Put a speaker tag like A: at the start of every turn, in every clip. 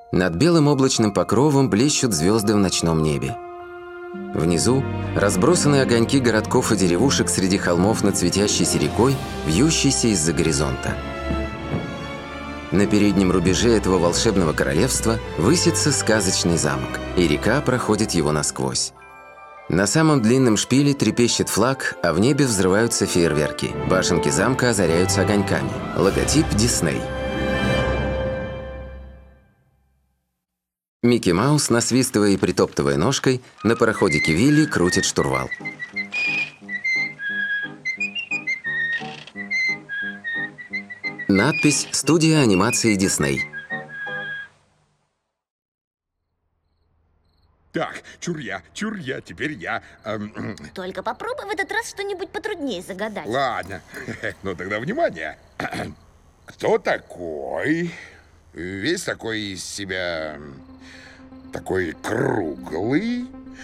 A: Над белым облачным покровом блещут звезды в ночном небе. Внизу разбросаны огоньки городков и деревушек среди холмов над светящейся рекой, вьющейся из-за горизонта. На переднем рубеже этого волшебного королевства высится сказочный замок, и река проходит его насквозь. На самом длинном шпиле трепещет флаг, а в небе взрываются фейерверки. Башенки замка озаряются огоньками. Логотип Дисней. Микки Маус, насвистывая и притоптывая ножкой, на пароходике Вилли крутит штурвал. Надпись «Студия анимации Дисней».
B: Так, чур-я, теперь я.
C: Только попробуй в этот раз что-нибудь потруднее загадать.
B: Ладно, ну тогда внимание. Кто такой? Весь такой из себя... Такой круглый,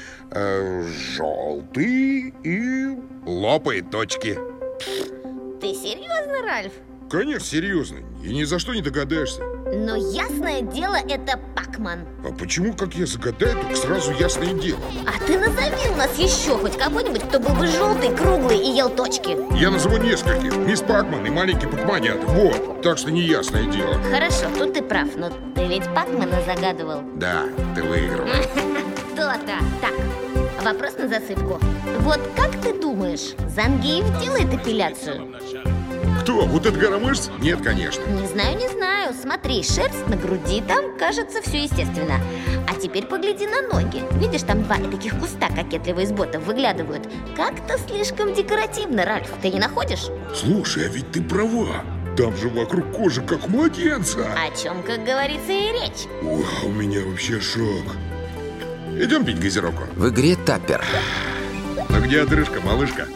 B: желтый и лопает точки.
C: Ты серьезно, Ральф?
B: Конечно, серьезно. И ни за что не догадаешься.
C: Но ясное дело, это Пакман.
B: А почему, как я загадаю, так сразу ясное дело?
C: А ты назови у нас еще хоть кого-нибудь, кто был бы желтый, круглый и ел точки.
B: Я назову нескольких. Мисс Пакман и маленький Пакманят. Вот, так что не ясное дело.
C: Хорошо, тут ты прав, но ты ведь Пакмана загадывал.
B: Да, ты выиграл.
C: То-то. Так, вопрос на засыпку. Вот как ты думаешь, Зангиев делает эпиляцию?
B: Кто? Вот эта гора мышц? Нет, конечно.
C: Не знаю. Смотри, шерсть на груди, там, кажется, все естественно. А теперь погляди на ноги. Видишь, там два таких куста кокетливо из ботов выглядывают. Как-то слишком декоративно, Ральф. Ты не находишь?
B: Слушай, а ведь ты права. Там же вокруг кожи, как у младенца.
C: О чем, как говорится, и речь.
B: У меня вообще шок. Идем пить газировку.
A: В игре Таппер.
B: Ну где отрыжка, малышка?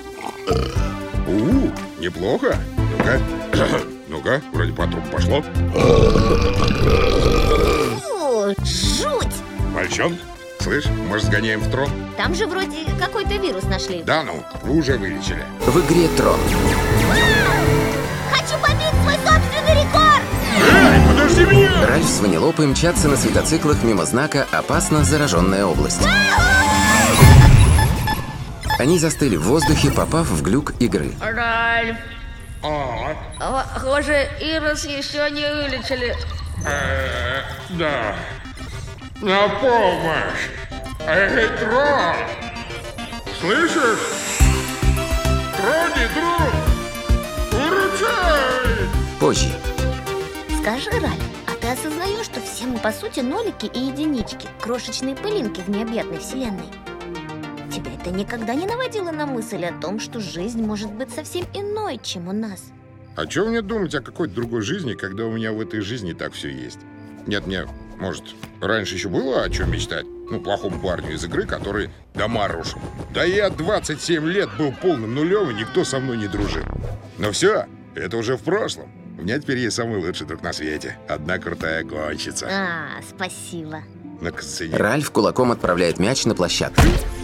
B: Неплохо. Ну-ка. Ну-ка, вроде по трубу пошло.
C: Фу, жуть!
B: Мальчон, слышь, может, сгоняем в трон?
C: Там же вроде какой-то вирус нашли.
B: Да ну, вы уже вылечили.
A: В игре Трон.
C: Хочу побить свой собственный рекорд!
B: Эй, подожди меня!
A: Ральф с Ванеллопой мчатся на светоциклах мимо знака «Опасно, зараженная область». Они застыли в воздухе, попав в глюк игры.
D: Ральф, похоже, Ирос еще не вылечили.
B: Да. На помощь! Эй, Трон! Слышишь? Трони, друг! Выручай!
A: Позже.
C: Скажи, Ральф, а ты осознаешь, что все мы, по сути, нолики и единички, крошечные пылинки в необъятной вселенной? Тебя это никогда не наводило на мысль о том, что жизнь может быть совсем иной, чем у нас?
B: А чё мне думать о какой-то другой жизни, когда у меня в этой жизни так все есть? Нет, мне, может, раньше еще было о чем мечтать? Ну, плохому парню из игры, который дома рушил. Да я 27 лет был полным нулем, и никто со мной не дружил. Но все, это уже в прошлом. У меня теперь есть самый лучший друг на свете. Одна крутая гонщица.
C: Спасибо.
B: Ну-ка, зацени.
A: Ральф кулаком отправляет мяч на площадку.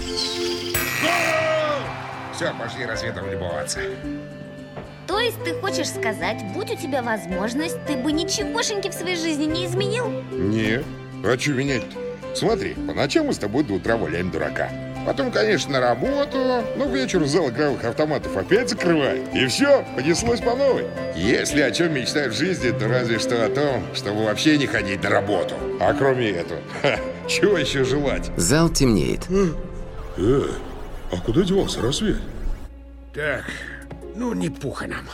B: Все, пошли рассветом любоваться.
C: То есть ты хочешь сказать, будь у тебя возможность, ты бы ничегошеньки в своей жизни не изменил?
B: Нет, а что менять-то? Смотри, по ночам мы с тобой до утра валяем дурака. Потом, конечно, на работу, но к вечеру зал игровых автоматов опять закрывает. И все, понеслось по новой. Если о чем мечтаю в жизни, то разве что о том, чтобы вообще не ходить на работу. А кроме этого, чего еще желать?
A: Зал темнеет.
B: А куда девался рассвет?
E: Так, ну не пуха нам.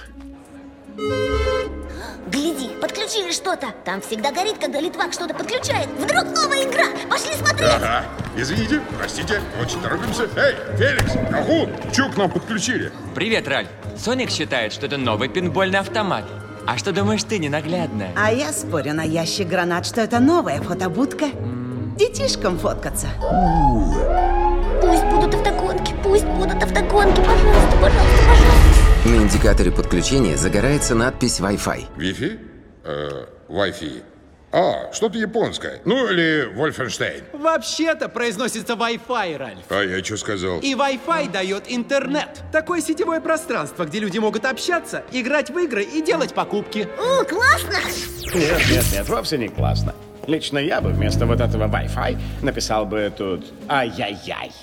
C: Гляди, подключили что-то. Там всегда горит, когда Литвак что-то подключает. Вдруг новая игра. Пошли смотреть.
B: Ага. Извините, простите, очень торопимся. Эй, Феликс, Кахун, чё к нам подключили?
F: Привет, Ральф. Соник считает, что это новый пинбольный автомат. А что думаешь ты, ненаглядная?
G: А я спорю на ящик гранат, что это новая фотобудка. Детишкам фоткаться.
C: Пусть будут автогонки, пожалуйста.
A: На индикаторе подключения загорается надпись Wi-Fi.
B: Wi-Fi? Wi-Fi. Что-то японское. Ну, или Вольфенштейн.
H: Вообще-то произносится Wi-Fi, Ральф.
B: А я что сказал?
H: И Wi-Fi дает интернет. Такое сетевое пространство, где люди могут общаться, играть в игры и делать покупки.
C: О, классно!
E: Нет, вовсе не классно. Лично я бы вместо вот этого Wi-Fi написал бы тут «Ай-яй-яй».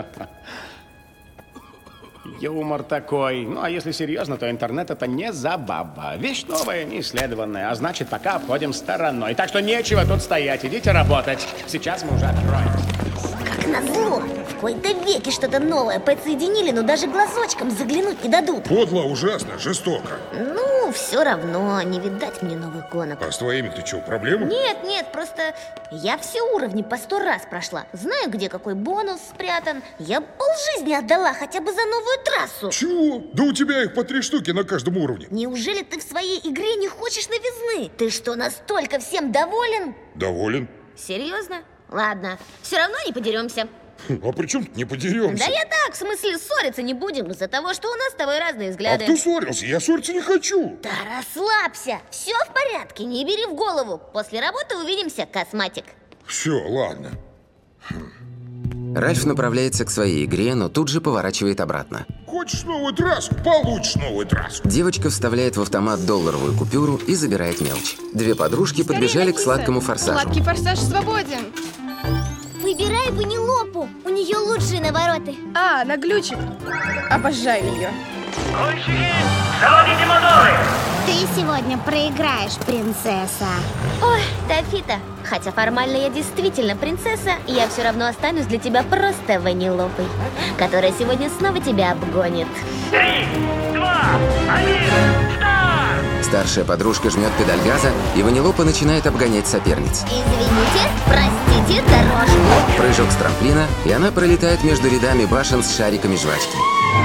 E: Юмор такой. Ну, а если серьезно, то интернет — это не забава. Вещь новая, не исследованная, а значит, пока обходим стороной. Так что нечего тут стоять, идите работать. Сейчас мы уже откроем.
C: Как назло, в кои-то веки что-то новое подсоединили, но даже глазочком заглянуть не дадут.
B: Подло, ужасно, жестоко.
C: Ну, все равно, не видать мне новых гонок.
B: А с твоими-то что, проблемы?
C: Нет, просто я все уровни по 100 раз прошла. Знаю, где какой бонус спрятан. Я полжизни отдала хотя бы за новую трассу.
B: Чего? Да у тебя их по 3 штуки на каждом уровне.
C: Неужели ты в своей игре не хочешь новизны? Ты что, настолько всем доволен?
B: Доволен.
C: Серьезно? Ладно, все равно не подеремся.
B: А при чем тут не подеремся?
C: Да я так, в смысле, ссориться не будем из-за того, что у нас с тобой разные
B: А
C: взгляды.
B: кто ссорился? Я ссориться не хочу.
C: Да расслабься, все в порядке, не бери в голову. После работы увидимся, косматик.
B: Все, ладно.
A: Ральф направляется к своей игре, но тут же поворачивает обратно.
B: Хочешь новую трассу? Получишь новую трассу.
A: Девочка вставляет в автомат долларовую купюру и забирает мелочь. Две подружки подбежали к сладкому форсажу.
I: Сладкий форсаж свободен.
C: Выбирай Ванилопу, у нее лучшие навороты.
I: А, она глючит. Обожаю ее.
J: Заводите моторы!
C: Ты сегодня проиграешь, принцесса. Ой, Тафита, хотя формально я действительно принцесса, я все равно останусь для тебя просто Ванилопой, которая сегодня снова тебя обгонит.
J: 3, 2, 1, старт!
A: Старшая подружка жмет педаль газа, и Ванилопа начинает обгонять соперниц.
C: Извините, простите дорожку.
A: Прыжок с трамплина, и она пролетает между рядами башен с шариками жвачки.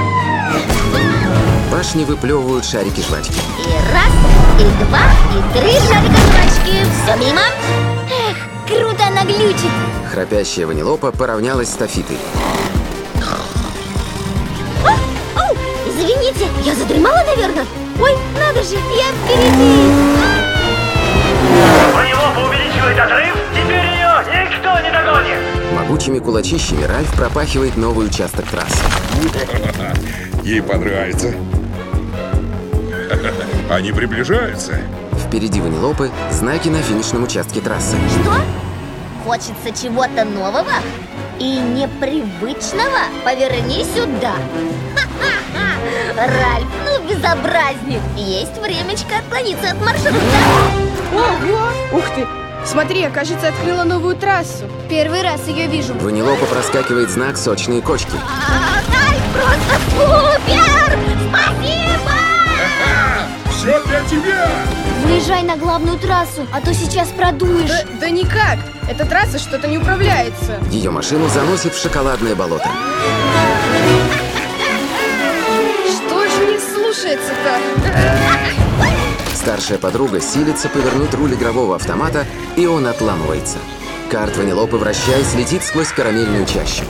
A: Башни выплевывают шарики жвачки.
C: И раз, и два, и 3 шарика жвачки. Все мимо. Эх, круто она глючит.
A: Храпящая Ванилопа поравнялась с Тафитой.
C: Оу, извините, я задремала, наверное? Ой, надо же, я впереди.
J: Ванилопа увеличивает отрыв, теперь ее никто не догонит!
A: Могучими кулачищами Ральф пропахивает новый участок трассы.
B: Ей понравится. Они приближаются.
A: Впереди Ванилопы знаки на финишном участке трассы.
C: Что? Хочется чего-то нового и непривычного? Поверни сюда. Ха-ха-ха! Ральф, ну безобразник. Есть времечко отклониться от маршрута.
I: Ого! Ух ты! Смотри, кажется, открыла новую трассу. Первый раз ее вижу.
A: Ванилопа проскакивает знак «Сочные кочки».
C: Ральф просто супер! Спасибо!
B: Все для тебя!
C: Выезжай на главную трассу, а то сейчас продуешь.
I: Да никак! Эта трасса что-то не управляется.
A: Ее машину заносит в шоколадное болото.
I: Что же не слушается-то?
A: Старшая подруга силится повернуть руль игрового автомата, и он отламывается. Карт Ванилопы, вращаясь, летит сквозь карамельную чащу.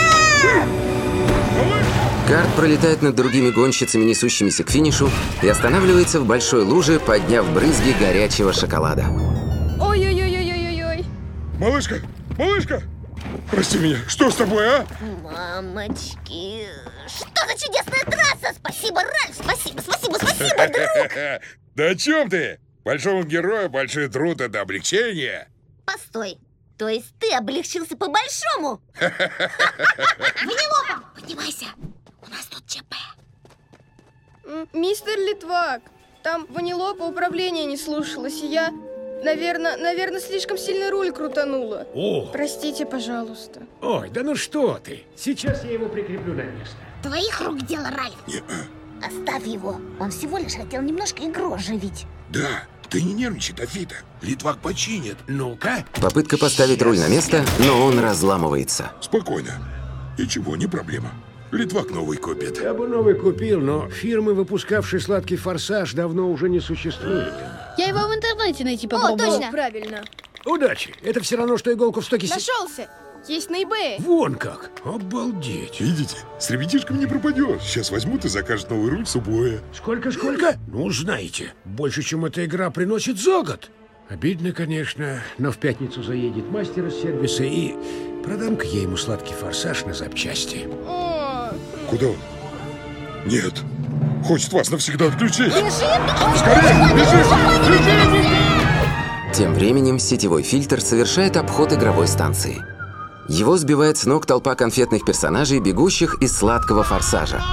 A: Карт пролетает над другими гонщицами, несущимися к финишу, и останавливается в большой луже, подняв брызги горячего шоколада.
I: Ой-ой-ой-ой-ой-ой.
B: Малышка, малышка! Прости меня, что с тобой, а?
C: Мамочки, что за чудесная трасса! Спасибо, Ральф, спасибо, друг!
B: Да о чем ты? Большому герою большой труд — это облегчение.
C: Постой, то есть ты облегчился по-большому? Ванилопа, поднимайся, у нас тут ЧП.
I: Мистер Литвак, там Ванилопа управление не слушалась, и я, наверное, слишком сильно руль крутанула.
E: О!
I: Простите, пожалуйста.
E: Ой, да ну что ты? Сейчас я его прикреплю на место.
C: Твоих рук дело, Ральф. Оставь его, он всего лишь хотел немножко игру оживить.
B: Да, ты не нервничай, Тафита. Литвак починит.
E: Ну-ка.
A: Попытка поставить руль на место, но он разламывается.
B: Спокойно. Ничего, не проблема. Литвак новый купит.
K: Я бы новый купил, но фирмы, выпускавшей сладкий форсаж, давно уже не существует.
I: Я его в интернете найти
C: попробовал. О, точно.
I: Правильно.
K: Удачи! Это все равно, что иголку в стоге...
I: Нашелся! Есть на eBay.
K: Вон как! Обалдеть!
B: Видите, с ребятишками не пропадешь. Сейчас возьмут и закажут новый руль с убоя.
K: Сколько? Ну, знаете, больше, чем эта игра приносит за год. Обидно, конечно, но в пятницу заедет мастер из сервиса и... Продам-ка я ему сладкий форсаж на запчасти.
B: Куда он? Нет. Хочет вас навсегда отключить.
C: Бежим!
B: Скорее, бежим!
A: Тем временем сетевой фильтр совершает обход игровой станции. Его сбивает с ног толпа конфетных персонажей, бегущих из сладкого форсажа.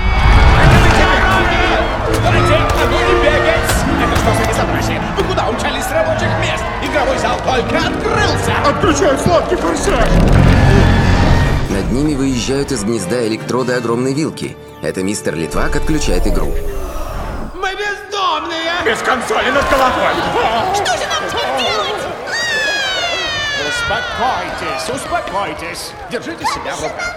E: Это что за безобразие? Вы куда умчались с рабочих мест? Игровой зал только открылся!
B: Отключай сладкий форсаж!
A: Над ними выезжают из гнезда электроды огромной вилки. Это мистер Литвак отключает игру.
E: Мы бездомные!
J: Без консоли над головой!
C: Что же нам теперь делать?
E: Успокойтесь. Держите себя в руках.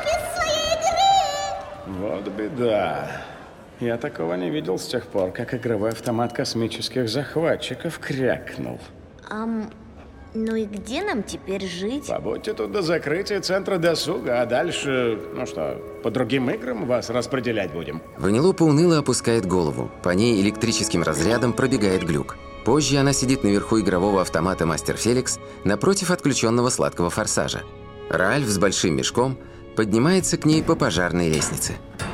E: Вот беда. Я такого не видел с тех пор, как игровой автомат космических захватчиков крякнул.
C: Ну и где нам теперь жить?
E: Побудьте тут до закрытия центра досуга, а дальше, по другим играм вас распределять будем.
A: Ванилопа уныло опускает голову. По ней электрическим разрядом пробегает глюк. Позже она сидит наверху игрового автомата «Мастер Феликс» напротив отключенного сладкого форсажа. Ральф с большим мешком поднимается к ней по пожарной лестнице.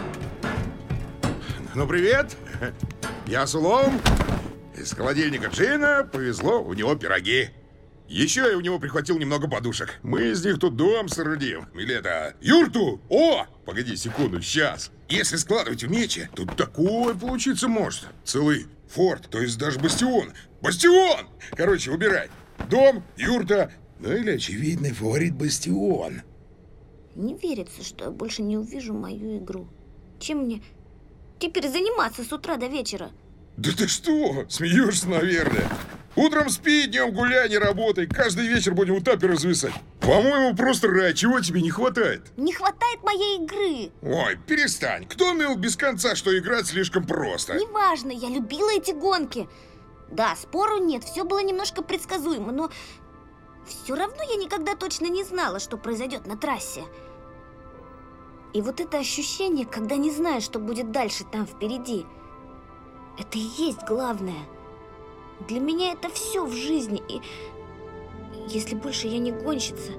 B: Ну, привет. Я с уловом. Из холодильника Джина повезло, у него пироги. Еще я у него прихватил немного подушек. Мы из них тут дом соорудим. Или это... юрту! О! Погоди секунду, сейчас. Если складывать в мечи, тут такое получиться может. Целый форт, то есть даже бастион. Бастион! Короче, выбирай. Дом, юрта, ну или очевидный фаворит бастион.
C: Не верится, что я больше не увижу мою игру. Чем мне теперь заниматься с утра до вечера?
B: Да ты что? Смеешься, наверное. Утром спи, днем гуляй, не работай. Каждый вечер будем у Таппера зависать. По-моему, просто рай. Чего тебе не хватает?
C: Не хватает моей игры.
B: Ой, перестань. Кто ныл без конца, что играть слишком просто?
C: Неважно, я любила эти гонки. Да, спору нет, все было немножко предсказуемо, но все равно я никогда точно не знала, что произойдет на трассе. И вот это ощущение, когда не знаешь, что будет дальше там впереди, это и есть главное. Для меня это все в жизни. И если больше я не гонщица,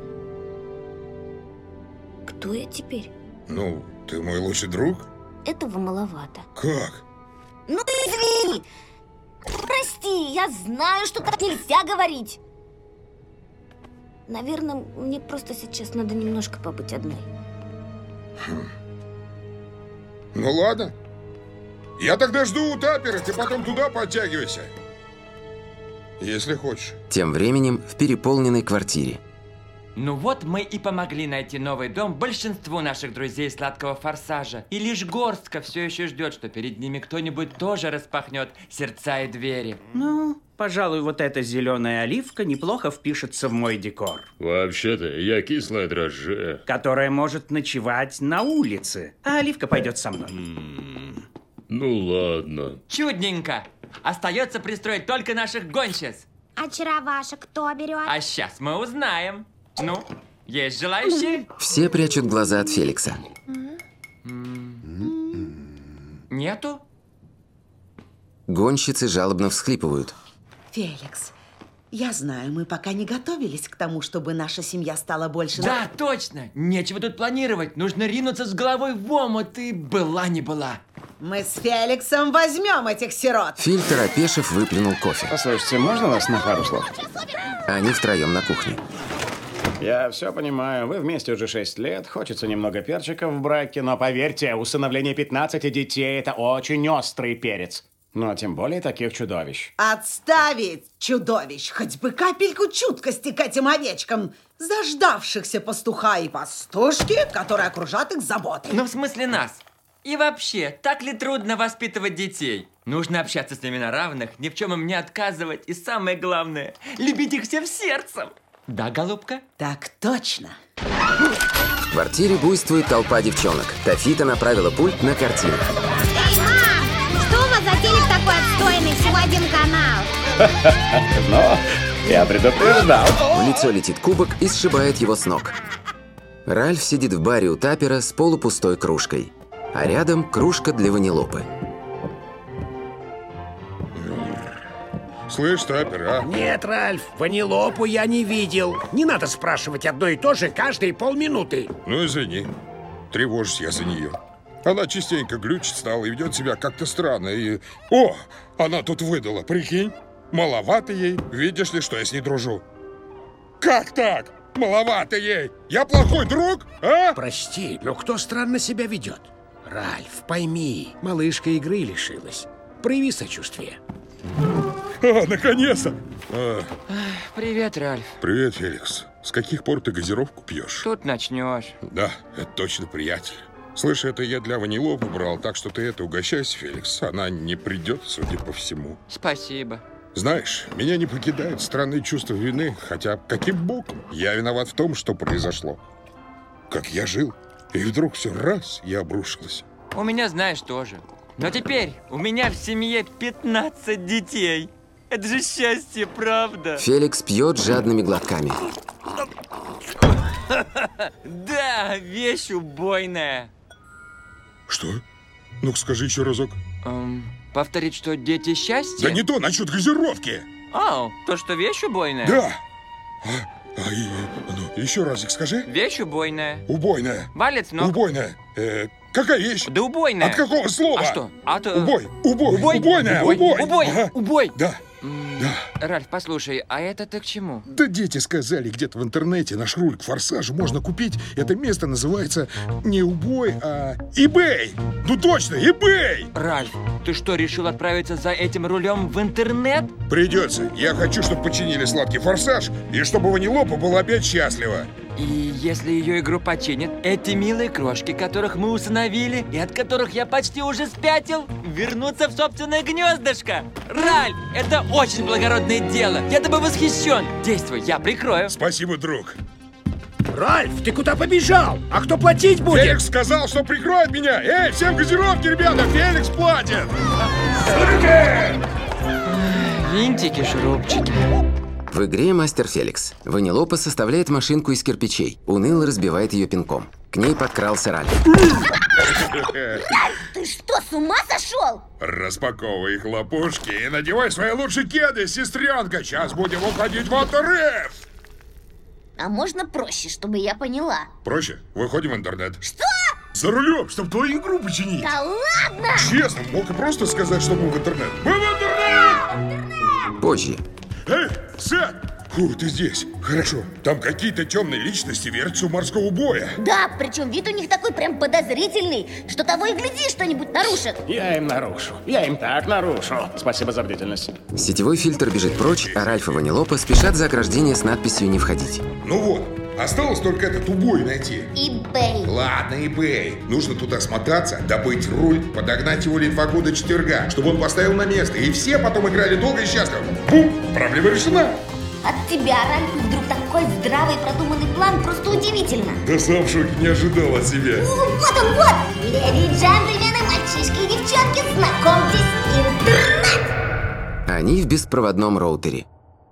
C: кто я теперь?
B: Ну, ты мой лучший друг?
C: Этого маловато.
B: Как?
C: Ну извини! Прости, я знаю, что так нельзя говорить. Наверное, мне просто сейчас надо немножко побыть одной.
B: Ну ладно. Я тогда жду у Таппера, ты потом туда подтягивайся. Если хочешь.
A: Тем временем в переполненной квартире.
F: Ну вот мы и помогли найти новый дом большинству наших друзей сладкого форсажа. И лишь горстка все еще ждет, что перед ними кто-нибудь тоже распахнет сердца и двери.
L: Ну, пожалуй, вот эта зеленая оливка неплохо впишется в мой декор.
M: Вообще-то, я кислое дрожжи.
L: Которая может ночевать на улице. А оливка пойдет со мной.
M: Ну ладно.
F: Чудненько. Остается пристроить только наших гонщиц.
C: А очаровашек кто берет?
F: А сейчас мы узнаем. Ну, есть желающие?
A: Все прячут глаза от Феликса.
F: Нету?
A: Гонщицы жалобно всхлипывают.
G: Феликс, я знаю, мы пока не готовились к тому, чтобы наша семья стала больше...
F: Да, точно! Нечего тут планировать. Нужно ринуться с головой в омут, и была не была.
G: Мы с Феликсом возьмем этих сирот.
A: Фильтр, опешив, выплюнул кофе.
E: Послушайте, можно вас на пару слов?
A: Они втроем на кухне.
E: Я все понимаю, вы вместе уже 6 лет, хочется немного перчиков в браке, но поверьте, усыновление 15 детей – это очень острый перец. Но тем более таких чудовищ.
G: Отставить чудовищ, хоть бы капельку чуткости к этим овечкам, заждавшихся пастуха и пастушки, которые окружат их заботой.
F: Ну, в смысле нас. И вообще, так ли трудно воспитывать детей? Нужно общаться с ними на равных, ни в чем им не отказывать, и самое главное – любить их всем сердцем. Да, голубка?
G: Так точно.
A: В квартире буйствует толпа девчонок. Тафита направила пульт на картину.
C: Эй, мам! Что у вас за телек такой отстойный? Всего один канал.
E: Но я предупреждал.
A: В лицо летит кубок и сшибает его с ног. Ральф сидит в баре у Таппера с полупустой кружкой. А рядом кружка для Ванилопы.
B: Слышь, Таппер, а?
K: Нет, Ральф, Ванилопу я не видел. Не надо спрашивать одно и то же каждые полминуты.
B: Ну, извини. Тревожусь я за нее. Она частенько глючит стала и ведет себя как-то странно. И... О, она тут выдала, прикинь. Маловато ей. Видишь ли, что я с ней дружу? Как так? Маловато ей. Я плохой друг, а?
K: Прости, но кто странно себя ведет? Ральф, пойми, малышка игры лишилась. Прояви сочувствие.
B: Наконец-то!
F: Привет, Ральф.
B: Привет, Феликс. С каких пор ты газировку пьешь?
F: Тут начнешь.
B: Да, это точно приятель. Слышь, это я для Ванилопы брал, так что ты это угощайся, Феликс. Она не придет, судя по всему.
F: Спасибо.
B: Знаешь, меня не покидает странное чувство вины, хотя каким боком я виноват в том, что произошло. Как я жил, и вдруг все раз и обрушилось.
F: У меня, знаешь, тоже. Но теперь у меня в семье 15 детей. Это же счастье, правда?
A: Феликс пьет жадными глотками.
F: Да, вещь убойная.
B: Что? Ну-ка скажи еще разок.
F: Повторить, что дети счастья?
B: Да не то, насчет газировки.
F: То, что вещь убойная?
B: Да. Ну, еще разик скажи.
F: Вещь убойная.
B: Убойная.
F: Валец, но...
B: Убойная. Какая вещь?
F: Да убойная.
B: От какого слова?
F: А что?
B: Убой. Убойная.
F: Убой.
B: Ага.
F: Убой.
B: Да.
F: Ральф, послушай, а это ты к чему?
B: Да дети сказали, где-то в интернете наш руль к «Форсажу» можно купить. Это место называется не убой, а eBay. Ну точно, eBay.
F: Ральф, ты что, решил отправиться за этим рулем в интернет?
B: Придется. Я хочу, чтобы починили сладкий «Форсаж», и чтобы Ванилопа была опять счастлива.
F: И если ее игру починят, эти милые крошки, которых мы усыновили, и от которых я почти уже спятил, вернутся в собственное гнездышко. Ральф, это очень благородное дело. Я тобой восхищен. Действуй, я прикрою.
B: Спасибо, друг.
K: Ральф, ты куда побежал? А кто платить будет?
B: Феликс сказал, что прикроет меня. Эй, всем газировки, ребята, Феликс платит.
F: Винтики, шурупчики.
A: В игре «Мастер Феликс» Ванилопа составляет машинку из кирпичей, уныло разбивает ее пинком. К ней подкрался Ральф.
C: Ты что, с ума сошел?
B: Распаковывай их лопушки и надевай свои лучшие кеды, сестренка. Сейчас будем уходить в отрыв.
C: А можно проще, чтобы я поняла?
B: Проще? Выходим в интернет.
C: Что?
B: За рулем, чтобы твою игру починить.
C: Да ладно!
B: Честно, мог и просто сказать, что мы в интернет. Мы в интернет!
A: Позже.
B: Эй, Сет! Ты здесь. Хорошо. Там какие-то темные личности вертятся у морского боя.
C: Да, причем вид у них такой прям подозрительный, что того и гляди, что-нибудь нарушит.
E: Я им нарушу. Я им так нарушу. Спасибо за бдительность.
A: Сетевой фильтр бежит прочь, а Ральф и Ванилопа спешат за ограждение с надписью «Не входить».
B: Ну вот, осталось только этот убой найти.
C: eBay.
B: Ладно, eBay. Нужно туда смотаться, добыть руль, подогнать его литваку до четверга, чтобы он поставил на место, и все потом играли долго и счастливо. Бум! Проблема решена.
C: От тебя, Ральф, вдруг такой здравый продуманный план, просто удивительно.
B: Да сам в шоке не ожидал от себя.
C: Вот он, вот! Леди и джентльмены, мальчишки и девчонки, знакомьтесь, интернет!
A: Они в беспроводном роутере.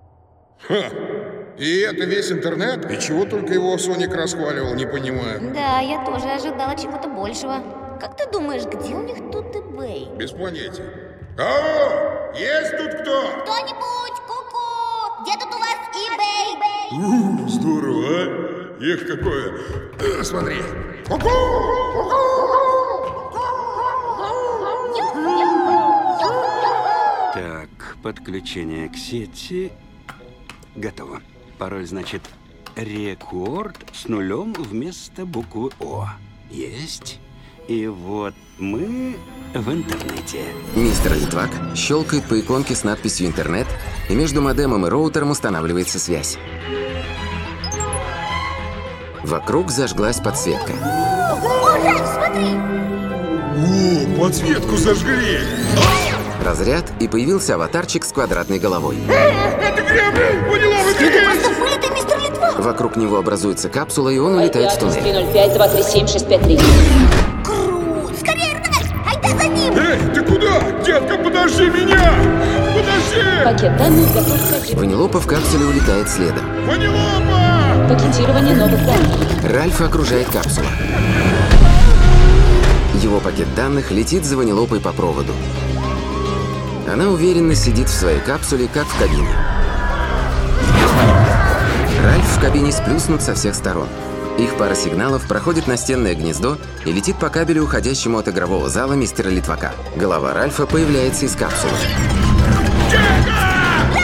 B: И это весь интернет? И чего только его Соник расхваливал, не понимаю.
C: Да, я тоже ожидала чего-то большего. Как ты думаешь, где у них тут eBay?
B: Без понятия. Алло, есть тут кто?
C: Кто-нибудь, ку-ку! Где тут у вас eBay?
B: Здорово, а? Эх, какое. Смотри.
N: Так, подключение к сети готово. Пароль значит рекорд с нулем вместо буквы О. Есть. И вот мы в интернете.
A: Мистер Литвак щелкает по иконке с надписью «Интернет», и между модемом и роутером устанавливается связь. Вокруг зажглась подсветка.
C: О, Ральф, смотри!
B: О, подсветку зажгли!
A: Разряд, и появился аватарчик с квадратной головой.
B: Это Кремль! Ванилопа,
C: ты просто вылитый мистер Литвак!
A: Вокруг него образуется капсула, и он улетает в туннель.
C: 305-237-653. Крут! Скорее, Ральф! Айда за ним!
B: Эй, ты куда? Детка, подожди меня! Подожди!
O: Пакет данных готов к
A: Ванилопа в капсуле улетает следом.
B: Ванилопа!
O: Пакетирование новых данных.
A: Ральфа окружает капсула. Его пакет данных летит за Ванилопой по проводу. Она уверенно сидит в своей капсуле, как в кабине. Ральф в кабине сплюснут со всех сторон. Их пара сигналов проходит настенное гнездо и летит по кабелю, уходящему от игрового зала мистера Литвака. Голова Ральфа появляется из капсулы.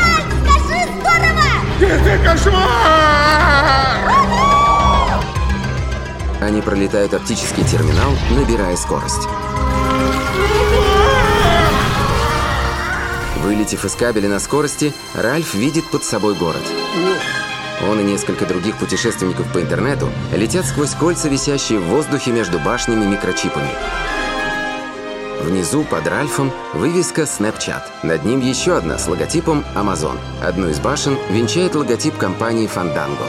B: Это кошмар!
A: Они пролетают оптический терминал, набирая скорость. Вылетев из кабеля на скорости, Ральф видит под собой город. Он и несколько других путешественников по интернету летят сквозь кольца, висящие в воздухе между башнями микрочипами. Внизу, под Ральфом, вывеска Snapchat. Над ним еще одна с логотипом Amazon. Одну из башен венчает логотип компании Fandango.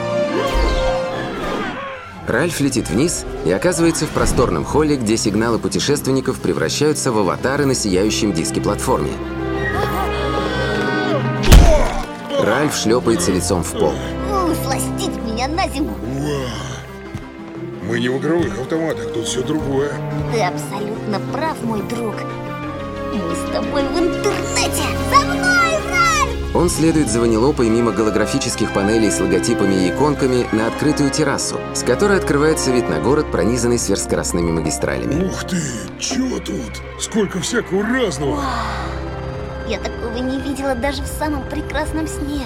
A: Ральф летит вниз и оказывается в просторном холле, где сигналы путешественников превращаются в аватары на сияющем диске платформе. Ральф шлепается лицом в пол.
C: Сластить меня на зиму.
B: Мы не в игровых автоматах, тут все другое.
C: Ты абсолютно прав, мой друг. Мы с тобой в интернете. За мной, Ральф!
A: Он следует за Ванилопой мимо голографических панелей с логотипами и иконками на открытую террасу, с которой открывается вид на город, пронизанный сверхскоростными магистралями.
K: Ух ты, чё тут? Сколько всякого разного.
C: Я такого не видела даже в самом прекрасном сне.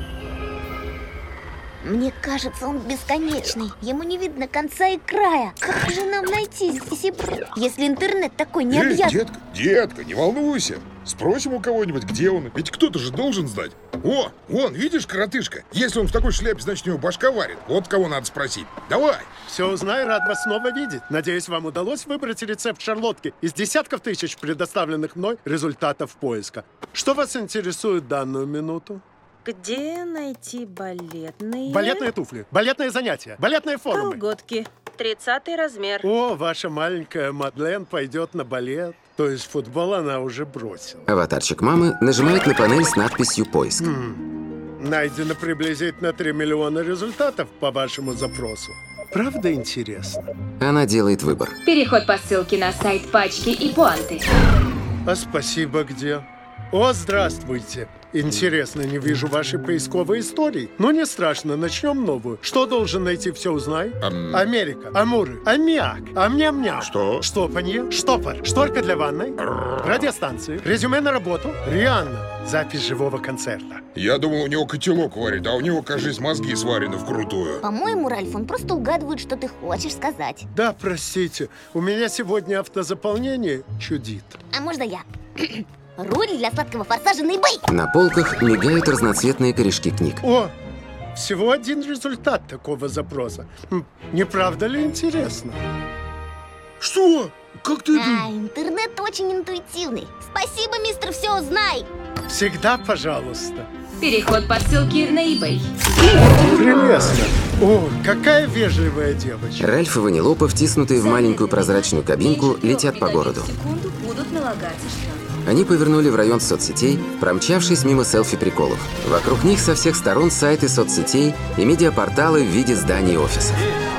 C: Мне кажется, он бесконечный. Ему не видно конца и края. Как же нам найти здесь, если интернет такой необъятный?
B: Детка, не волнуйся. Спросим у кого-нибудь, где он. Ведь кто-то же должен знать. О, вон, видишь, коротышка? Если он в такой шляпе, значит, у него башка варит. Вот кого надо спросить. Давай.
P: Все узнай, рад вас снова видеть. Надеюсь, вам удалось выбрать рецепт шарлотки из десятков тысяч предоставленных мной результатов поиска. Что вас интересует в данную минуту?
Q: Где найти балетные...
P: Балетные туфли, балетные занятия, балетные форумы.
Q: Колготки. 30-й размер.
P: О, ваша маленькая Мадлен пойдет на балет. То есть футбол она уже бросила.
A: Аватарчик мамы нажимает на панель с надписью «Поиск».
P: Найдено приблизительно 3 миллиона результатов по вашему запросу. Правда интересно?
A: Она делает выбор.
O: Переход по ссылке на сайт пачки и пуанты.
P: А спасибо где? О, здравствуйте. Интересно, не вижу вашей поисковой истории. Но не страшно, начнем новую. Что должен найти, все узнай? Америка, Амуры, Аммиак, Амням-ням.
B: Что?
P: Штопанье, штопор, шторка для ванной, радиостанции, резюме на работу, Рианна, запись живого концерта.
B: Я думал, у него котелок варит, а у него, кажется, мозги сварены вкрутую.
C: По-моему, Ральф, он просто угадывает, что ты хочешь сказать.
P: Да, простите, у меня сегодня автозаполнение чудит.
C: А можно я? Руль для сладкого форсажа на eBay.
A: На полках мигают разноцветные корешки книг.
P: О, всего один результат такого запроса. Не правда ли интересно?
K: Что? Как ты...
C: Интернет очень интуитивный. Спасибо, мистер Все узнай.
P: Всегда пожалуйста.
O: Переход по ссылке на eBay.
P: Прелестно. О, какая вежливая девочка.
A: Ральф и Ванилопа, втиснутые в маленькую прозрачную кабинку, летят по городу.
Q: Будут налагаться штрафы.
A: Они повернули в район соцсетей, промчавшись мимо селфи-приколов. Вокруг них со всех сторон сайты соцсетей и медиапорталы в виде зданий офисов.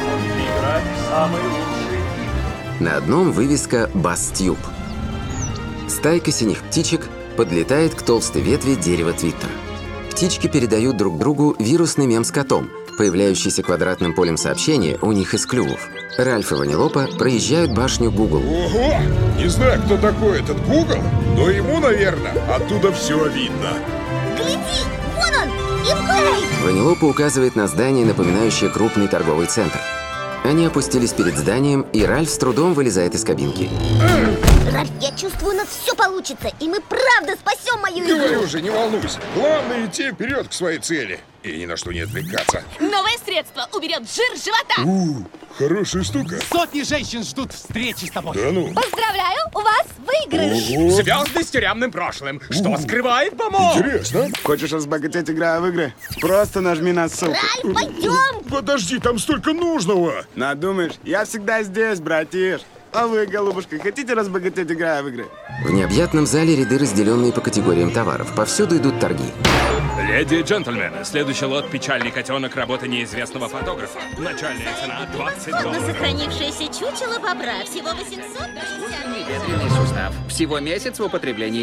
A: На одном вывеска «Бастьюб». Стайка синих птичек подлетает к толстой ветви дерева Твиттера. Птички передают друг другу вирусный мем с котом, появляющийся квадратным полем сообщения у них из клювов. Ральф и Ванилопа проезжают башню Google.
B: Ого! Не знаю, кто такой этот Google, но ему, наверное, оттуда все видно.
C: Гляди, вон он, eBay!
A: Ванилопа указывает на здание, напоминающее крупный торговый центр. Они опустились перед зданием, и Ральф с трудом вылезает из кабинки.
C: Ральф, я чувствую, у нас все получится, и мы правда спасем мою игру.
B: Говорю же, не волнуйся. Главное идти вперед к своей цели и ни на что не отвлекаться.
R: Новое средство уберет жир с живота.
B: Хорошая штука.
S: Сотни женщин ждут встречи с тобой.
B: Да ну.
R: Поздравляю, у вас выигрыш.
S: Звезды с тюремным прошлым. Что скрывает помог?
B: Интересно.
T: Хочешь разбогатеть, играя в игры? Просто нажми на ссылку.
C: Ральф, пойдем.
B: Подожди, там столько нужного.
T: Надумаешь? Я всегда здесь, братиш. А вы, голубушка, хотите разбогатеть, играя в игры?
A: В необъятном зале ряды, разделенные по категориям товаров. Повсюду идут торги.
U: Леди и джентльмены, следующий лот «Печальный котенок» работы неизвестного фотографа. Начальная цена $20.
R: На сохранившееся чучело бобра всего 800.
V: Бедренный сустав. Всего месяц в употреблении.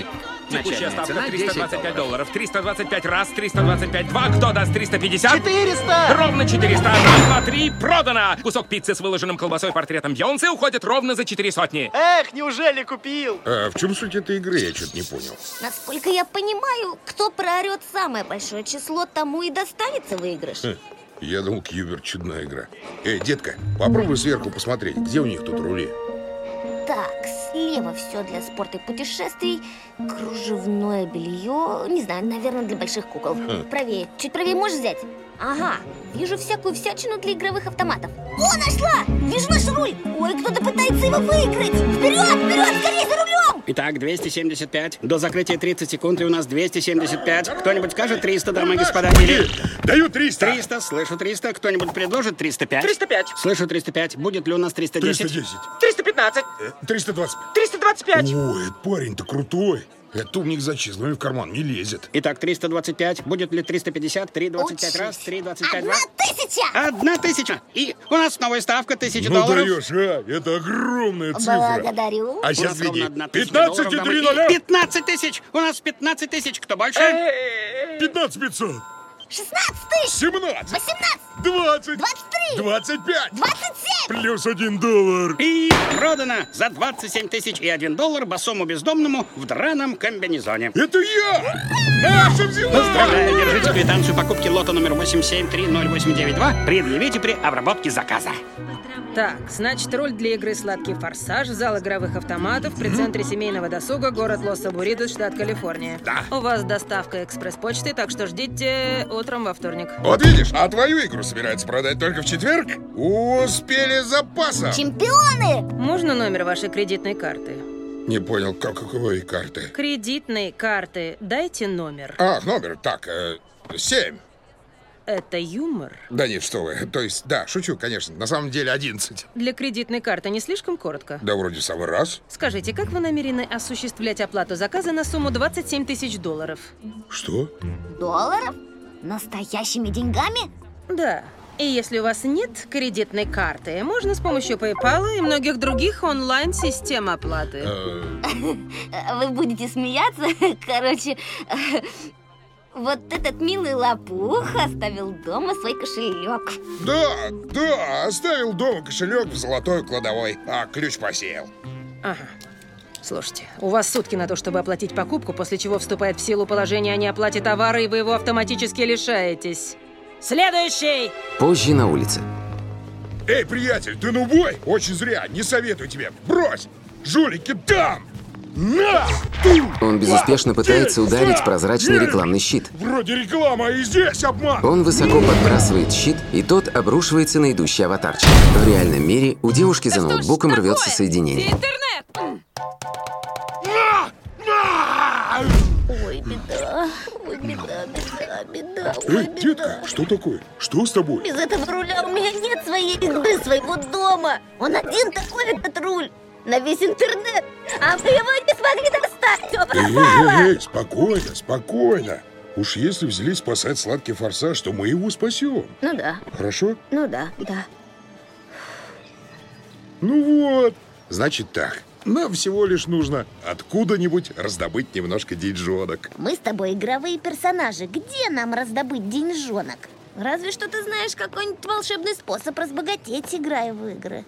U: Текущая ставка
L: цена
U: 325 долларов. 325 раз, 325 два. Кто даст 350?
L: 400!
U: Ровно 400. Раз, два, три. Продано! Кусок пиццы с выложенным колбасой портретом Бейонсе уходит ровно за 4 сотни.
T: Эх, неужели купил?
B: А в чем суть этой игры? Я что-то не понял.
C: Насколько я понимаю, кто проорет самое большое число, тому и достанется выигрыш.
B: Я думал, Кьюбер чудная игра. Эй, детка, попробуй сверху посмотреть, где у них тут рули.
C: Так, слева все для спорта и путешествий. Кружевное белье. Не знаю, наверное, для больших кукол. Правее. Чуть правее можешь взять? Ага, вижу всякую всячину для игровых автоматов. О, нашла! Вижу наш руль! Ой, кто-то пытается его выиграть! Вперед, вперед, скорее за рулем!
E: Итак, 275. До закрытия 30 секунд, и у нас 275. Кто-нибудь скажет 300, дамы и господа? Или...
B: Даю 300.
E: 300, слышу 300. Кто-нибудь предложит 305?
T: 305.
E: Слышу 305. Будет ли у нас 310?
B: 310.
T: 315.
B: 320.
T: 325.
B: Ой, этот парень-то крутой. Этот умник за числами в карман не лезет.
E: Итак, 325. Будет ли 350? 325 раз, 325 два.
C: 1000!
E: 1000! И у нас новая ставка, 1000
B: Ну
E: долларов.
B: даешь, а? Это огромная цифра.
C: Благодарю.
B: А сейчас веди.
E: 15
B: 15 и 3 нуля.
E: 15 тысяч! У нас 15 тысяч. Кто больше?
B: 15 500.
C: 16 тысяч!
B: 17.
C: 18!
B: 20.
C: 23!
B: 25.
C: 27!
B: Плюс $1.
E: И продано за 27 тысяч и $1 босому бездомному в драном комбинезоне.
B: Это я! Наша взяла!
E: Поздравляю, держите квитанцию покупки лота номер 8730892. Предъявите при обработке заказа.
Q: Так, значит, роль для игры «Сладкий форсаж», зал игровых автоматов при центре семейного досуга, город Лос-Абуридос, штат Калифорния.
B: Да.
Q: У вас доставка экспресс-почты, так что ждите утром во вторник.
B: Вот видишь, а твою игру собираются продать только в четверг? Успели с запасом.
C: Чемпионы!
Q: Можно номер вашей кредитной карты?
B: Не понял, какой карты?
Q: Кредитной карты. Дайте номер.
B: Ах, номер, так, 7.
Q: Это юмор?
B: Да нет, что вы. То есть, да, шучу, конечно. На самом деле 11.
Q: Для кредитной карты не слишком коротко?
B: Да вроде в самый раз.
Q: Скажите, как вы намерены осуществлять оплату заказа на сумму $27 тысяч?
B: Что?
C: Долларов? Настоящими деньгами?
Q: Да. И если у вас нет кредитной карты, можно с помощью PayPal и многих других онлайн-систем оплаты.
C: Вы будете смеяться? Короче, вот этот милый лопух оставил дома свой кошелек.
B: Да, оставил дома кошелек в золотой кладовой, а ключ посеял.
Q: Ага. Слушайте, у вас сутки на то, чтобы оплатить покупку, после чего вступает в силу положение о неоплате товара, и вы его автоматически лишаетесь. Следующий!
A: Позже на улице.
B: Эй, приятель, ты нубой? Очень зря, не советую тебе. Брось! Жулики там! На!
A: Он безуспешно пытается ударить прозрачный рекламный щит.
B: Вроде реклама, а и здесь обман!
A: Он высоко подбрасывает щит, и тот обрушивается на идущий аватарчик. В реальном мире у девушки за ноутбуком рвется соединение.
R: Интернет!
C: Ой, беда. Ой, беда.
B: Эй, детка, что такое? Что с тобой?
C: Без этого руля у меня нет своей игры, своего дома. Он один такой, этот руль. На весь интернет. А мы его не смогли достать. Все пропало.
B: Эй, спокойно, спокойно. Уж если взялись спасать сладкий форсаж, то мы его спасем.
C: Ну да.
B: Хорошо?
C: Ну да.
B: Ну вот. Значит так. Нам всего лишь нужно откуда-нибудь раздобыть немножко деньжонок.
C: Мы с тобой игровые персонажи. Где нам раздобыть деньжонок? Разве что ты знаешь какой-нибудь волшебный способ разбогатеть, играя в игры.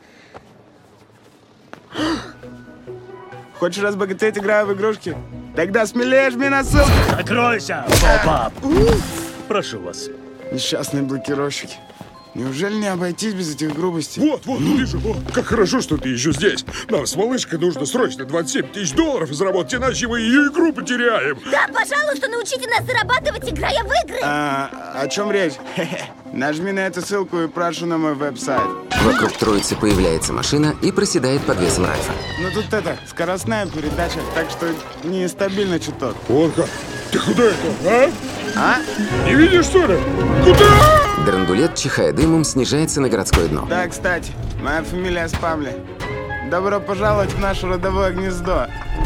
T: Хочешь разбогатеть, играя в игрушки? Тогда смелее жми на ссылку.
J: Закройся, поп-ап. Прошу вас.
T: Несчастные блокировщики. Неужели не обойтись без этих грубостей?
B: Вот, вижу. Как хорошо, что ты еще здесь. Нам с малышкой нужно срочно $27 тысяч заработать, иначе мы ее игру потеряем.
C: Да, пожалуйста, научите нас зарабатывать, играя в игры.
T: О чем речь? Нажми на эту ссылку и прошу на мой веб-сайт.
A: Вокруг троицы появляется машина и проседает под весом Ральфа.
T: Ну тут скоростная передача, так что нестабильно чуток.
B: Вот как. Ты куда это,
T: а?
B: Не видишь, что ли? Куда?
A: Драндулет, чихая дымом, снижается на городское дно.
T: Да, кстати, моя фамилия Спамли. Добро пожаловать в наше родовое гнездо.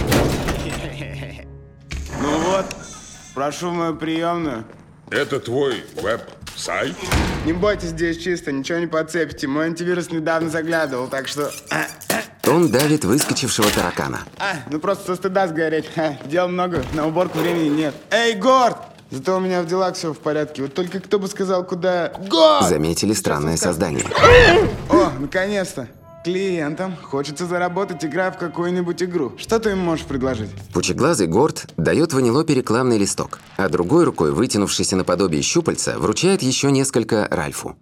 T: Ну вот, прошу в мою приемную.
B: Это твой веб-сайт?
T: Не бойтесь, здесь чисто, ничего не подцепите. Мой антивирус недавно заглядывал, так что...
A: Он давит выскочившего таракана.
T: Ну просто со стыда сгореть. Дел много, на уборку времени нет. Эй, Горд! Зато у меня в делах все в порядке. Вот только кто бы сказал, куда... Горд!
A: Заметили странное создание.
T: О, наконец-то. Клиентам хочется заработать, играя в какую-нибудь игру. Что ты им можешь предложить?
A: Пучеглазый Горд дает Ванилопе рекламный листок, а другой рукой, вытянувшийся наподобие щупальца, вручает еще несколько Ральфу.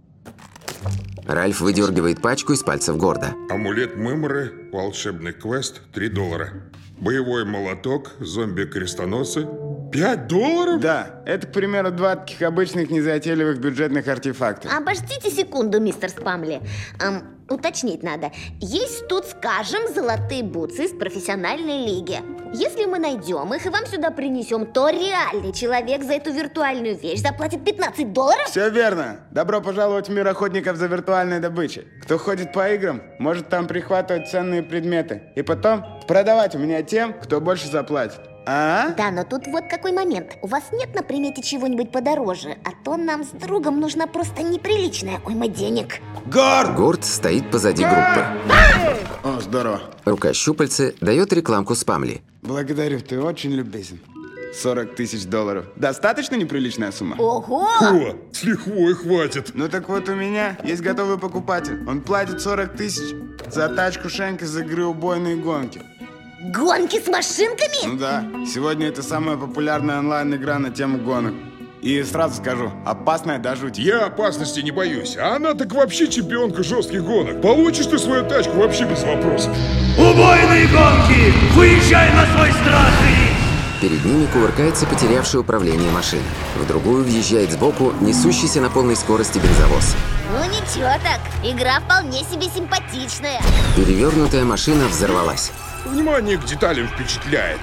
A: Ральф выдергивает пачку из пальцев Горда.
B: Амулет Мымры, волшебный квест, $3. Боевой молоток, зомби-крестоносцы, $5?
T: Да, это, к примеру, 2 таких обычных незатейливых бюджетных артефакта.
C: Обождите секунду, мистер Спамли. Уточнить надо. Есть тут, скажем, золотые бутсы из профессиональной лиги. Если мы найдем их и вам сюда принесем, то реальный человек за эту виртуальную вещь заплатит $15?
T: Все верно. Добро пожаловать в мир охотников за виртуальной добычей. Кто ходит по играм, может там прихватывать ценные предметы. И потом продавать у меня тем, кто больше заплатит.
C: Да, но тут вот какой момент. У вас нет на примете чего-нибудь подороже, а то нам с другом нужна просто неприличная уйма денег.
A: Горд стоит позади группы.
T: О, здорово.
A: Рука щупальца дает рекламку Спамли.
T: Благодарю, ты очень любезен. $40 000. Достаточно неприличная сумма?
C: Ого!
B: О, с лихвой хватит.
T: Ну так вот у меня есть готовый покупатель. Он платит 40 000 за тачку Шенк из игры «Убойные гонки».
C: Гонки с машинками?
T: Ну да. Сегодня это самая популярная онлайн-игра на тему гонок. И сразу скажу, опасная до жути.
B: Я опасности не боюсь, а она так вообще чемпионка жестких гонок. Получишь ты свою тачку вообще без вопросов.
J: Убойные гонки! Выезжай на свой страх и...
A: Перед ними кувыркается потерявший управление машина. В другую въезжает сбоку несущийся на полной скорости бензовоз.
C: Ну ничего так, игра вполне себе симпатичная.
A: Перевернутая машина взорвалась.
B: Внимание к деталям впечатляет.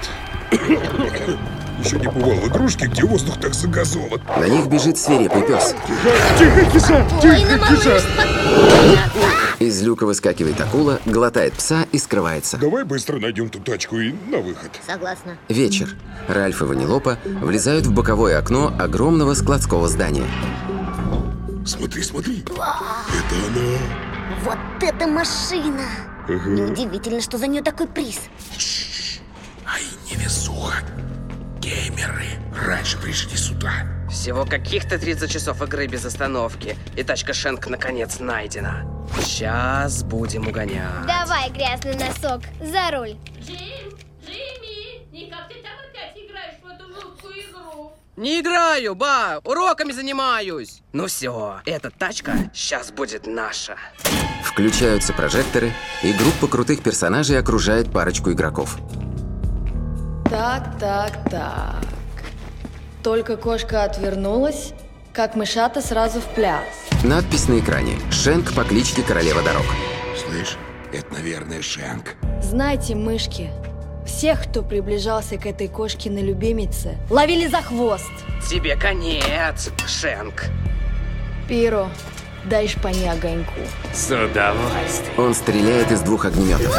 B: Еще не бывало игрушки, где воздух так загазован.
A: На них бежит свирепый пес.
B: Тихо, киса! Тихо, киса!
A: Из люка выскакивает акула, глотает пса и скрывается.
B: Давай быстро найдем ту тачку и на выход.
C: Согласна.
A: Вечер. Ральф и Ванилопа влезают в боковое окно огромного складского здания.
B: Смотри, смотри. Это она.
C: Вот эта машина. Неудивительно, что за нее такой приз.
K: Ай, невезуха. Геймеры раньше пришли сюда.
D: Всего каких-то 30 часов игры без остановки. И тачка Шенк наконец найдена. Сейчас будем угонять.
I: Давай, грязный носок, за руль.
R: Джимми, никак ты там опять играешь в эту жуткую игру?
D: Не играю, ба, уроками занимаюсь. Ну все, эта тачка сейчас будет наша.
A: Включаются прожекторы, и группа крутых персонажей окружает парочку игроков.
V: Так. Только кошка отвернулась, как мышата сразу в пляс.
A: Надпись на экране. Шенк по кличке Королева Дорог.
K: Слышь, это, наверное, Шенк.
V: Знаете, мышки, всех, кто приближался к этой кошкиной любимице, ловили за хвост.
D: Тебе конец, Шенк.
V: Пиро, дай шпане огоньку.
M: С удовольствием.
A: Он стреляет из 2 огнеметов.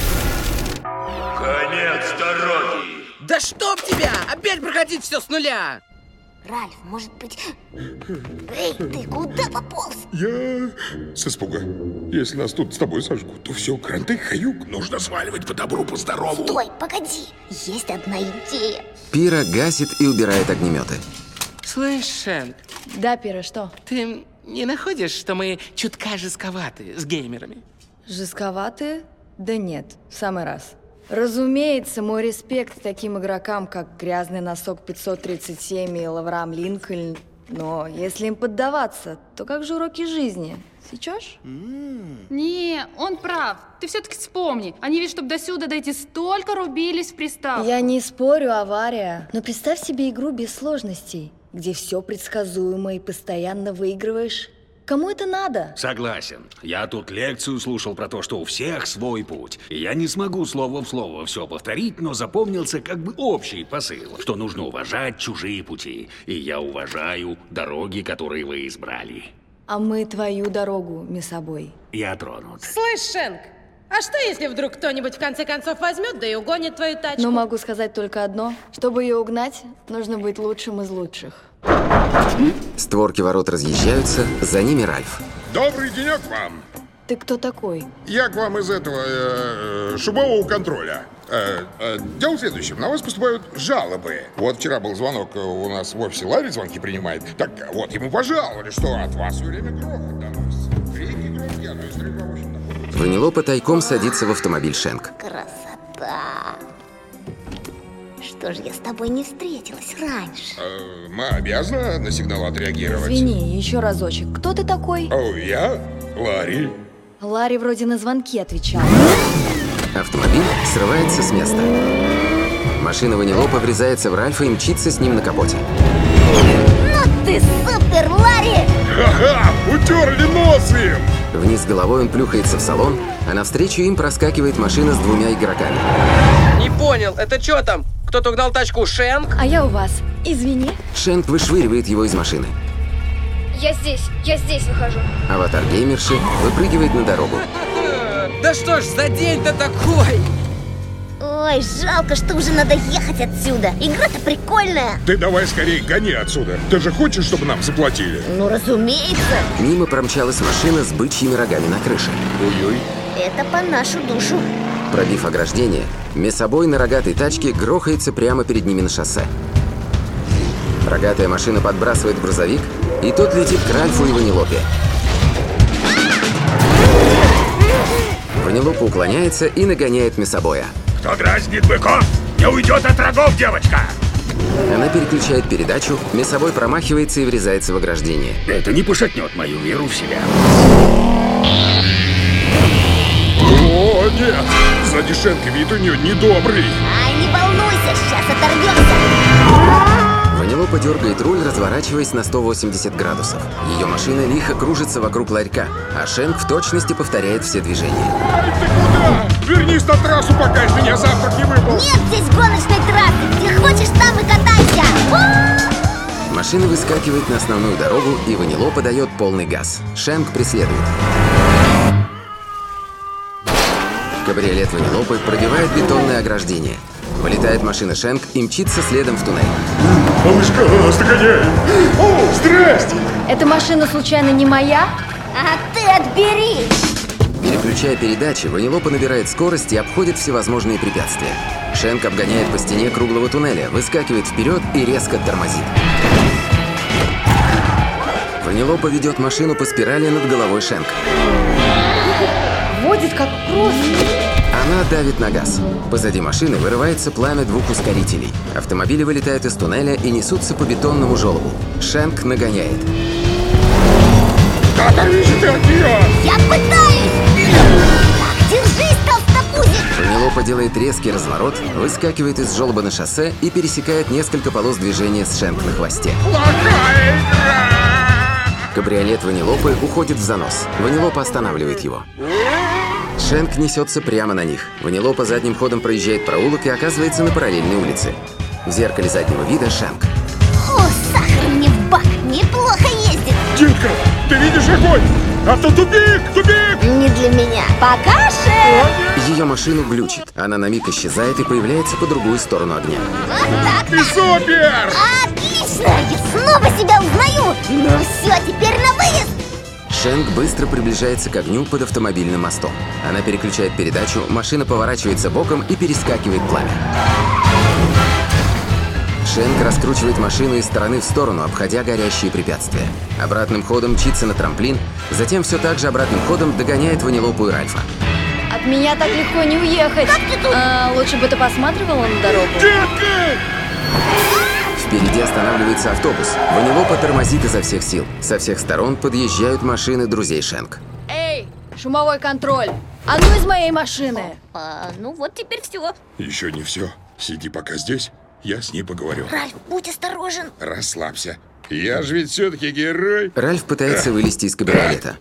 J: Конец дороги!
D: Да чтоб тебя! Опять проходить все с нуля!
C: Ральф, может быть... Эй, ты куда пополз?
B: Я с испуга. Если нас тут с тобой сожгут, то все, кранты, хаюк.
K: Нужно сваливать по добру, по здорову.
C: Стой, погоди. Есть одна идея.
A: Пира гасит и убирает огнеметы.
D: Слышь, Шенк.
V: Да, Пиро, что?
D: Ты не находишь, что мы чутка жестковаты с геймерами?
V: Жестковаты? Да нет, в самый раз. Разумеется, мой респект таким игрокам, как Грязный Носок 537 и Лаврам Линкольн. Но если им поддаваться, то как же уроки жизни? Сечешь?
W: Не, он прав. Ты все-таки вспомни. Они ведь, чтобы до сюда дойти, столько рубились в приставку.
V: Я не спорю, авария. Но представь себе игру без сложностей, где все предсказуемо и постоянно выигрываешь. Кому это надо?
K: Согласен. Я тут лекцию слушал про то, что у всех свой путь. И я не смогу слово в слово все повторить, но запомнился как бы общий посыл, что нужно уважать чужие пути. И я уважаю дороги, которые вы избрали.
V: А мы твою дорогу, миссобой.
K: Я тронут.
X: Слышь, Шенк, а что если вдруг кто-нибудь в конце концов возьмет, да и угонит твою тачку?
V: Но могу сказать только одно. Чтобы ее угнать, нужно быть лучшим из лучших.
A: Створки ворот разъезжаются, за ними Ральф.
B: Добрый денек вам!
V: Ты кто такой?
B: Я к вам из этого шумового контроля. Дело в следующем. На вас поступают жалобы. Вот вчера был звонок у нас в офисе. Ларри звонки принимает. Так вот, ему пожаловали, что от вас все время грохот доносится. Крики громкие, а то и стрельба, в общем, находится.
A: Ванилопа тайком садится в автомобиль Шенк.
C: Красота. Что ж я с тобой не встретилась раньше?
B: Мы обязаны на сигнал отреагировать.
V: Извини, еще разочек. Кто ты такой?
B: Я? Ларри.
V: Ларри вроде на звонки отвечал.
A: Автомобиль срывается с места. Машина Ванилопа врезается в Ральфа и мчится с ним на капоте.
C: Ну ты супер, Ларри!
B: Ха-ха! Утерли нос им!
A: Вниз головой он плюхается в салон, а навстречу им проскакивает машина с 2 игроками.
D: Не понял, это что там? Кто-то угнал тачку Шенк?
V: А я у вас. Извини.
A: Шенк вышвыривает его из машины.
I: Я здесь выхожу.
A: Аватар геймерши выпрыгивает на дорогу.
D: Да что ж за день-то такой?
C: Ой, жалко, что уже надо ехать отсюда. Игра-то прикольная.
B: Ты давай скорее гони отсюда. Ты же хочешь, чтобы нам заплатили?
C: Ну, разумеется.
A: Мимо промчалась машина с бычьими рогами на крыше.
B: Ой-ой.
C: Это по нашу душу.
A: Пробив ограждение, мясобой на рогатой тачке грохается прямо перед ними на шоссе. Рогатая машина подбрасывает грузовик, и тот летит к Ральфу и Ванилопе. Ванилопа уклоняется и нагоняет мясобоя.
J: Кто дразнит быков, не уйдет от рогов, девочка!
A: Она переключает передачу, мясобой промахивается и врезается в ограждение.
J: Это не пошатнет мою веру в себя.
B: О, нет! Сзади Шенка вид у нее недобрый.
C: Ай, не волнуйся, сейчас оторвемся.
A: Ванилопа дергает руль, разворачиваясь на 180 градусов. Ее машина лихо кружится вокруг ларька, а Шенк в точности повторяет все движения.
B: Ай, ты куда? Вернись на трассу, пока из меня завтрак не выпал.
C: Нет здесь гоночной трассы. Где хочешь, там и катайся.
A: Машина выскакивает на основную дорогу, и Ванилопа дает полный газ. Шенк преследует. Кабриолет Ванилопы пробивает бетонное ограждение. Вылетает машина Шенк и мчится следом в туннель.
B: Малышка, нас догоняет! О, здрасте!
V: Эта машина случайно не моя?
C: А ты отбери!
A: Переключая передачи, Ванилопа набирает скорость и обходит всевозможные препятствия. Шенк обгоняет по стене круглого туннеля, выскакивает вперед и резко тормозит. Ванилопа ведет машину по спирали над головой Шенк.
V: Водит как просто.
A: Она давит на газ. Позади машины вырывается пламя 2 ускорителей. Автомобили вылетают из туннеля и несутся по бетонному желобу. Шенк нагоняет.
B: Оторвись ты от нее!
C: Я пытаюсь! Так, держись, толстопузик!
A: Ванилопа делает резкий разворот, выскакивает из желоба на шоссе и пересекает несколько полос движения с Шенк на хвосте.
B: Плохая игра!
A: Кабриолет Ванилопы уходит в занос. Ванилопа останавливает его. Шенк несется прямо на них. Ванилопа задним ходом проезжает проулок и оказывается на параллельной улице. В зеркале заднего вида Шенк.
C: О, сахар мне в бак! Неплохо ездит!
B: Детка, ты видишь огонь? Автотупик! Тупик!
C: Не для меня. Пока, Шенк!
A: Ее машину глючит. Она на миг исчезает и появляется по другую сторону огня.
C: Вот так!
B: Ты супер!
C: Отлично! Я снова себя узнаю! Ну все, теперь на выезд!
A: Шенк быстро приближается к огню под автомобильным мостом. Она переключает передачу, машина поворачивается боком и перескакивает пламя. Шенк раскручивает машину из стороны в сторону, обходя горящие препятствия. Обратным ходом мчится на трамплин, затем все так же обратным ходом догоняет Ванилопу и Ральфа.
V: От меня так легко не уехать.
C: Как ты тут?
V: Лучше бы ты посматривала на дорогу.
B: Детка!
A: Впереди останавливается автобус. Ванилопа тормозит изо всех сил. Со всех сторон подъезжают машины друзей Шенк.
V: Эй, шумовой контроль! А ну из моей машины!
C: Ну вот теперь все.
B: Еще не все. Сиди пока здесь, я с ней поговорю.
C: Ральф, будь осторожен.
B: Расслабься. Я же ведь все-таки герой.
A: Ральф пытается вылезти из кабриолета.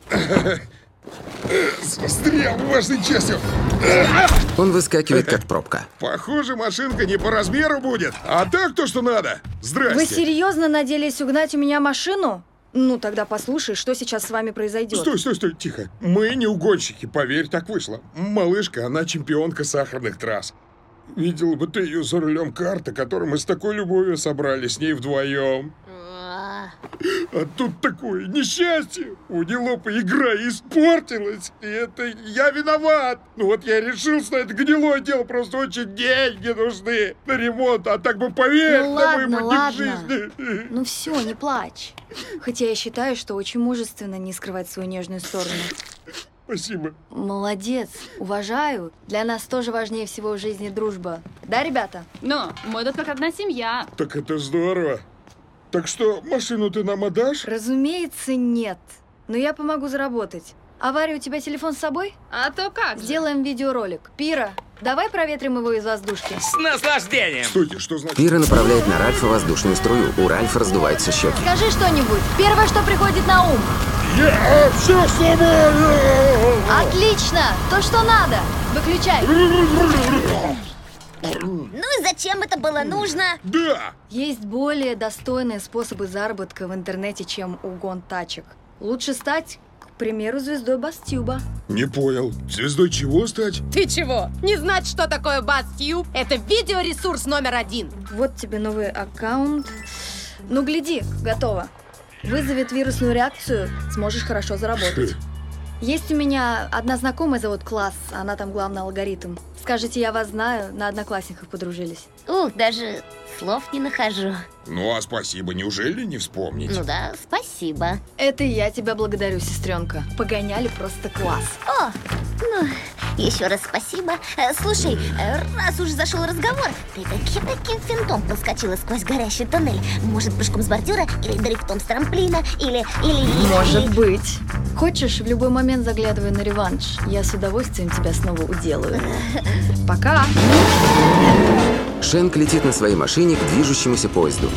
B: Застрял важной частью.
A: Он выскакивает, как пробка.
B: Похоже, машинка не по размеру будет. А так то, что надо. Здрасте.
V: Вы серьезно надеялись угнать у меня машину? Ну, тогда послушай, что сейчас с вами произойдет.
B: Стой, тихо. Мы не угонщики, поверь, так вышло. Малышка, она чемпионка сахарных трасс. Видела бы ты ее за рулем карта, которую мы с такой любовью собрали с ней вдвоем. А тут такое несчастье. У Нелопа игра испортилась. И это я виноват. Ну вот я решился на это гнилое дело. Просто очень деньги нужны на ремонт. А так бы поверь,
V: Ну
B: на моему
V: ладно,
B: не в жизни.
V: Ну все, не плачь. Хотя я считаю, что очень мужественно не скрывать свою нежную сторону.
B: Спасибо.
V: Молодец, уважаю. Для нас тоже важнее всего в жизни дружба. Да, ребята?
W: Но мы тут как одна семья.
B: Так это здорово. Так что, машину ты нам отдашь?
V: Разумеется, нет. Но я помогу заработать. Авария, у тебя телефон с собой?
W: А то как же?
V: Сделаем видеоролик. Пира, давай проветрим его из воздушки.
S: С наслаждением!
B: Стойте, что значит?
A: Пира направляет на Ральфа воздушную струю. У Ральфа раздуваются щеки.
V: Скажи что-нибудь. Первое, что приходит на ум.
B: Я все с тобой!
V: Отлично! То, что надо. Выключай.
C: Ну и зачем это было нужно?
B: Да!
V: Есть более достойные способы заработка в интернете, чем угон тачек. Лучше стать, к примеру, звездой Бастюба.
B: Не понял. Звездой чего стать?
X: Ты чего? Не знать, что такое BuzzTube? Это видеоресурс №1.
V: Вот тебе новый аккаунт. Ну, гляди, готово. Вызовет вирусную реакцию, сможешь хорошо заработать. Есть у меня одна знакомая, зовут Класс, она там главный алгоритм. Скажите, я вас знаю, на одноклассниках подружились.
C: Даже слов не нахожу.
B: Ну, а спасибо, неужели не вспомнить?
C: Ну да, спасибо.
V: Это я тебя благодарю, сестренка. Погоняли просто класс.
C: О, ну, еще раз спасибо. Слушай, раз уж зашел разговор, ты таким финтом проскочила сквозь горящий тоннель? Может, прыжком с бордюра, или дрифтом с трамплина, или...
V: Может быть. Хочешь, в любой момент заглядывай на реванш. Я с удовольствием тебя снова уделаю. Пока.
A: Шенк летит на своей машине к движущемуся поезду.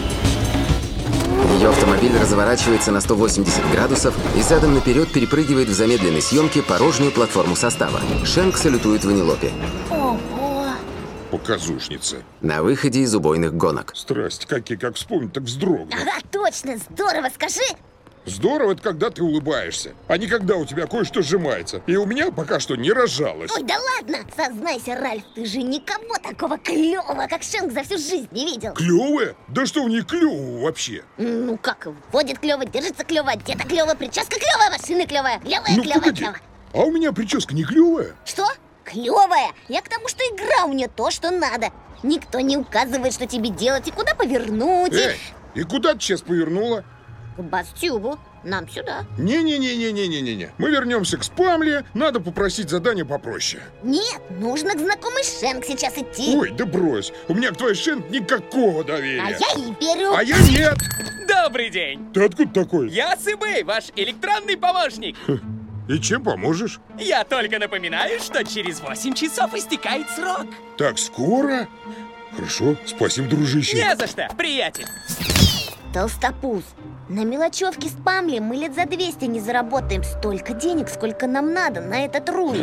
A: Ее автомобиль разворачивается на 180 градусов и задом наперед перепрыгивает в замедленной съемке порожнюю платформу состава. Шенк салютует Ванелопе.
C: Ого!
B: Показушница.
A: На выходе из убойных гонок.
B: Страсть, как вспомнить, так вздрогну.
C: Ага, точно, здорово, скажи!
B: Здорово, это когда ты улыбаешься, а не когда у тебя кое-что сжимается. И у меня пока что не разжалось.
C: Ой, да ладно! Сознайся, Ральф, ты же никого такого клевого, как Шенк, за всю жизнь не видел.
B: Клевая? Да что в ней клевого вообще?
C: Ну как, водит клево, держится клево, одета клево, прическа клевая, машина клевая, клевая,
B: Ну,
C: клевая,
B: погоди.
C: клевая.
B: А у меня прическа не клевая?
C: Что? Клевая? Я к тому, что игра у нее то, что надо. Никто не указывает, что тебе делать и куда повернуть.
B: Эй, и куда ты сейчас повернула?
C: К Бастюбу. Нам сюда.
B: Не-не-не-не-не-не-не. Мы вернемся к спамле. Надо попросить задание попроще.
C: Нет, нужно к знакомой Шенк сейчас идти.
B: Ой, да брось. У меня к твоей Шенк никакого доверия.
C: А я ей верю.
B: А я нет.
S: Добрый день.
B: Ты откуда такой?
S: Я Сыбэй, ваш электронный помощник.
B: И чем поможешь?
S: Я только напоминаю, что через 8 часов истекает срок.
B: Так скоро? Хорошо, спасибо, дружище.
S: Не за что, приятель.
C: Толстопуз, на мелочевке спамле мы лет за 200 не заработаем столько денег, сколько нам надо на этот руль.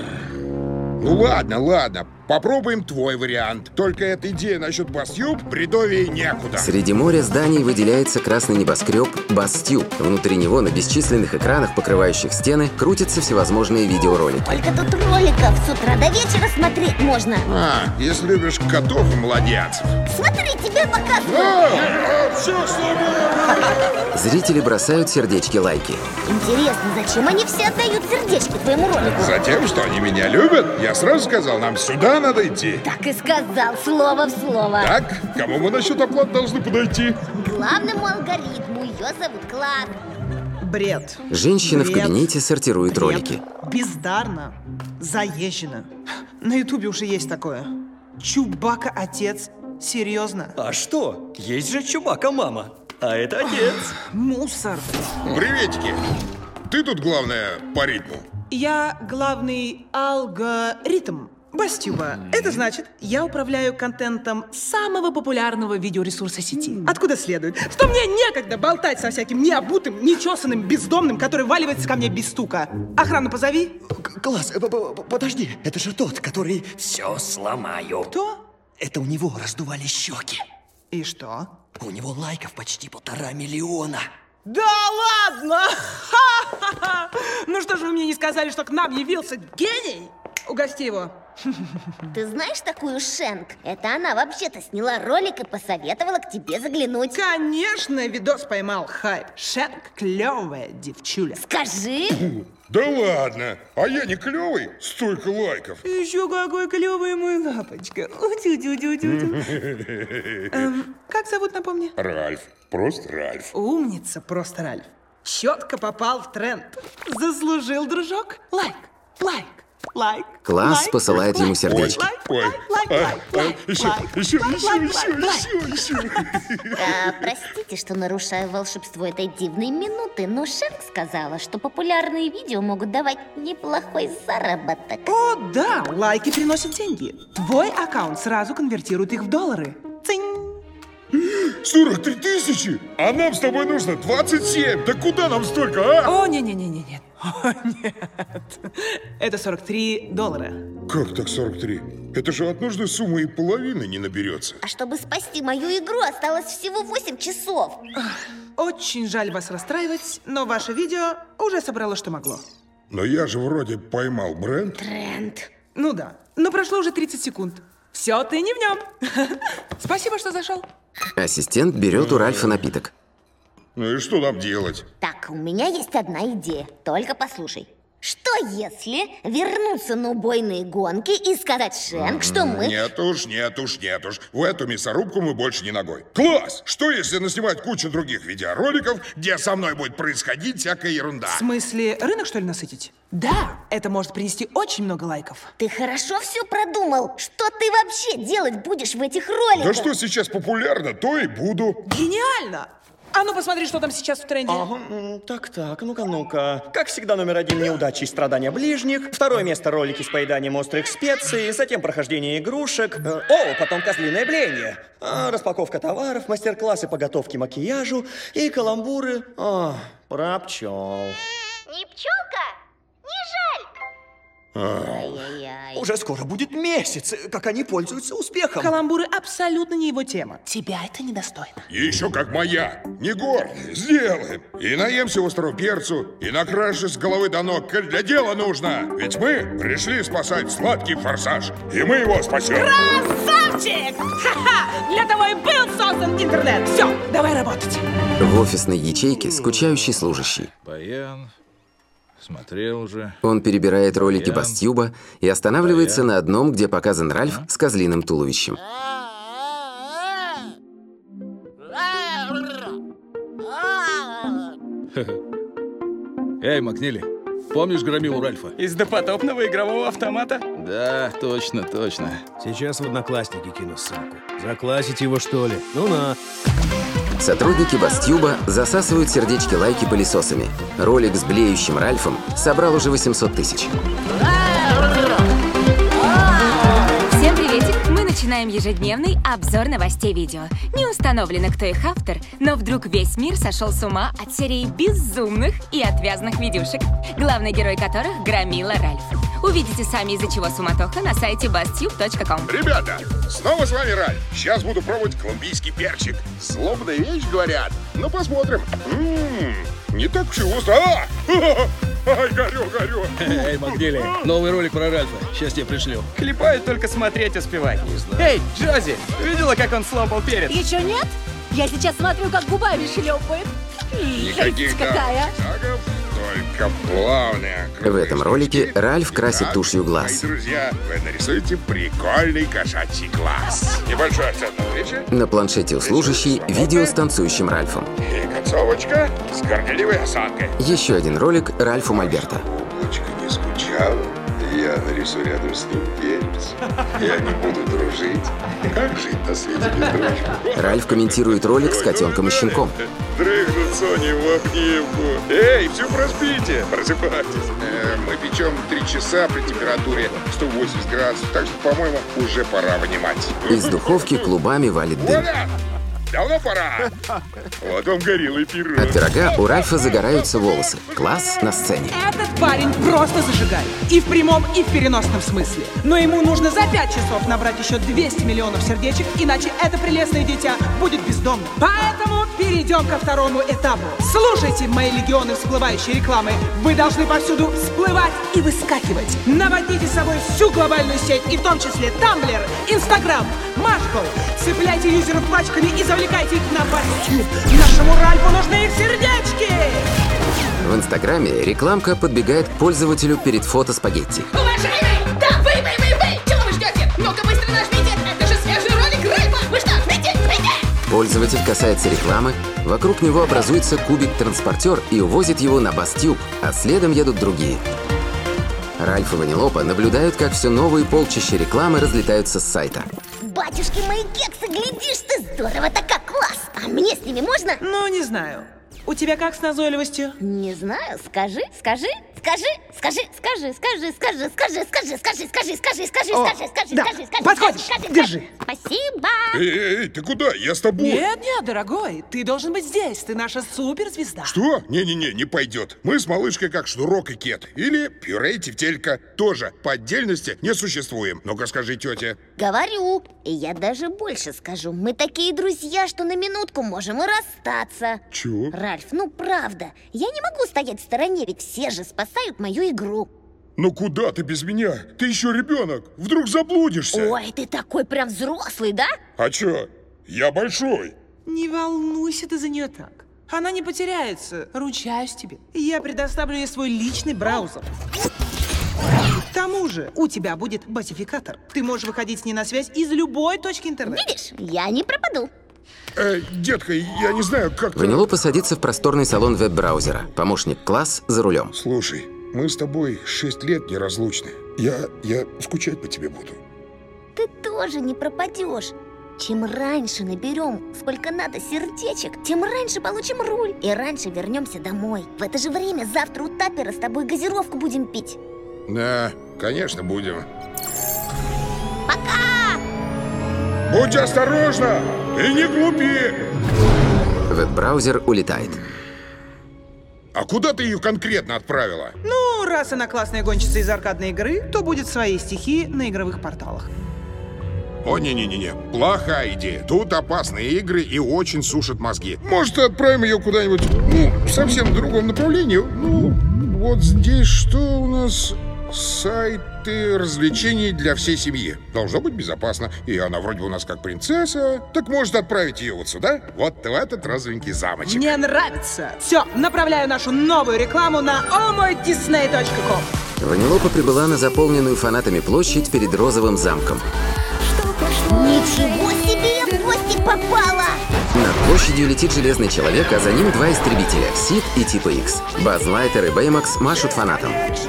B: Ну ладно. Попробуем твой вариант. Только эта идея насчет Бастюб бредовее некуда.
A: Среди моря зданий выделяется красный небоскреб Бастюб. Внутри него на бесчисленных экранах, покрывающих стены, крутятся всевозможные видеоролики.
C: Только тут роликов с утра до вечера смотреть можно.
B: Если любишь котов и младенцев.
C: Смотри, тебе показывают.
B: Все сломаю.
A: Зрители бросают сердечки-лайки.
C: Интересно, зачем они все отдают сердечки твоему ролику?
B: Затем, что они меня любят. Я сразу сказал, нам сюда надо идти.
C: Так и сказал, слово в слово.
B: Так, кому мы насчет оплаты должны подойти?
C: Главному алгоритму, ее зовут Класс.
F: Бред.
A: Женщина в
F: Бред.
A: кабинете сортирует
F: Бред.
A: ролики.
F: Бездарно. Заезжено. На Ютубе уже есть такое. Чубака отец. Серьезно?
G: А что? Есть же Чубака-мама. А это отец.
F: Мусор.
B: Приветики. Ты тут главное по ритму.
F: Я главный алгоритм Бастюба. Это значит, я управляю контентом самого популярного видеоресурса сети. Откуда следует, что мне некогда болтать со всяким необутым, нечесанным, бездомным, который валивается ко мне без стука. Охрану позови.
G: Класс, подожди. Это же тот, который все сломаю.
F: Кто?
G: Это у него раздували щеки.
F: И что?
G: У него лайков почти 1,5 миллиона.
F: Да ладно! Ха-ха-ха! Ну что же вы мне не сказали, что к нам явился гений? Угости его.
C: Ты знаешь такую Шенк? Это она вообще-то сняла ролик и посоветовала к тебе заглянуть.
F: Конечно, видос поймал хайп. Шенк клевая девчуля.
C: Скажи.
B: Да ладно, а я не клевый? Столько лайков.
F: Еще какой клевый мой лапочка. Как зовут, напомни?
B: Ральф. Просто Ральф.
F: Умница, просто Ральф. Четко попал в тренд. Заслужил, дружок. Лайк, лайк, лайк.
A: Класс посылает ему сердечко.
B: Еще.
C: Простите, что нарушаю волшебство этой дивной минуты, но Шенк сказала, что популярные видео могут давать неплохой заработок.
F: О, да, лайки приносят деньги. Твой аккаунт сразу конвертирует их в доллары. Цинь.
B: 43 тысячи? А нам с тобой нужно 27. Да куда нам столько, а?
F: О, не-не-не-не-нет. О, нет. Это $43.
B: Как так 43? Это же от нужной суммы и половины не наберется.
C: А чтобы спасти мою игру, осталось всего 8 часов.
F: Очень жаль вас расстраивать, но ваше видео уже собрало, что могло.
B: Но я же вроде поймал бренд.
C: Тренд.
F: Ну да, но прошло уже 30 секунд. Все, ты не в нем. Спасибо, что зашел.
A: Ассистент берет у Ральфа напиток.
B: Ну и что нам делать?
C: Так, у меня есть одна идея. Только послушай. Что если вернуться на убойные гонки и сказать Шенк, что мы...
B: Нет уж. В эту мясорубку мы больше не ногой. Класс! Что если наснимать кучу других видеороликов, где со мной будет происходить всякая ерунда?
F: В смысле, рынок, что ли, насытить? Да, это может принести очень много лайков.
C: Ты хорошо все продумал. Что ты вообще делать будешь в этих роликах?
B: Да что сейчас популярно, то и буду.
F: Гениально! А ну посмотри, что там сейчас в тренде.
G: Ага, так, ну-ка. Как всегда, номер 1 неудачи и страдания ближних. Второе место ролики с поеданием острых специй. Затем прохождение игрушек. Потом козлиное блеяние. Распаковка товаров, мастер-классы по готовке макияжу и каламбуры. Про пчел.
C: Не пчелка, не жаль. Ай-яй-яй.
G: Уже скоро будет месяц, как они пользуются успехом.
F: Каламбуры абсолютно не его тема. Тебя это недостойно.
B: Еще как моя. Не гордый. Сделаем. И наемся острого перцу, и накраши с головы до ног, коль для дела нужно. Ведь мы пришли спасать сладкий форсаж. И мы его спасем.
F: Красавчик! Ха-ха! Для того и был создан интернет. Все, давай работать.
A: В офисной ячейке скучающий служащий.
H: Баян. Смотрел уже.
A: Он перебирает ролики Бастьюба и останавливается на одном, где показан Ральф с козлиным туловищем.
H: Эй, Макнили, помнишь громилу Ральфа?
S: Из допотопного игрового автомата?
H: Да, точно.
K: Сейчас в Одноклассники кину ссылку. Заклассить его, что ли? Ну на.
A: Сотрудники Бастьюба засасывают сердечки лайки пылесосами. Ролик с блеющим Ральфом собрал уже 800 тысяч.
N: Всем приветик! Мы начинаем ежедневный обзор новостей видео. Не установлено, кто их автор, но вдруг весь мир сошел с ума от серии безумных и отвязных видюшек, главный герой которых — громила Ральф. Увидите сами, из-за чего суматоха на сайте bastube.com.
B: Ребята, снова с вами Ральф. Сейчас буду пробовать колумбийский перчик. Злобная вещь, говорят. Ну, посмотрим. Не так уж и остро. Ай, горю.
H: Эй, Макнили, новый ролик про Ральфа. Сейчас тебе пришлю.
S: Клепает, только смотреть успевай. Эй, Джози, видела, как он слопал перец?
N: Еще нет? Я сейчас смотрю, как губами шлепает.
B: Никаких
N: какая.
B: шагов, только плавная.
A: В этом ролике Ральф красит тушью глаз.
B: Мои друзья, вы нарисуете прикольный кошачий глаз. Небольшой акцент на встрече.
A: На планшете у служащей видео с танцующим Ральфом.
B: И концовочка с горделивой осанкой.
A: Еще один ролик Ральфу Мольберто.
B: Облачко не скучало, я нарисую рядом с ним перец. И они будут дружить. Как жить на свете без дружбы?
A: Ральф комментирует ролик с котенком и щенком.
B: Дрыхнут Сони в обнимку. Эй, все проспите, просыпайтесь. Мы печем 3 часа при температуре 180 градусов, так что, по-моему, уже пора вынимать.
A: Из духовки клубами валит дым.
B: давно пора. Вот он, гориллы пирог.
A: От пирога у Ральфа загораются волосы. Класс на сцене.
F: Этот парень просто зажигает. И в прямом, и в переносном смысле. Но ему нужно за 5 часов набрать еще 200 миллионов сердечек, иначе это прелестное дитя будет бездомным. Поэтому перейдем ко второму этапу. Слушайте мои легионы всплывающей рекламы. Вы должны повсюду всплывать и выскакивать. Наводните с собой всю глобальную сеть, и в том числе Тамблер, Инстаграм, Машку. Цепляйте юзеров пачками и завлекайте их на BuzzTube. Нашему Ральфу нужны их сердечки!
A: В Инстаграме рекламка подбегает к пользователю перед фото спагетти.
R: Уважаемый! Да, вы! Чего вы ждете? Ну-ка быстро нажмите! Это же свежий ролик Ральфа! Вы что, жмите?
A: Пользователь касается рекламы, вокруг него образуется кубик-транспортер и увозит его на BuzzTube, а следом едут другие. Ральф и Ванилопа наблюдают, как все новые полчища рекламы разлетаются с сайта.
C: Батюшки мои кексы, глядишь ты, здорово-то как класс! А мне с ними можно?
F: Ну, не знаю. У тебя как с назойливостью?
C: Не знаю, скажи.
F: Подходишь, держи.
C: Спасибо.
B: Эй, ты куда? Я с тобой.
F: Нет, дорогой, ты должен быть здесь, ты наша суперзвезда.
B: Что? Не пойдет. Мы с малышкой как Шнурок и Кет. Или Пюре и Тефтелька. Тоже по отдельности не существуем. Ну-ка скажи, тетя.
C: Говорю. И я даже больше скажу. Мы такие друзья, что на минутку можем и расстаться.
B: Чего?
C: Ральф, ну правда. Я не могу стоять в стороне, ведь все же спасают мою игру.
B: Ну куда ты без меня? Ты еще ребенок. Вдруг заблудишься.
C: Ой, ты такой прям взрослый, да?
B: А чё? Я большой.
F: Не волнуйся ты за нее так. Она не потеряется, ручаюсь тебе. Я предоставлю ей свой личный браузер. К тому же, у тебя будет ботификатор. Ты можешь выходить с ней на связь из любой точки интернета.
C: Видишь, я не пропаду.
B: Детка, я не знаю, как...
A: Ванилопа садится в просторный салон веб-браузера. Помощник Класс за рулем.
B: Слушай, мы с тобой 6 лет неразлучны. Я скучать по тебе буду.
C: Ты тоже не пропадешь. Чем раньше наберем сколько надо сердечек, тем раньше получим руль. И раньше вернемся домой. В это же время завтра у Таппера с тобой газировку будем пить.
B: Да, конечно, будем.
C: Пока!
B: Будь осторожна и не глупи!
A: Веб-браузер улетает.
B: А куда ты ее конкретно отправила?
F: Ну, раз она классная гонщица из аркадной игры, то будет свои стихи на игровых порталах.
B: О, не-не-не, плохая идея. Тут опасные игры и очень сушат мозги. Может, отправим ее куда-нибудь, совсем в другом направлении? Вот здесь что у нас? Сайты развлечений для всей семьи. Должно быть безопасно. И она вроде бы у нас как принцесса. Так может отправить ее вот сюда? Вот в этот розовенький замочек.
F: Мне нравится. Все, направляю нашу новую рекламу на ohmydisney.com.
A: Ванилопа прибыла на заполненную фанатами площадь перед розовым замком.
C: Ничего себе, я в гости попала!
A: Над площадью летит Железный Человек, а за ним два истребителя — Сид и Типа Икс. Базз Лайтер и Бэймакс машут фанатам.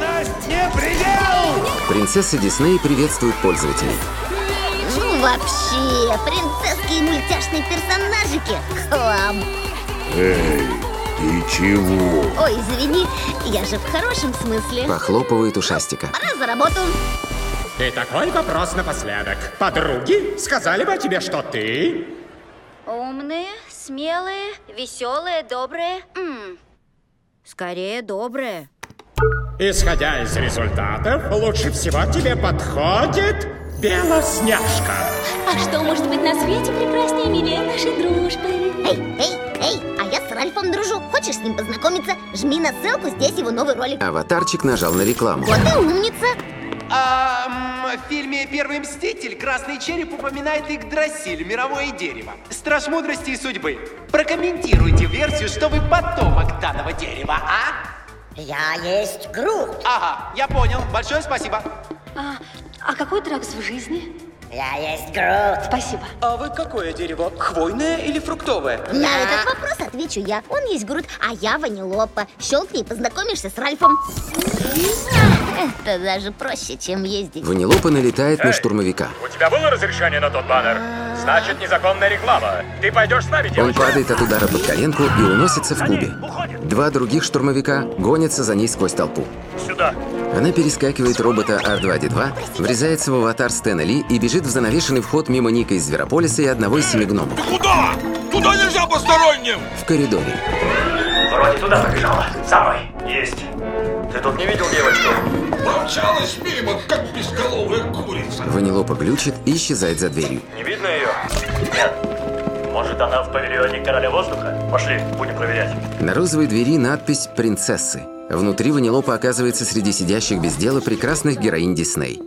A: Принцесса Дисней приветствует пользователей.
C: Ну вообще, принцесские мультяшные персонажики. Хлам.
B: Эй, ты чего?
C: Ой, извини, я же в хорошем смысле.
A: Похлопывает ушастика.
C: Пора за работу.
E: И такой вопрос напоследок. Подруги сказали бы тебе, что ты...
L: Умные, смелые, веселые, добрые. Скорее, добрые.
E: Исходя из результатов, лучше всего тебе подходит Белоснежка.
R: А что может быть на свете прекраснее и милее нашей дружбы?
C: Эй, а я с Ральфом дружу. Хочешь с ним познакомиться? Жми на ссылку, здесь его новый ролик.
A: Аватарчик нажал на рекламу.
C: Вот и умница.
O: В фильме «Первый мститель» красный череп упоминает Игдрасиль, мировое дерево. Страж мудрости и судьбы. Прокомментируйте версию, что вы потомок данного дерева, а?
C: Я есть Грут.
O: Ага, я понял. Большое спасибо.
L: А какой Дракс в жизни?
C: Я есть Грут.
L: Спасибо.
O: А вы какое дерево? Хвойное или фруктовое?
C: На этот вопрос отвечу я. Он есть Грут, а я Ванилопа. Щелкни и познакомишься с Ральфом. Это даже проще, чем ездить.
A: Ванилопа налетает на штурмовика.
M: У тебя было разрешение на тот баннер? Значит, незаконная реклама. Ты пойдешь с нами, девочка?
A: Он падает от удара под коленку и уносится в кубе. Два других штурмовика гонятся за ней сквозь толпу.
M: Сюда.
A: Она перескакивает робота R2-D2, врезается в аватар Стэна Ли и бежит в занавешенный вход мимо Ника из Зверополиса и одного из 7 гномов.
J: Куда? Туда нельзя посторонним!
A: В коридоре.
M: Вроде туда побежала. За мной. Есть. Ты тут не видел девочку?
J: Промчалась мимо, как безголовая курица.
A: Ванилопа глючит и исчезает за дверью.
M: Не видно ее? Нет. Может, она в павильоне Короля Воздуха? Пошли, будем проверять.
A: На розовой двери надпись «Принцессы». Внутри Ванилопа оказывается среди сидящих без дела прекрасных героинь Дисней.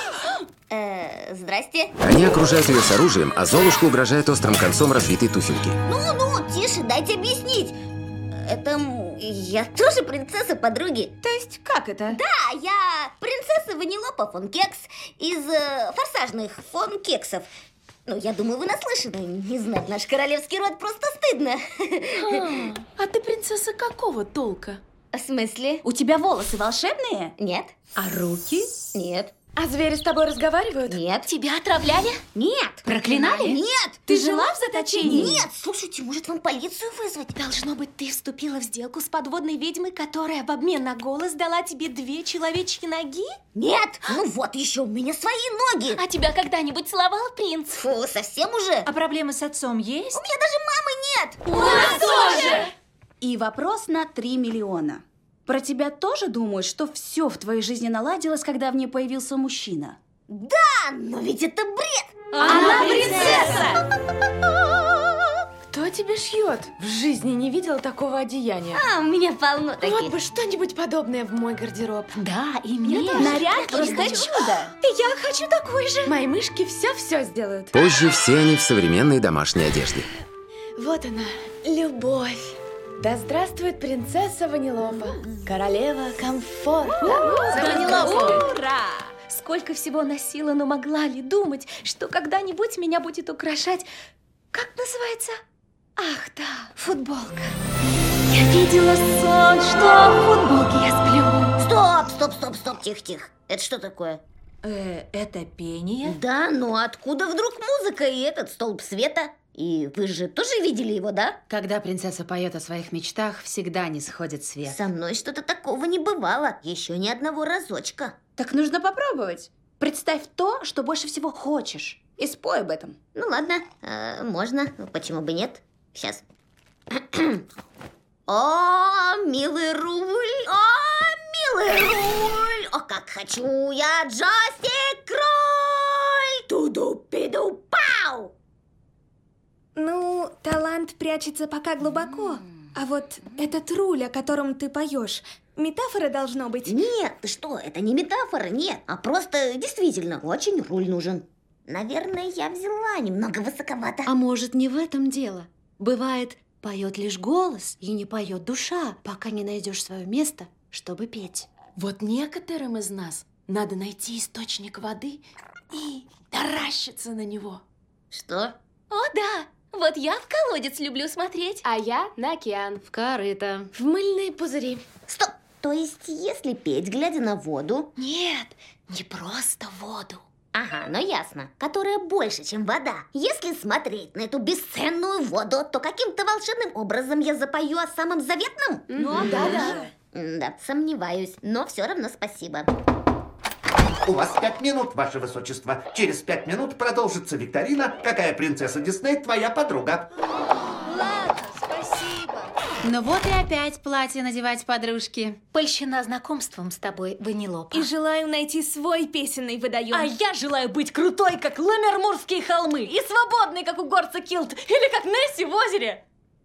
C: Здрасте.
A: Они окружают ее с оружием, а Золушка угрожает острым концом разбитой туфельки.
C: Ну, тише, дайте объяснить. Это я тоже принцесса подруги.
N: То есть, как это?
C: Да, я принцесса Ванилопа фон Кекс из форсажных фон Кексов. Ну, я думаю, вы наслышаны. Не знать наш королевский род просто стыдно.
N: А ты принцесса какого толка?
C: В смысле?
N: У тебя волосы волшебные?
C: Нет.
N: А руки?
C: Нет.
N: А звери с тобой разговаривают?
C: Нет.
N: Тебя отравляли?
C: Нет.
N: Проклинали?
C: Нет.
N: Ты жила в заточении?
C: Нет. Слушайте, может вам полицию вызвать?
N: Должно быть, ты вступила в сделку с подводной ведьмой, которая в обмен на голос дала тебе 2 человечьи ноги?
C: Нет. Ну вот еще, у меня свои ноги.
N: А тебя когда-нибудь целовал принц?
C: Фу, совсем уже?
N: А проблемы с отцом есть?
C: У меня даже мамы нет.
N: У нас тоже!
P: И вопрос на 3 миллиона. Про тебя тоже думают, что все в твоей жизни наладилось, когда в ней появился мужчина?
C: Да, но ведь это бред.
N: Она принцесса!
V: Кто тебе шьет? В жизни не видела такого одеяния.
C: У меня полно таких.
V: Вот бы что-нибудь подобное в мой гардероб.
N: Да, и мне.
P: Наряд просто чудо.
N: Я хочу такой же.
V: Мои мышки все сделают.
A: Позже все они в современной домашней одежде.
V: Вот она, любовь. Да здравствует принцесса Ванилопа, королева комфорта.
N: Ванилопа! Ура! Сколько всего носила, но могла ли думать, что когда-нибудь меня будет украшать... Как называется? Ах, да, футболка. Я видела сон, что в футболке я сплю.
C: Стоп, тихо. Это что такое?
N: Это пение?
C: Да, но откуда вдруг музыка и этот столб света? И вы же тоже видели его, да?
Q: Когда принцесса поет о своих мечтах, всегда не сходит свет.
C: Со мной что-то такого не бывало. Еще ни одного разочка.
P: Так нужно попробовать. Представь то, что больше всего хочешь. И спой об этом.
C: Ну ладно, можно. Почему бы нет? Сейчас. О, милый руль! О, милый руль! О, как хочу я джойстик руль! Туду-пиду-пау!
N: Ну, талант прячется пока глубоко. А вот этот руль, о котором ты поешь, метафора должно быть?
C: Нет, ты что, это не метафора, нет. А просто действительно очень руль нужен. Наверное, я взяла немного высоковато.
Q: А может, не в этом дело? Бывает, поет лишь голос и не поет душа, пока не найдешь свое место, чтобы петь.
V: Вот некоторым из нас надо найти источник воды и таращиться на него.
C: Что?
N: О, да! Вот я в колодец люблю смотреть.
V: А я на океан.
Q: В корыто.
V: В мыльные пузыри.
C: Стоп! То есть, если петь, глядя на воду...
N: Нет, не просто воду.
C: Ага, ну ясно. Которая больше, чем вода. Если смотреть на эту бесценную воду, то каким-то волшебным образом я запою о самом заветном?
V: Ну, да.
C: Да, сомневаюсь. Но все равно спасибо.
T: У вас 5 минут, ваше высочество. Через 5 минут продолжится викторина «Какая принцесса Дисней твоя подруга?»
N: Ладно, спасибо.
Q: Ну вот и опять платье надевать подружки.
N: Польщена знакомством с тобой, Ванилопа.
V: И желаю найти свой песенный водоем.
N: А я желаю быть крутой, как Ламермурские холмы, и свободной, как у горца Килт, или как Несси в озере.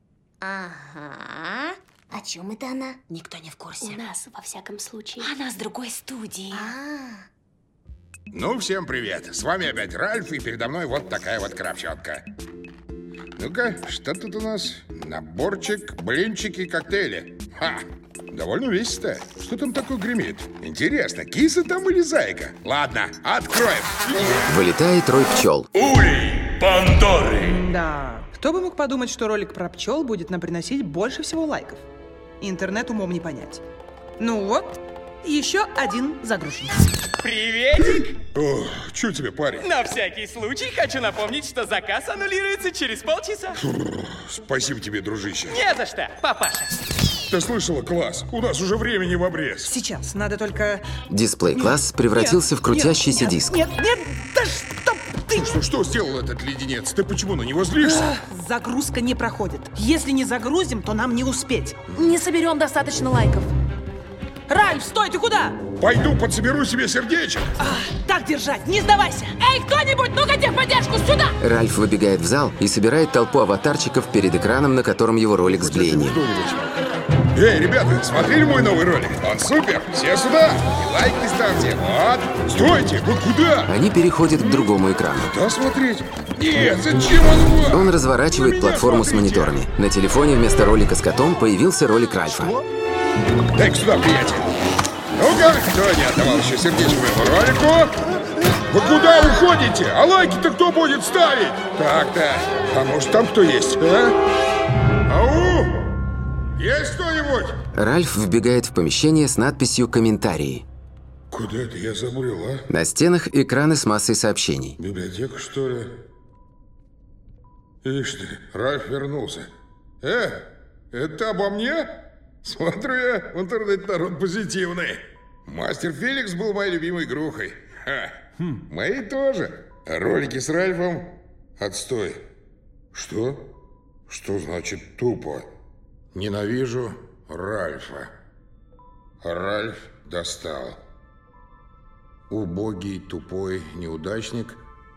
C: Ага. О чем это она?
N: Никто не в курсе.
V: У нас, во всяком случае.
N: Она с другой студии.
B: Ну, всем привет. С вами опять Ральф, и передо мной вот такая вот крапчатка. Ну-ка, что тут у нас? Наборчик, блинчики, коктейли. Ха! Довольно весело. Что там такое гремит? Интересно, киса там или зайка? Ладно, откроем.
A: Вылетает рой пчел.
J: Улей Пандоры.
F: Да, кто бы мог подумать, что ролик про пчел будет нам приносить больше всего лайков. Интернет умом не понять. Ну вот, еще один загружен.
M: Приветик!
B: О, чё тебе, парень?
M: На всякий случай хочу напомнить, что заказ аннулируется через полчаса.
B: Спасибо тебе, дружище.
M: Не за что, папаша.
B: Ты слышала, класс? У нас уже времени в обрез.
F: Сейчас, надо только...
A: Дисплей-класс превратился в крутящийся диск.
F: Нет, да что ты Один.
B: Что сделал этот леденец? Ты почему на него злишься?
F: Загрузка не проходит. Если не загрузим, то нам не успеть. Не соберем достаточно лайков. Ральф, стой, ты куда?
B: Пойду подсоберу себе сердечек.
F: Так держать, не сдавайся.
X: Эй, кто-нибудь, ну-ка тебе поддержку сюда!
A: Ральф выбегает в зал и собирает толпу аватарчиков перед экраном, на котором его ролик с блеянием.
B: Эй, ребята, смотрели мой новый ролик? Он супер! Все сюда! И лайки ставьте! Вот! Стойте! Вы куда?
A: Они переходят к другому экрану.
B: Куда смотреть? Нет, зачем он?
A: Он разворачивает платформу с мониторами. На телефоне вместо ролика с котом появился ролик Ральфа.
B: Дай-ка сюда, приятель! Ну-ка, кто не отдавал еще сердечко моему ролику? Вы куда уходите? А лайки-то кто будет ставить? Так-то. А может, там кто есть, а? Ау! Есть кто-нибудь?
A: Ральф вбегает в помещение с надписью «Комментарии».
B: Куда это я забрел, а?
A: На стенах экраны с массой сообщений.
B: Библиотека, что ли? Ишь ты, Ральф вернулся. Это обо мне? Смотрю я, в интернете народ позитивный. Мастер Феликс был моей любимой игрухой. Мои тоже. А ролики с Ральфом – отстой. Что? Что значит тупо? Ненавижу Ральфа. Ральф достал. Убогий, тупой неудачник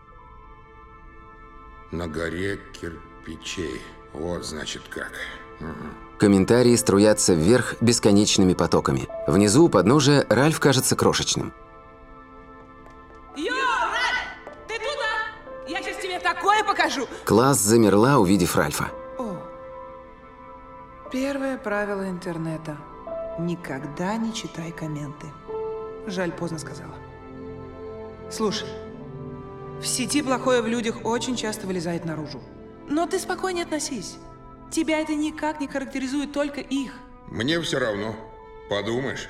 B: на горе кирпичей. Вот значит как.
A: Комментарии струятся вверх бесконечными потоками. Внизу у подножия Ральф кажется крошечным.
F: Йо, Ральф! Ты туда? Я сейчас тебе такое покажу!
A: Класс замерла, увидев Ральфа.
F: Первое правило интернета. Никогда не читай комменты. Жаль, поздно сказала. Слушай, в сети плохое в людях очень часто вылезает наружу. Но ты спокойнее относись. Тебя это никак не характеризует, только их.
B: Мне все равно. Подумаешь.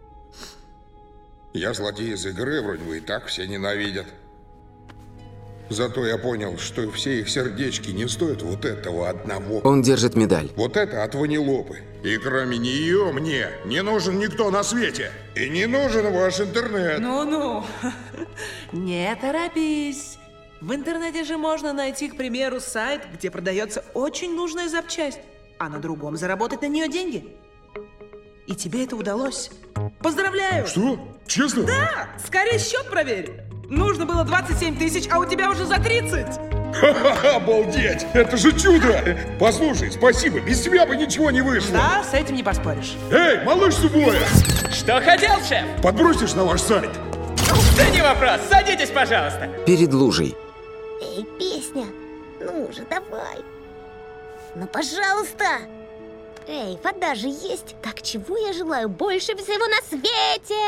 B: Я злодей из игры, вроде бы и так все ненавидят. Зато я понял, что все их сердечки не стоят вот этого одного.
A: Он держит медаль.
B: Вот это от Ванилопы. И кроме нее мне не нужен никто на свете. И не нужен ваш интернет.
F: Ну-ну. Не торопись. В интернете же можно найти, к примеру, сайт, где продается очень нужная запчасть, а на другом заработать на нее деньги. И тебе это удалось. Поздравляю!
B: Что? Честно?
F: Да! Скорее счет проверь. Нужно было 27 тысяч, а у тебя уже за 30.
B: Ха-ха-ха, обалдеть! Это же чудо! Послушай, спасибо, без тебя бы ничего не вышло.
F: Да, с этим не поспоришь.
B: Эй, малыш Субоя!
S: Что хотел, шеф?
B: Подбросишь на ваш сайт?
S: Да не вопрос, садитесь, пожалуйста.
A: Перед лужей.
C: Эй, песня, ну же, давай. Ну, пожалуйста. Эй, вода же есть. Так чего я желаю больше всего на свете?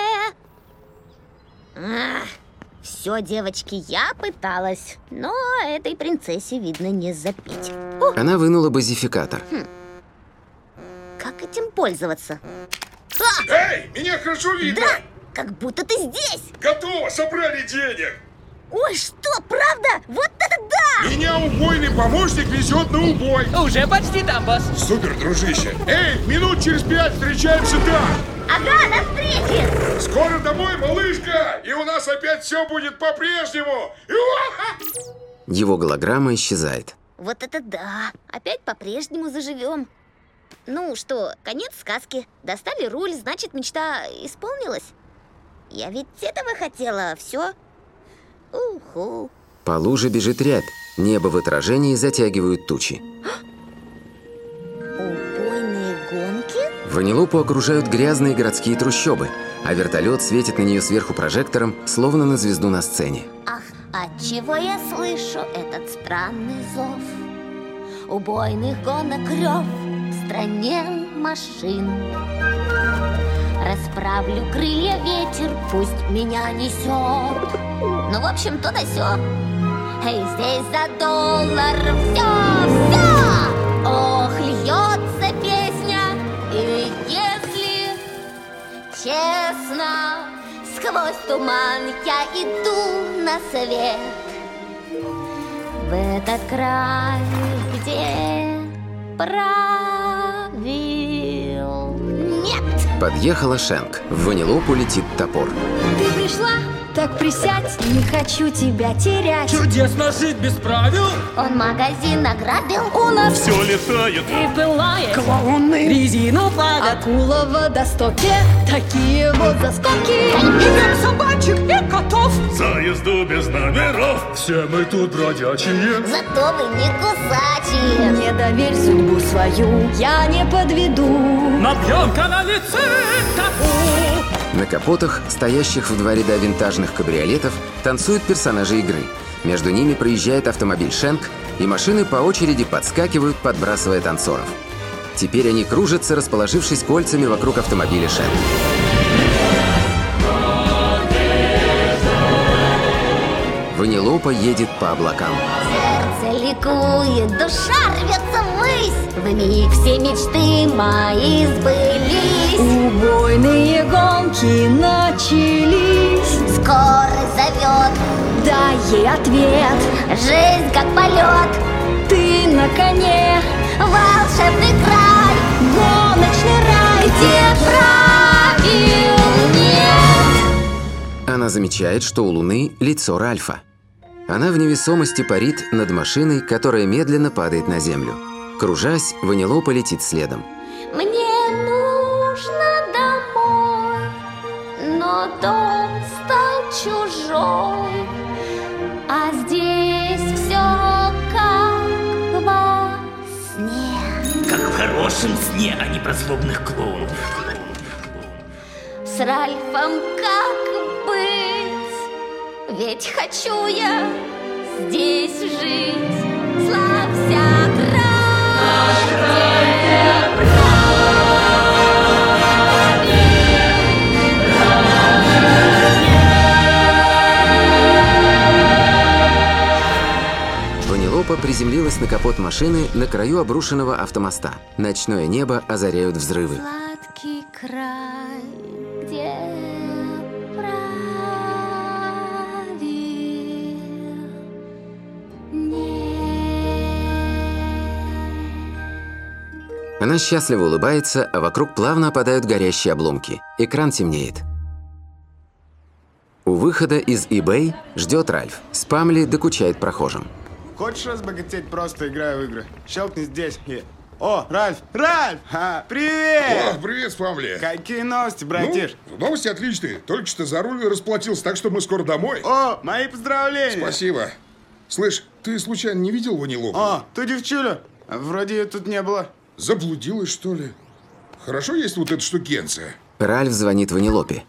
C: Все, девочки, я пыталась. Но этой принцессе, видно, не запить.
A: Она вынула базификатор.
C: Как этим пользоваться?
B: Эй, меня хорошо видно.
C: Да, как будто ты здесь.
B: Готово, собрали денег.
C: Ой, что, правда? Вот это да!
B: Меня убойный помощник везет на убой.
S: Уже почти там, босс.
B: Супер, дружище. Эй, минут через 5 встречаемся там.
C: Ага, до встречи.
B: Скоро домой, малышка. И у нас опять все будет по-прежнему.
A: Его голограмма исчезает.
C: Вот это да. Опять по-прежнему заживем. Ну что, конец сказки. Достали руль, значит, мечта исполнилась. Я ведь этого хотела, все. Уху.
A: По луже бежит рябь. Небо в отражении затягивают тучи.
C: Убойные гонки?
A: Ванилопу окружают грязные городские трущобы, а вертолет светит на нее сверху прожектором, словно на звезду на сцене.
C: Ах, отчего я слышу этот странный зов? Убойных гонок рев в стране машин. Расправлю крылья, ветер пусть меня несет. Ну, в общем, то да сё. Эй, здесь за доллар все. Ох, льется песня. И если честно, сквозь туман я иду на свет. В этот край, где правил нет.
A: Подъехала Шенк. В Ванилопу летит топор.
L: Ты пришла?
V: Так присядь, не хочу тебя терять.
J: Чудесно жить без правил.
C: Он магазин ограбил.
V: У нас
J: Все летает
V: и пылает.
J: Клоуны резину плавят.
V: Акула в водостоке. Такие вот заскоки.
J: Едим собачек и котов. Заезду без номеров. Все мы тут бродячие.
C: Зато вы не кусачие.
V: Не доверь судьбу свою, я не подведу.
J: Набьем-ка на лице табу.
A: На капотах, стоящих в два ряда винтажных кабриолетов, танцуют персонажи игры. Между ними проезжает автомобиль Шенк, и машины по очереди подскакивают, подбрасывая танцоров. Теперь они кружатся, расположившись кольцами вокруг автомобиля Шенк. Ванилопа едет по облакам.
C: Сердце ликует, душа рвется ввысь. В миг все мечты мои сбылись.
V: Убойные гонки начались.
C: Скорость зовет,
V: дай ей ответ.
C: жизнь как полет.
V: Ты на коне,
C: Волшебный край,
V: гоночный рай,
C: где правил нет.
A: Она замечает, что у Луны лицо Ральфа. Она в невесомости парит над машиной, которая медленно падает на землю. Кружась, Ванилопа летит следом.
C: Мне нужно домой, но дом стал чужой, а здесь все как во сне.
J: Как в хорошем сне, а не про злобных клоунов.
C: С Ральфом как быть? Ведь хочу я здесь жить. Славься, край, где
A: Ванилопа приземлилась на капот машины на краю обрушенного автомоста. Ночное небо озаряют взрывы.
C: сладкий край, где
A: Она счастливо улыбается, а вокруг плавно опадают горящие обломки. Экран темнеет. У выхода из eBay ждет Ральф. Спамли докучает прохожим.
D: Хочешь разбогатеть, просто играя в игры? Щелкни здесь и... О, Ральф! Ральф! Привет!
B: О, привет, Спамли!
D: Какие новости, братиш?
B: Ну, новости отличные. Только что за руль расплатился, так что мы скоро домой.
D: О, мои поздравления!
B: Спасибо. Слышь, ты случайно не видел Ванилопу?
D: О, ту девчулю. Вроде ее тут не было.
B: Заблудилась, что ли? Хорошо есть вот эта штукенция.
A: Ральф звонит Ванилопе.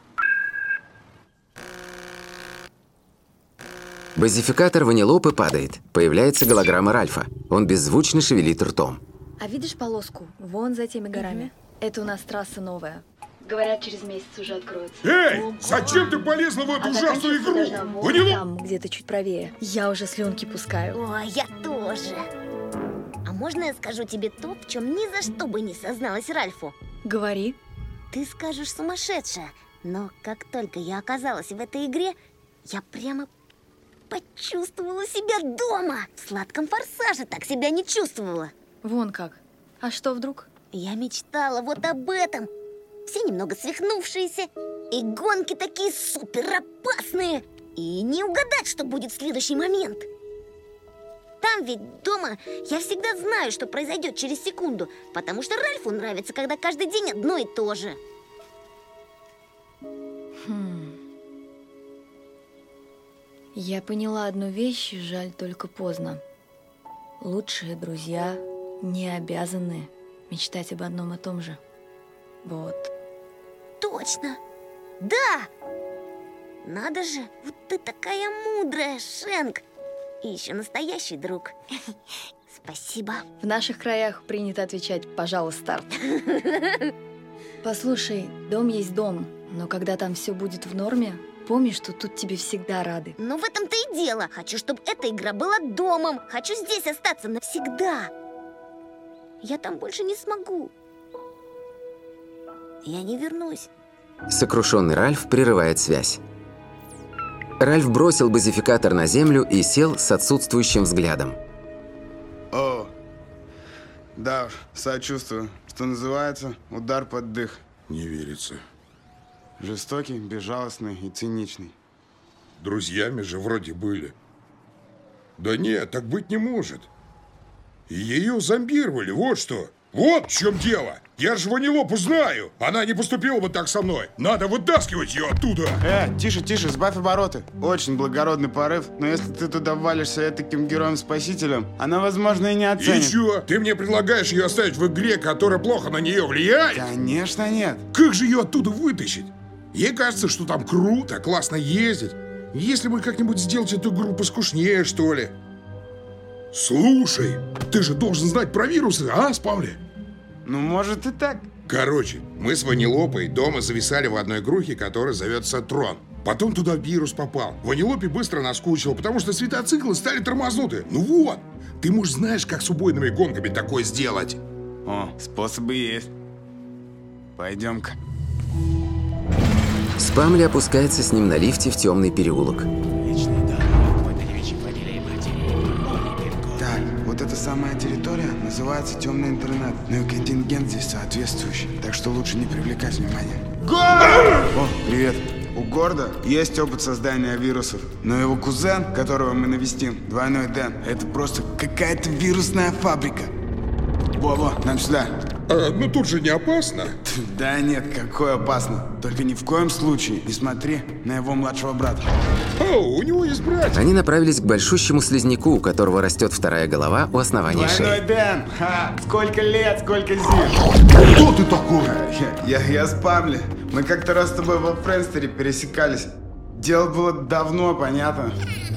A: Базификатор Ванилопы падает. Появляется голограмма Ральфа. Он беззвучно шевелит ртом.
V: А видишь полоску? Вон за теми горами. Это у нас трасса новая. Говорят, через месяц уже откроется.
B: Эй, зачем ты полезла в эту ужасную игру? Ванилопа!
V: Там, где-то чуть правее. Я уже слюнки пускаю.
C: Ой, я тоже. А можно я скажу тебе то, в чем ни за что бы не созналась Ральфу?
V: Говори.
C: Ты скажешь сумасшедшая, но как только я оказалась в этой игре, я прямо почувствовала себя дома. В сладком форсаже так себя не чувствовала.
V: Вон как. А что вдруг?
C: Я мечтала вот об этом. Все немного свихнувшиеся, и гонки такие супер опасные. И не угадать, что будет в следующий момент. Там ведь дома я всегда знаю, что произойдет через секунду, потому что Ральфу нравится, когда каждый день одно и то же.
V: Я поняла одну вещь, жаль, только поздно. Лучшие друзья не обязаны мечтать об одном и том же. Вот.
C: Точно. Да. Надо же, вот ты такая мудрая, Шенк. И еще настоящий друг. Спасибо.
V: В наших краях принято отвечать «пожалуйста». Послушай, дом есть дом, но когда там все будет в норме, помни, что тут тебе всегда рады.
C: Но в этом-то и дело. Хочу, чтобы эта игра была домом. Хочу здесь остаться навсегда. Я там больше не смогу. Я не вернусь.
A: Сокрушенный Ральф прерывает связь. Ральф бросил базификатор на землю и сел с отсутствующим взглядом.
D: О, да уж, сочувствую. Что называется, удар под дых.
B: Не верится.
D: Жестокий, безжалостный и циничный.
B: друзьями же вроде были. Да нет, так быть не может. И ее зомбировали, вот что. Вот в чем дело. Я же Ванилопу знаю. Она не поступила бы так со мной. Надо вытаскивать ее оттуда.
D: Тише, сбавь обороты. Очень благородный порыв, но если ты туда валишься этаким героем-спасителем, она, возможно, и не оценит.
B: И чё? Ты мне предлагаешь ее оставить в игре, которая плохо на нее влияет?
D: Конечно нет.
B: Как же ее оттуда вытащить? Ей кажется, что там круто, классно ездить. Если бы как-нибудь сделать эту игру поскучнее, что ли. Слушай, ты же должен знать про вирусы, а, Спаули?
D: Ну, может и так.
B: Короче, мы с Ванилопой дома зависали в одной игрухе, которая зовется Трон. Потом туда вирус попал. Ванилопе быстро наскучило, потому что светоциклы стали тормознуты. Ну вот, ты, может, знаешь, как с убойными гонками такое сделать?
D: О, способы есть. Пойдем-ка.
A: Спамли опускается с ним на лифте в темный переулок.
D: Так, вот эта самая территория называется темный интернет. Ну и контингент здесь соответствующий, так что лучше не привлекать внимания. О, привет. У Горда есть опыт создания вирусов, но его кузен, которого мы навестим, двойной Дэн, это просто какая-то вирусная фабрика. Во-во, нам сюда.
B: Ну тут же не опасно.
D: Да нет, какое опасно. Только ни в коем случае не смотри на его младшего брата.
B: О, у него есть братья.
A: Они направились к большущему слизняку, у которого растет вторая голова у основания шеи.
D: Двойной Дэн! Ха! Сколько лет, сколько зим!
B: Кто ты такой?
D: Я Спамли. Мы как-то раз с тобой во Френстере пересекались. Дело было давно, понятно.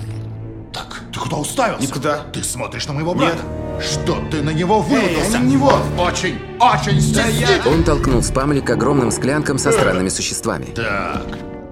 G: Так, ты куда уставился?
D: Никуда.
G: Ты смотришь на моего брата? Нет. Что ты на него вылупился?
D: Я не на него.
G: Очень стыдно.
A: Он толкнул Спамли к огромным склянкам со странными существами.
G: Так,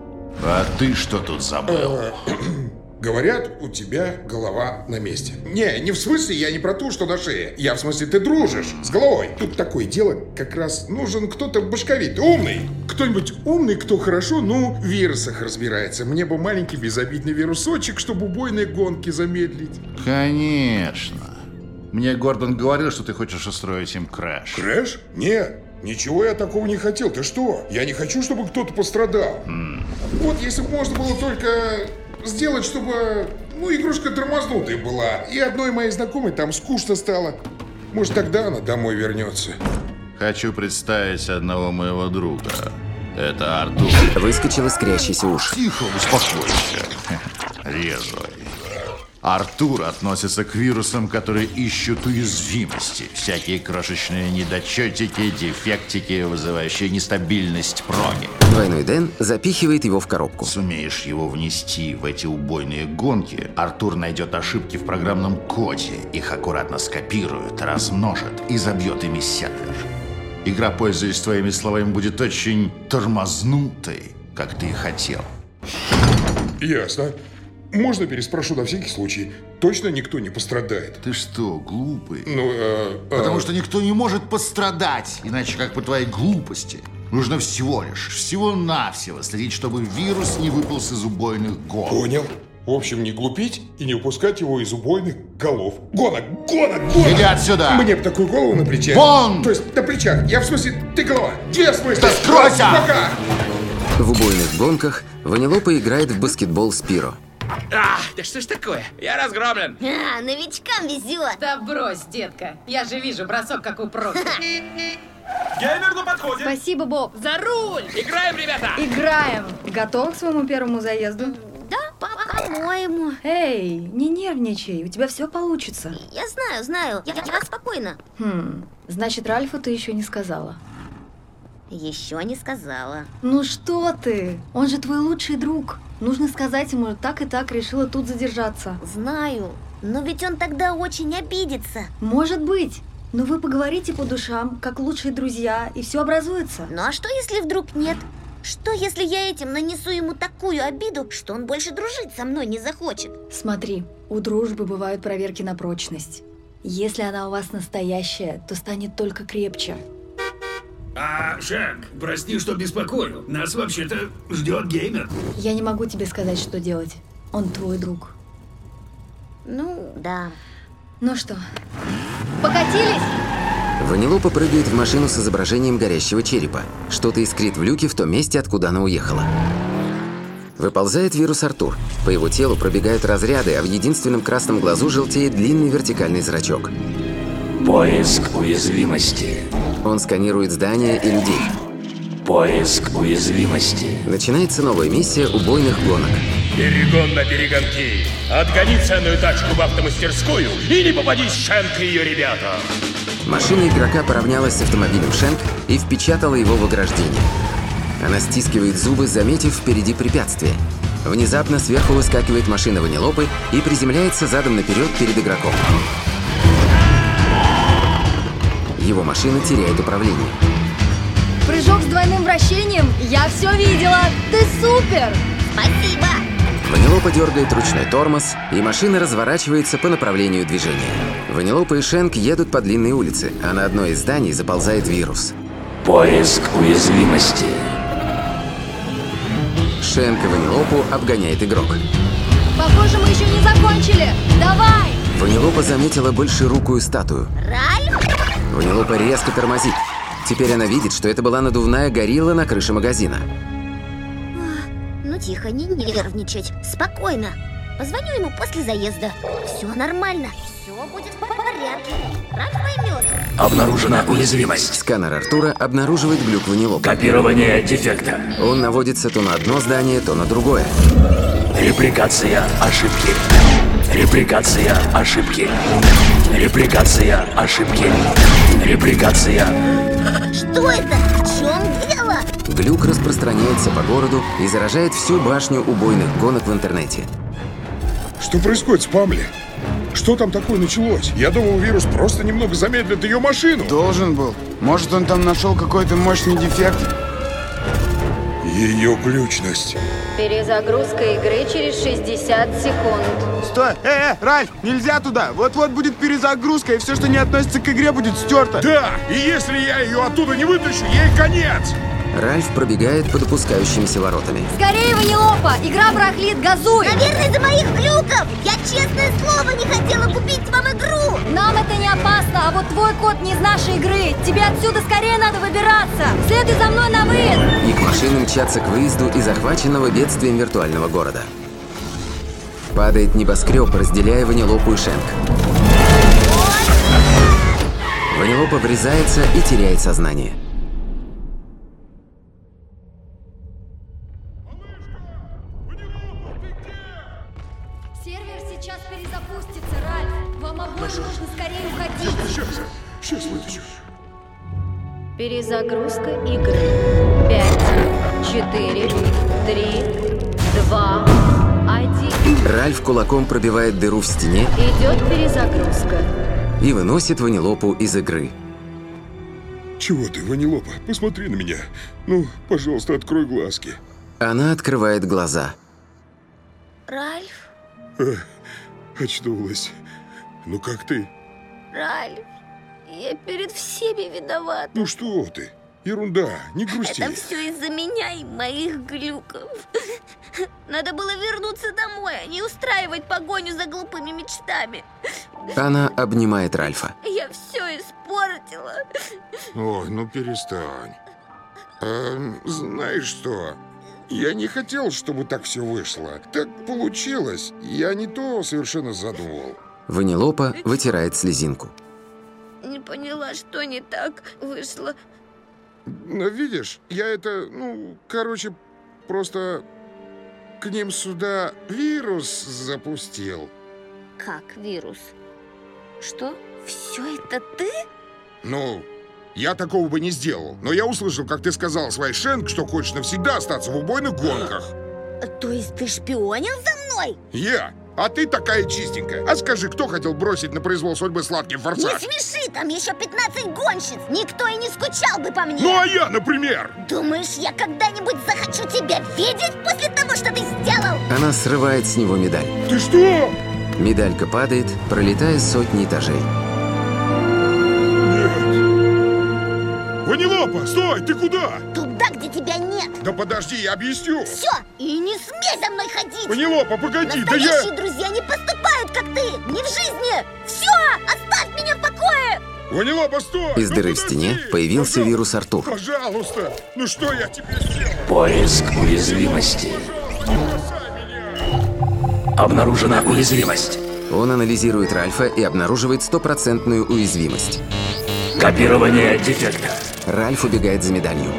G: а ты что тут забыл?
B: Говорят, у тебя голова на месте. Не в смысле, я не про то, что на шее. Я в смысле, ты дружишь с головой. Тут такое дело, как раз нужен кто-то башковитый, умный. Кто-нибудь умный, кто хорошо, в вирусах разбирается. Мне бы маленький безобидный вирусочек, чтобы убойные гонки замедлить.
G: Конечно. Мне Гордон говорил, что ты хочешь устроить им крэш.
B: Крэш? Нет. Ничего я такого не хотел. Ты что? Я не хочу, чтобы кто-то пострадал. Вот если бы можно было только сделать, чтобы, игрушка тормознутая была. И одной моей знакомой там скучно стало. Может, тогда она домой вернется.
G: Хочу представить одного моего друга. Это Артур.
A: Выскочил искрящийся уши.
G: Тихо, успокойся. Резвый. Артур относится к вирусам, которые ищут уязвимости. Всякие крошечные недочетики, дефектики, вызывающие нестабильность проги.
A: Двойной Дэн запихивает его в коробку.
G: Сумеешь его внести в эти убойные гонки, Артур найдет ошибки в программном коде, их аккуратно скопирует, размножит и забьет ими сервер. Игра, пользуясь твоими словами, будет очень тормознутой, как ты и хотел.
B: Ясно. Можно переспрошу на всякий случай? Точно никто не пострадает?
G: Ты что, глупый? Потому что никто не может пострадать, иначе как по твоей глупости. Нужно всего-навсего следить, чтобы вирус не выполз из убойных гонок.
B: Понял. В общем, не глупить и не упускать его из убойных голов. Гонок!
G: Иди отсюда!
B: Мне бы такую голову на плечах.
G: Вон!
B: То есть на плечах. Я в смысле, ты голова. Где в смысле?
G: Да скройся!
B: Пока!
A: В убойных гонках Ванилопа играет в баскетбол с Пиро.
S: Да что ж такое? Я разгромлен.
C: Новичкам везет.
X: Да брось, детка. Я же вижу бросок, как у профи.
S: Геймер на подходе.
V: Спасибо, Боб.
X: За руль!
S: Играем, ребята!
V: Играем. Готов к своему первому заезду?
C: Да, по-моему.
V: Эй, не нервничай, у тебя все получится.
C: Я знаю. Я спокойно.
V: Значит, Ральфу ты еще не сказала.
C: Еще не сказала.
V: Ну что ты? Он же твой лучший друг. Нужно сказать ему, так и так решила тут задержаться.
C: Знаю, но ведь он тогда очень обидится.
V: Может быть. Но вы поговорите по душам, как лучшие друзья, и все образуется.
C: Ну а что, если вдруг нет? Что, если я этим нанесу ему такую обиду, что он больше дружить со мной не захочет?
V: Смотри, у дружбы бывают проверки на прочность. Если она у вас настоящая, то станет только крепче.
J: Шак, прости, что беспокою. Нас вообще-то ждет геймер.
V: Я не могу тебе сказать, что делать. Он твой друг.
C: Ну, да.
V: Ну что, покатились?
A: Ванилопа прыгает в машину с изображением горящего черепа. Что-то искрит в люке в том месте, откуда она уехала. Выползает вирус Артур. По его телу пробегают разряды, а в единственном красном глазу желтеет длинный вертикальный зрачок.
I: Поиск уязвимости.
A: Он сканирует здания и людей.
I: Поиск уязвимости.
A: Начинается новая миссия убойных гонок.
J: Перегон на перегонки. Отгони ценную тачку в автомастерскую и не попадись Шенк и ее ребятам.
A: Машина игрока поравнялась с автомобилем Шенк и впечатала его в ограждение. Она стискивает зубы, заметив впереди препятствие. Внезапно сверху выскакивает машина Ванелопы и приземляется задом наперед перед игроком. Его машина теряет управление.
V: Прыжок с двойным вращением? Я все видела! Ты супер!
C: Спасибо!
A: Ванелопа дергает ручной тормоз, и машина разворачивается по направлению движения. Ванелопа и Шенк едут по длинной улице, а на одно из зданий заползает вирус.
I: Поиск уязвимости.
A: Шенк и Ванелопу обгоняет игрок.
V: Похоже, мы еще не закончили! Давай!
A: Ванелопа заметила большерукую статую.
C: Ральф?
A: Ванелопа резко тормозит. Теперь она видит, что это была надувная горилла на крыше магазина.
C: Ну тихо, не нервничать. Спокойно. Позвоню ему после заезда. Все нормально. Все будет в порядке. Ральф поймет.
I: Обнаружена уязвимость.
A: Сканер Артура обнаруживает глюк Ванелопы.
I: Копирование дефекта.
A: Он наводится то на одно здание, то на другое.
I: Репликация ошибки. Репликация ошибки. Репликация ошибки. Репликация.
C: Что это? В чем дело?
A: Глюк распространяется по городу и заражает всю башню убойных гонок в интернете.
B: Что происходит с Памли? Что там такое началось? Я думал, вирус просто немного замедлит ее машину.
D: Должен был. Может, он там нашел какой-то мощный дефект?
B: Ее глючность.
V: Перезагрузка игры через 60 секунд.
D: Стой! Ральф, нельзя туда! Вот-вот будет перезагрузка, и все, что не относится к игре, будет стерто.
B: Да! И если я ее оттуда не вытащу, ей конец!
A: Ральф пробегает под опускающимися воротами.
V: Скорее, Ванелопа! Игра барахлит, газуй!
C: Наверное, из-за моих глюков! Я, честное слово, не хотела купить вам игру!
V: Нам это не опасно, а вот твой код не из нашей игры. Тебе отсюда скорее надо выбираться. Следуй за мной на выезд!
A: Их машины мчатся к выезду из захваченного бедствием виртуального города. Падает небоскреб, разделяя Ванелопу и Шенк. Ванелопа врезается и теряет сознание.
V: Сервер сейчас перезапустится, Ральф. Вам обоим нужно скорее уходить.
B: Сейчас вытащу.
V: Перезагрузка игры. 5, 4, 3, 2, 1.
A: Ральф кулаком пробивает дыру в стене.
V: Идет перезагрузка.
A: И выносит Ванелопу из игры.
B: Чего ты, Ванелопа? Посмотри на меня. Ну, пожалуйста, открой глазки.
A: Она открывает глаза.
C: Ральф?
B: Очнулась. Ну как ты?
C: Ральф, я перед всеми виновата.
B: Ну что ты? Ерунда, не грусти.
C: Это все из-за меня и моих глюков. Надо было вернуться домой, а не устраивать погоню за глупыми мечтами.
A: Она обнимает Ральфа.
C: Я все испортила.
B: Ой, ну перестань. Знаешь что? Я не хотел, чтобы так все вышло. Так получилось. Я не то совершенно задумывал.
A: Ванелопа вытирает слезинку.
C: Не поняла, что не так вышло.
B: Но видишь, я это, просто к ним сюда вирус запустил.
C: Как вирус? Что? Все это ты?
B: Ну, я такого бы не сделал. Но я услышал, как ты сказал своей Шенк, что хочешь навсегда остаться в убойных гонках.
C: То есть ты шпионил за мной?
B: Я? А ты такая чистенькая. А скажи, кто хотел бросить на произвол судьбы сладкий форсаж?
C: Не смеши, там еще 15 гонщиц. Никто и не скучал бы по мне.
B: Ну а я, например?
C: Думаешь, я когда-нибудь захочу тебя видеть после того, что ты сделал?
A: Она срывает с него медаль.
B: Ты что?
A: Медалька падает, пролетая сотни этажей.
B: Ванелопа, стой, ты куда?
C: Туда, где тебя нет.
B: Да подожди, я объясню.
C: Все, и не смей за мной ходить.
B: Ванелопа, погоди,
C: настоящие друзья не поступают, как ты. Не в жизни. Все, оставь меня в покое.
B: Ванелопа, стой.
A: Из дыры в стене появился вирус Артур.
B: Пожалуйста, ну что я тебе сделал?
I: Поиск уязвимости. Обнаружена уязвимость.
A: Он анализирует Ральфа и обнаруживает 100% уязвимость.
I: Копирование дефекта.
A: Ральф убегает за медалью.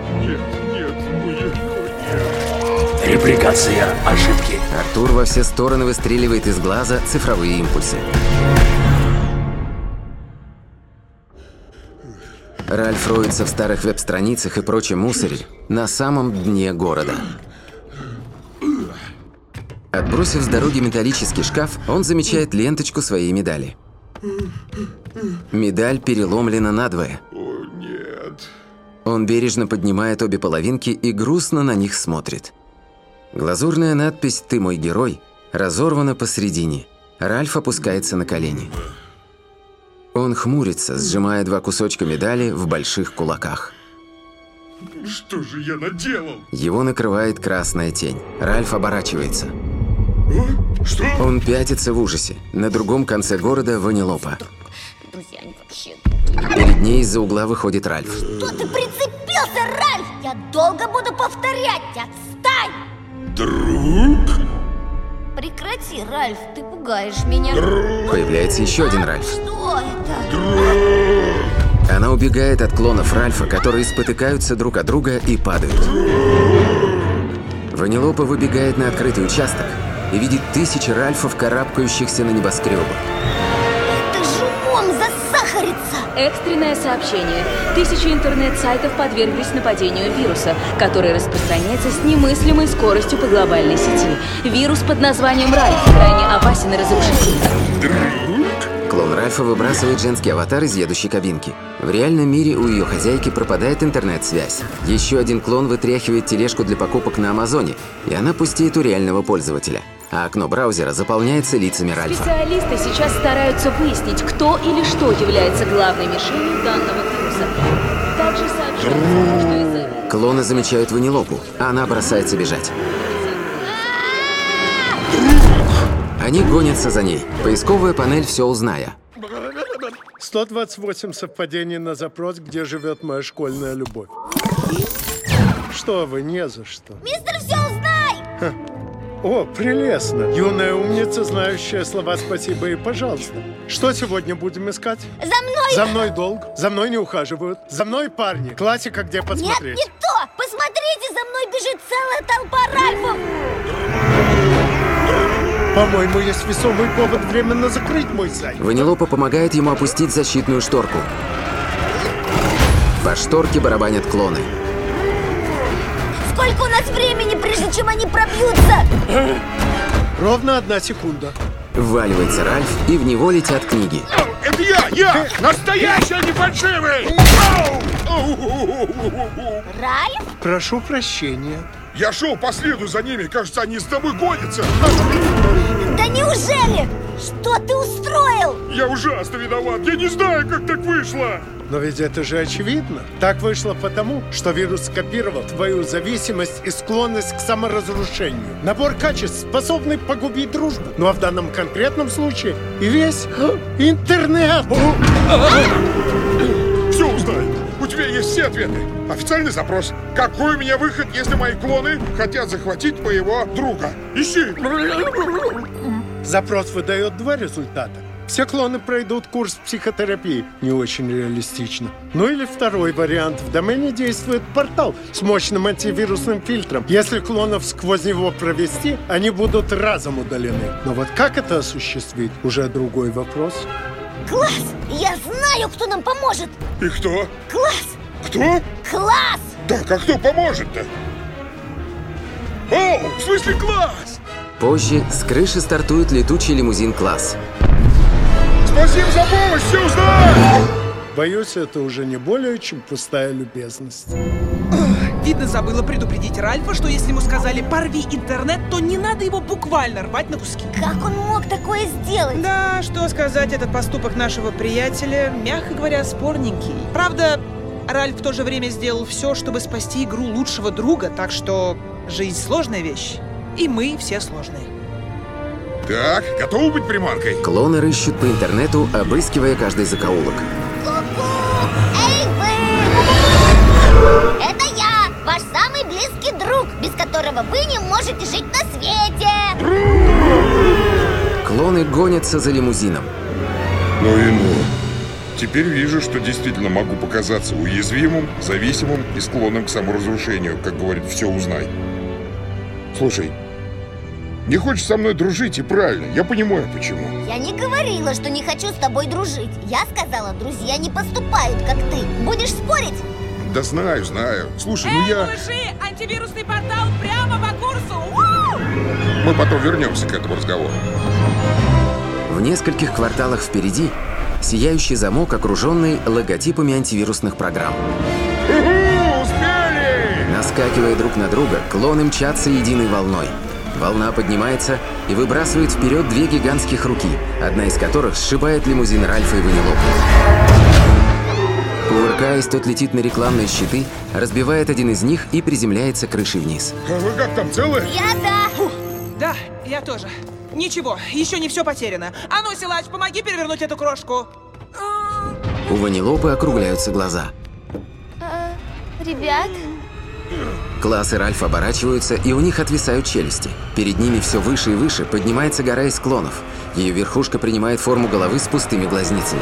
I: Репликация ошибки.
A: Артур во все стороны выстреливает из глаза цифровые импульсы. Ральф роется в старых веб-страницах и прочем мусоре на самом дне города. Отбросив с дороги металлический шкаф, он замечает ленточку своей медали. Медаль переломлена надвое.
B: О, нет.
A: Он бережно поднимает обе половинки и грустно на них смотрит. Глазурная надпись «Ты мой герой» разорвана посредине. Ральф опускается на колени. Он хмурится, сжимая два кусочка медали в больших кулаках.
B: Что же я наделал?
A: Его накрывает красная тень. Ральф оборачивается.
B: Что?
A: Он пятится в ужасе. На другом конце города Ванилопа.
C: Друзья, они вообще...
A: Перед ней из-за угла выходит Ральф.
C: Что ты прицепился, Ральф? Я долго буду повторять. Отстань!
B: Друг?
C: Прекрати, Ральф, ты пугаешь меня.
A: Появляется еще один Ральф.
C: Что это?
B: Друг!
A: Она убегает от клонов Ральфа, которые спотыкаются друг от друга и падают. Ванилопа выбегает на открытый участок и видит тысячи Ральфов, карабкающихся на небоскребы.
C: Это же он засахарится!
P: Экстренное сообщение. Тысячи интернет-сайтов подверглись нападению вируса, который распространяется с немыслимой скоростью по глобальной сети. Вирус под названием Ральф крайне опасен и разрушителен.
A: Клон Ральфа выбрасывает женский аватар из едущей кабинки. В реальном мире у ее хозяйки пропадает интернет-связь. Еще один клон вытряхивает тележку для покупок на Амазоне, и она пустеет у реального пользователя. А окно браузера заполняется лицами Ральфа.
P: Специалисты сейчас стараются выяснить, кто или что является главной мишенью данного вируса. Также сообщается, что из-за...
A: Клоны замечают Ванилопу, а она бросается бежать. Они гонятся за ней. Поисковая панель все узная.
H: 128 совпадений на запрос, где живет моя школьная любовь. Что вы, не за что.
C: Мистер, все узнай!
H: О, прелестно. Юная умница, знающая слова «спасибо» и «пожалуйста». Что сегодня будем искать?
C: За мной!
H: За мной долг. За мной не ухаживают. За мной парни. Классика, где посмотреть.
C: Нет, не то! Посмотрите, за мной бежит целая толпа Ральфов!
H: По-моему, есть весомый повод временно закрыть мой сайт.
A: Ванилопа помогает ему опустить защитную шторку. По шторке барабанят клоны.
C: Сколько у нас времени, прежде чем они пробьются?
H: Ровно 1 секунда.
A: Вваливается Ральф, и в него летят книги.
B: Это я! Настоящий, а не фальшивый!
C: Ральф?
H: Прошу прощения.
B: Я шел по следу за ними, кажется, они с тобой гонятся.
C: Да неужели? Что ты устроил?
B: Я ужасно виноват, я не знаю, как так вышло.
H: Но ведь это же очевидно. Так вышло потому, что вирус скопировал твою зависимость и склонность к саморазрушению. Набор качеств, способный погубить дружбу. Ну а в данном конкретном случае и весь интернет.
B: Все узнай. У тебя есть все ответы. Официальный запрос. Какой у меня выход, если мои клоны хотят захватить моего друга? Ищи.
H: Запрос выдает 2 результата. Все клоны пройдут курс психотерапии. Не очень реалистично. Ну или второй вариант. В домене действует портал с мощным антивирусным фильтром. Если клонов сквозь него провести, они будут разом удалены. Но вот как это осуществить, уже другой вопрос.
C: Класс! Я знаю, кто нам поможет!
B: И кто?
C: Класс!
B: Кто?
C: Класс!
B: Так, а кто поможет-то? О, в смысле класс!
A: Позже с крыши стартует летучий лимузин «Класс».
B: Спасибо за помощь, все узнал!
H: Боюсь, это уже не более чем пустая любезность.
F: Видно, забыла предупредить Ральфа, что если ему сказали «порви интернет», то не надо его буквально рвать на куски.
C: Как он мог такое сделать?
F: Да, что сказать, этот поступок нашего приятеля, мягко говоря, спорненький. Правда, Ральф в то же время сделал все, чтобы спасти игру лучшего друга, так что жизнь сложная вещь, и мы все сложные.
B: Так, готовы быть приманкой?
A: Клоны рыщут по интернету, обыскивая каждый закоулок.
C: Ку-ку! Эй, вы! Это я, ваш самый близкий друг, без которого вы не можете жить на свете!
A: клоны гонятся за лимузином.
B: Ну и ну. Теперь вижу, что действительно могу показаться уязвимым, зависимым и склонным к саморазрушению, как говорит «все узнай». Слушай, не хочешь со мной дружить, и правильно, я понимаю, почему.
C: Я не говорила, что не хочу с тобой дружить. Я сказала, друзья не поступают, как ты. Будешь спорить?
B: Да знаю. Слушай, ну я...
F: малыши, антивирусный портал прямо по курсу!
B: Мы потом вернемся к этому разговору.
A: В нескольких кварталах впереди сияющий замок, окруженный логотипами антивирусных программ.
B: Успели!
A: Наскакивая друг на друга, клоны мчатся единой волной. Волна поднимается и выбрасывает вперед две гигантских руки, одна из которых сшибает лимузин Ральфа и Ванилопы. Кувыркаясь, тот летит на рекламные щиты, разбивает один из них и приземляется крышей вниз.
B: А вы как там, целы?
F: Да, я тоже. Ничего, еще не все потеряно. А ну, силач, помоги перевернуть эту крошку.
A: У Ванилопы округляются глаза.
C: Ребят?
A: Класс и Ральф оборачиваются, и у них отвисают челюсти. Перед ними все выше и выше поднимается гора из клонов. Ее верхушка принимает форму головы с пустыми глазницами.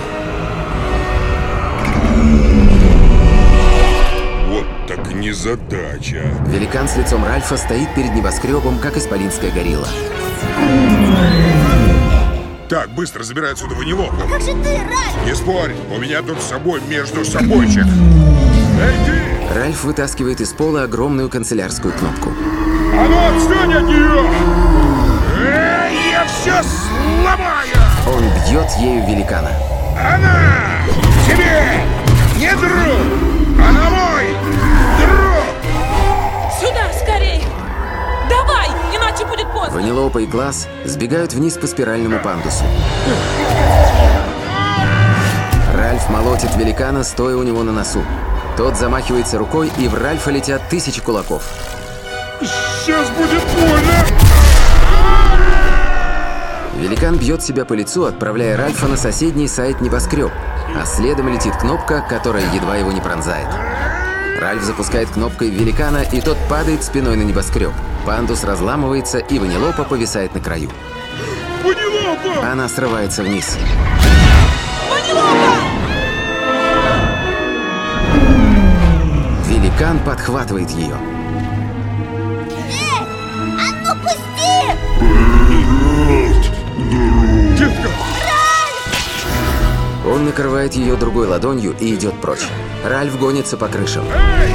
B: Вот так незадача.
A: Великан с лицом Ральфа стоит перед небоскребом, как исполинская горилла.
B: Так, быстро забирай отсюда Ванилопу.
C: Как же ты, Ральф?
B: Не спорь, у меня тут с собой между собойчик. Эй, ты!
A: Ральф вытаскивает из пола огромную канцелярскую кнопку.
B: А ну отстань от нее! Эй, я все сломаю!
A: Он бьет ею великана.
B: Она тебе не друг! Она мой друг!
F: Сюда, скорей! Давай, иначе будет поздно!
A: Ванилопа и Класс сбегают вниз по спиральному пандусу. Ральф молотит великана, стоя у него на носу. Тот замахивается рукой, и в Ральфа летят 1000 кулаков.
B: Сейчас будет больно!
A: Великан бьет себя по лицу, отправляя Ральфа на соседний сайт небоскреб, а следом летит кнопка, которая едва его не пронзает. Ральф запускает кнопкой в великана, и тот падает спиной на небоскреб. Пандус разламывается, и Ванилопа повисает на краю.
B: Ванилопа!
A: Она срывается вниз.
F: Ванилопа!
A: Великан подхватывает ее.
C: А ну пусти!
B: Детка!
A: Он накрывает ее другой ладонью и идет прочь. Ральф гонится по крышам.
B: Эй!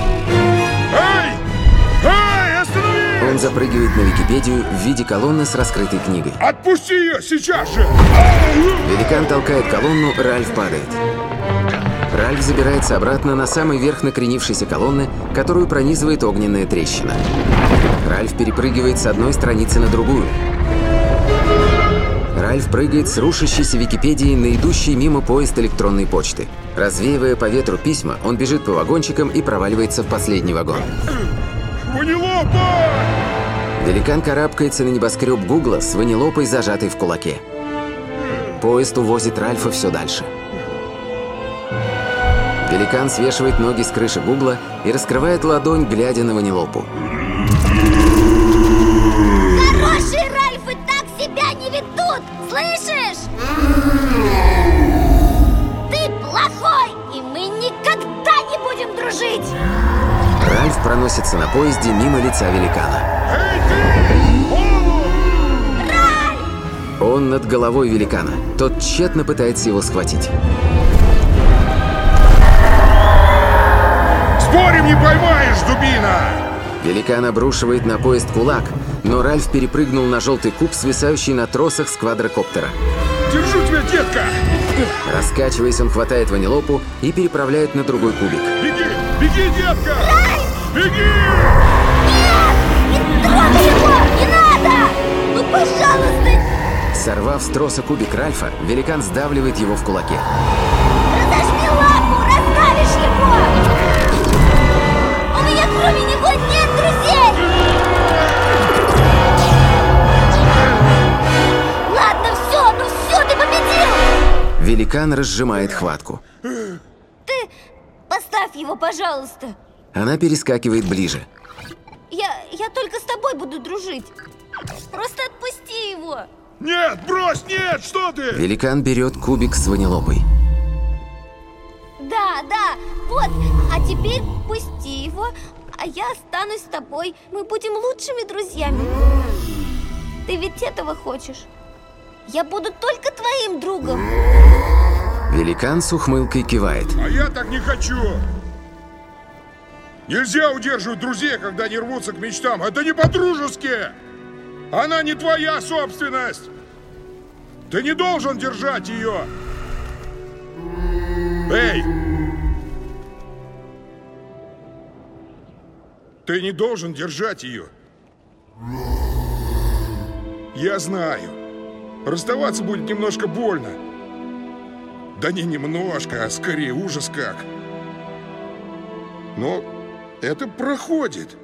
B: Остановись!
A: Он запрыгивает на Википедию в виде колонны с раскрытой книгой.
B: Отпусти ее сейчас же!
A: Великан толкает колонну, Ральф падает. Ральф забирается обратно на самый верх накренившейся колонны, которую пронизывает огненная трещина. Ральф перепрыгивает с одной страницы на другую. Ральф прыгает с рушащейся Википедией на идущий мимо поезд электронной почты. Развеивая по ветру письма, он бежит по вагончикам и проваливается в последний вагон.
B: Ванилопа!
A: Великан карабкается на небоскреб Гугла с Ванилопой, зажатой в кулаке. Поезд увозит Ральфа все дальше. Великан свешивает ноги с крыши Гугла и раскрывает ладонь, глядя на Ванилопу.
C: Хорошие Ральфы так себя не ведут! Слышишь? Ты плохой, и мы никогда не будем дружить!
A: Ральф проносится на поезде мимо лица великана. Он над головой великана. Тот тщетно пытается его схватить.
B: Спорим, не поймаешь, дубина!
A: Великан обрушивает на поезд кулак, но Ральф перепрыгнул на желтый куб, свисающий на тросах с квадрокоптера.
B: Держу тебя, детка!
A: Раскачиваясь, он хватает Ванилопу и переправляет на другой кубик.
B: Беги! Беги, детка! Беги!
C: Нет! Не трогай его! Не надо! Ну, пожалуйста!
A: Сорвав с троса кубик Ральфа, великан сдавливает его в кулаке.
C: Разожми лапу! Раздавишь его! У меня кроме него нет друзей! Ладно, все, ну все, ты победил!
A: Великан разжимает хватку.
C: Ты поставь его, пожалуйста.
A: Она перескакивает ближе.
C: Я только с тобой буду дружить. Просто отпусти его.
B: Нет, брось, нет, что ты?
A: Великан берет кубик с ванилопой.
C: Да, вот. А теперь пусти его, а я останусь с тобой. Мы будем лучшими друзьями. Ты ведь этого хочешь? Я буду только твоим другом.
A: Великан с ухмылкой кивает.
B: А я так не хочу. Нельзя удерживать друзей, когда они рвутся к мечтам. Это не по-дружески. Она не твоя собственность. Ты не должен держать ее. Эй! Ты не должен держать ее. Я знаю. Расставаться будет немножко больно. Да не немножко, а скорее ужас как. Но это проходит.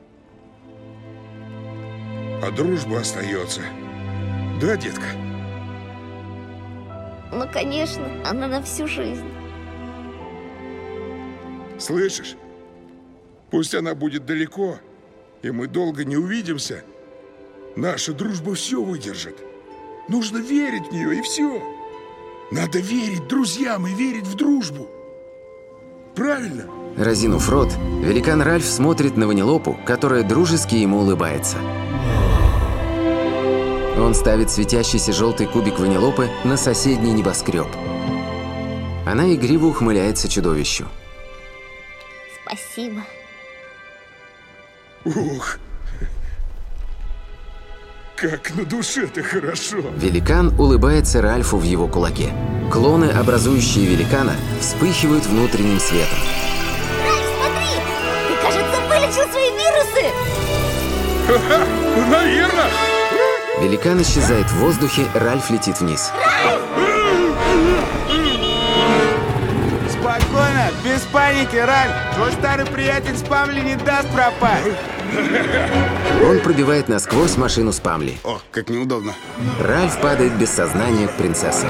B: А дружба остается. Да, детка?
C: Ну, конечно, она на всю жизнь.
B: Слышишь? Пусть она будет далеко, и мы долго не увидимся. Наша дружба все выдержит. Нужно верить в нее, и все. Надо верить друзьям и верить в дружбу. Правильно?
A: Разинув рот, великан Ральф смотрит на Ванилопу, которая дружески ему улыбается. Он ставит светящийся желтый кубик Ванилопы на соседний небоскреб. Она игриво ухмыляется чудовищу.
C: Спасибо.
B: Ух! Как на душе-то хорошо!
A: Великан улыбается Ральфу в его кулаке. Клоны, образующие великана, вспыхивают внутренним светом.
C: Ральф, смотри! Ты, кажется, вылечил свои вирусы!
B: Ха-ха! Наверное!
A: Великан исчезает в воздухе, Ральф летит вниз.
D: Спокойно, без паники, Ральф. Твой старый приятель Спамли не даст пропасть.
A: Он пробивает насквозь машину Спамли.
D: О, как неудобно.
A: Ральф падает без сознания к принцессе.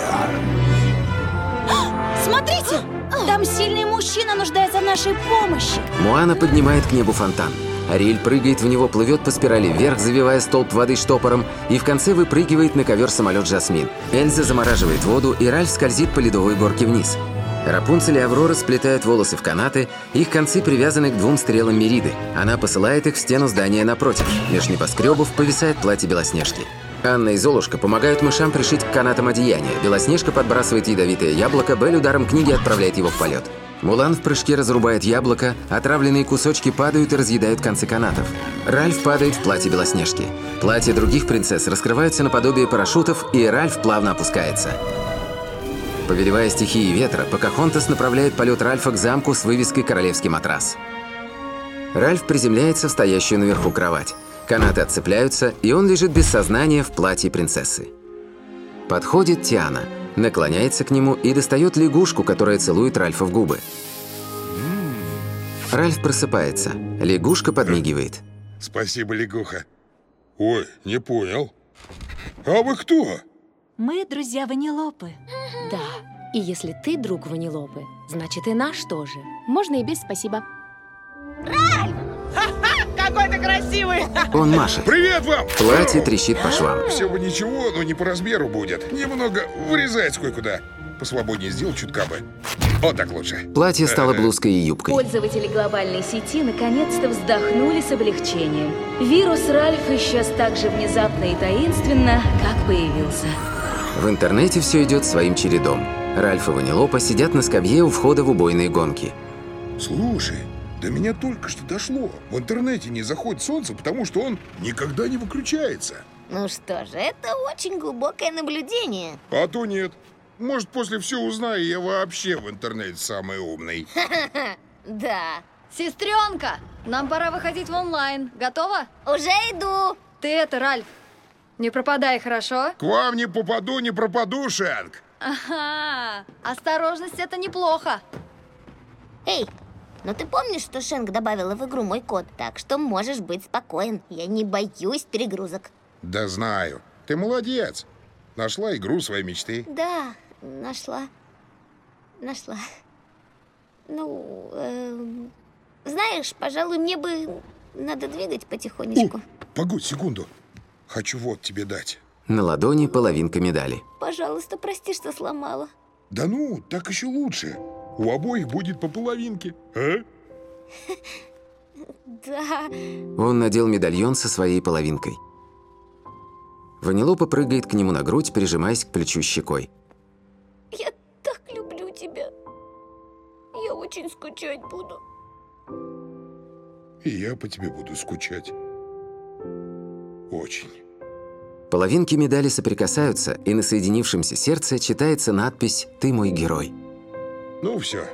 Q: Смотрите! Там сильный мужчина нуждается в нашей помощи.
A: Моана поднимает к небу фонтан. Ариэль прыгает в него, плывет по спирали вверх, завивая столб воды штопором, и в конце выпрыгивает на ковер-самолет Жасмин. Эльза замораживает воду, и Ральф скользит по ледовой горке вниз. Рапунцель и Аврора сплетают волосы в канаты, их концы привязаны к 2 стрелам Мериды. Она посылает их в стену здания напротив. Меж небоскребов повисает платье Белоснежки. Анна и Золушка помогают мышам пришить к канатам одеяния. Белоснежка подбрасывает ядовитое яблоко, Белль ударом книги отправляет его в полет. Мулан в прыжке разрубает яблоко, отравленные кусочки падают и разъедают концы канатов. Ральф падает в платье Белоснежки. Платья других принцесс раскрываются наподобие парашютов, и Ральф плавно опускается. Повелевая стихией ветра, Покахонтас направляет полет Ральфа к замку с вывеской «Королевский матрас». Ральф приземляется в стоящую наверху кровать. Канаты отцепляются, и он лежит без сознания в платье принцессы. Подходит Тиана, наклоняется к нему и достает лягушку, которая целует Ральфа в губы. Ральф просыпается. Лягушка подмигивает.
B: Спасибо, лягуха. Ой, не понял. А вы кто?
Q: Мы друзья Ванилопы.
E: Да, и если ты друг Ванилопы, значит и наш тоже. Можно и без спасибо.
C: Ральф!
F: Какой ты красивый!
A: Он машет.
B: Привет вам!
A: Платье трещит по швам.
B: Все бы ничего, но не по размеру будет. Немного вырезается кое-куда. Посвободнее сделал чутка бы. Вот так лучше.
A: Платье стало блузкой и юбкой.
P: Пользователи глобальной сети наконец-то вздохнули с облегчением. Вирус Ральф исчез так же внезапно и таинственно, как появился.
A: В интернете все идет своим чередом. Ральф и Ванилопа сидят на скамье у входа в убойные гонки.
B: Слушай, до меня только что дошло. В интернете не заходит солнце, потому что он никогда не выключается.
C: Ну что же, это очень глубокое наблюдение.
B: А то нет. Может, после всего узнаю, я вообще в интернете самый умный.
C: Да.
V: Сестренка, нам пора выходить в онлайн. Готова?
C: Уже иду.
V: Ты это, Ральф, не пропадай, хорошо?
B: К вам не попаду, не пропаду, Шенк.
V: Ага, осторожность — это неплохо.
C: Эй, ну ты помнишь, что Шенк добавила в игру мой код? Так что можешь быть спокоен. Я не боюсь перегрузок.
B: Да знаю. Ты молодец. Нашла игру своей мечты.
C: Да, нашла. Ну, знаешь, пожалуй, мне бы надо двигать потихонечку.
B: Погодь секунду. Хочу вот тебе дать.
A: На ладони половинка медали.
C: Пожалуйста, прости, что сломала.
B: Да ну, так еще лучше. У обоих будет по половинке, а?
C: Да.
A: Он надел медальон со своей половинкой. Ванилопа прыгает к нему на грудь, прижимаясь к плечу щекой.
C: Я так люблю тебя. Я очень скучать буду.
B: И я по тебе буду скучать. Очень.
A: Половинки медали соприкасаются, и на соединившемся сердце читается надпись «Ты мой герой».
B: Ну все.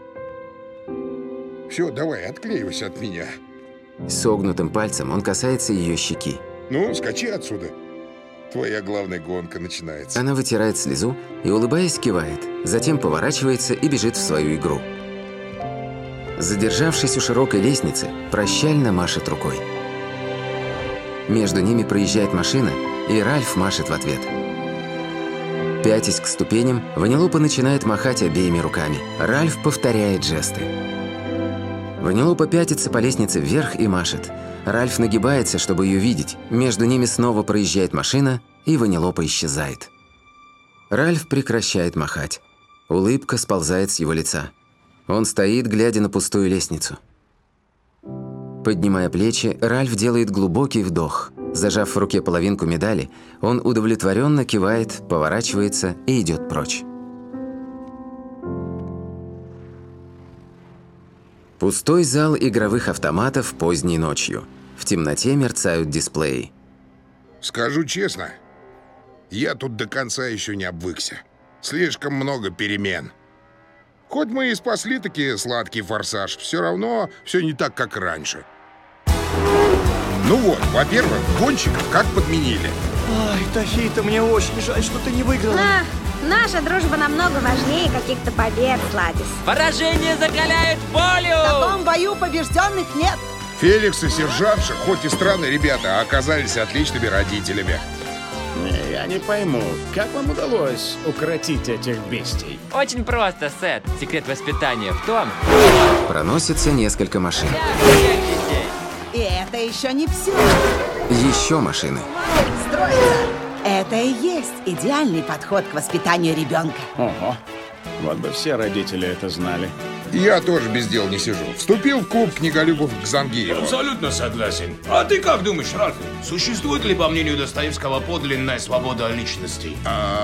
B: Все, давай, отклеивайся от меня.
A: Согнутым пальцем он касается ее щеки.
B: Ну, скачи отсюда. Твоя главная гонка начинается.
A: Она вытирает слезу и, улыбаясь, кивает, затем поворачивается и бежит в свою игру. Задержавшись у широкой лестницы, прощально машет рукой. Между ними проезжает машина, и Ральф машет в ответ. Пятясь к ступеням, Ванилопа начинает махать обеими руками. Ральф повторяет жесты. Ванилопа пятится по лестнице вверх и машет. Ральф нагибается, чтобы ее видеть. Между ними снова проезжает машина, и Ванилопа исчезает. Ральф прекращает махать. Улыбка сползает с его лица. Он стоит, глядя на пустую лестницу. Поднимая плечи, Ральф делает глубокий вдох. Зажав в руке половинку медали, он удовлетворенно кивает, поворачивается и идет прочь. Пустой зал игровых автоматов поздней ночью. В темноте мерцают дисплеи.
B: Скажу честно, я тут до конца еще не обвыкся. Слишком много перемен. Хоть мы и спасли таки сладкий форсаж, все равно все не так, как раньше. Ну вот, во-первых, гонщиков как подменили.
S: Ой, Тахита, мне очень жаль, что ты не выиграла.
K: Наша дружба намного важнее каких-то побед, Сладис.
R: Поражение закаляет волю!
K: В таком бою побежденных нет.
B: Феликс и сержантша, хоть и странные ребята, оказались отличными родителями.
U: Я не пойму, как вам удалось укротить этих бестий?
R: Очень просто, Сет. Секрет воспитания в том...
A: Проносится несколько машин.
K: И это еще не все.
A: Еще машины.
K: Строится. Это и есть идеальный подход к воспитанию ребенка.
U: Ого, вот бы все родители это знали.
B: Я тоже без дела не сижу. Вступил в клуб книголюбов к Зангиеву.
J: Абсолютно согласен. А ты как думаешь, Ральф? Существует ли, по мнению Достоевского, подлинная свобода личности?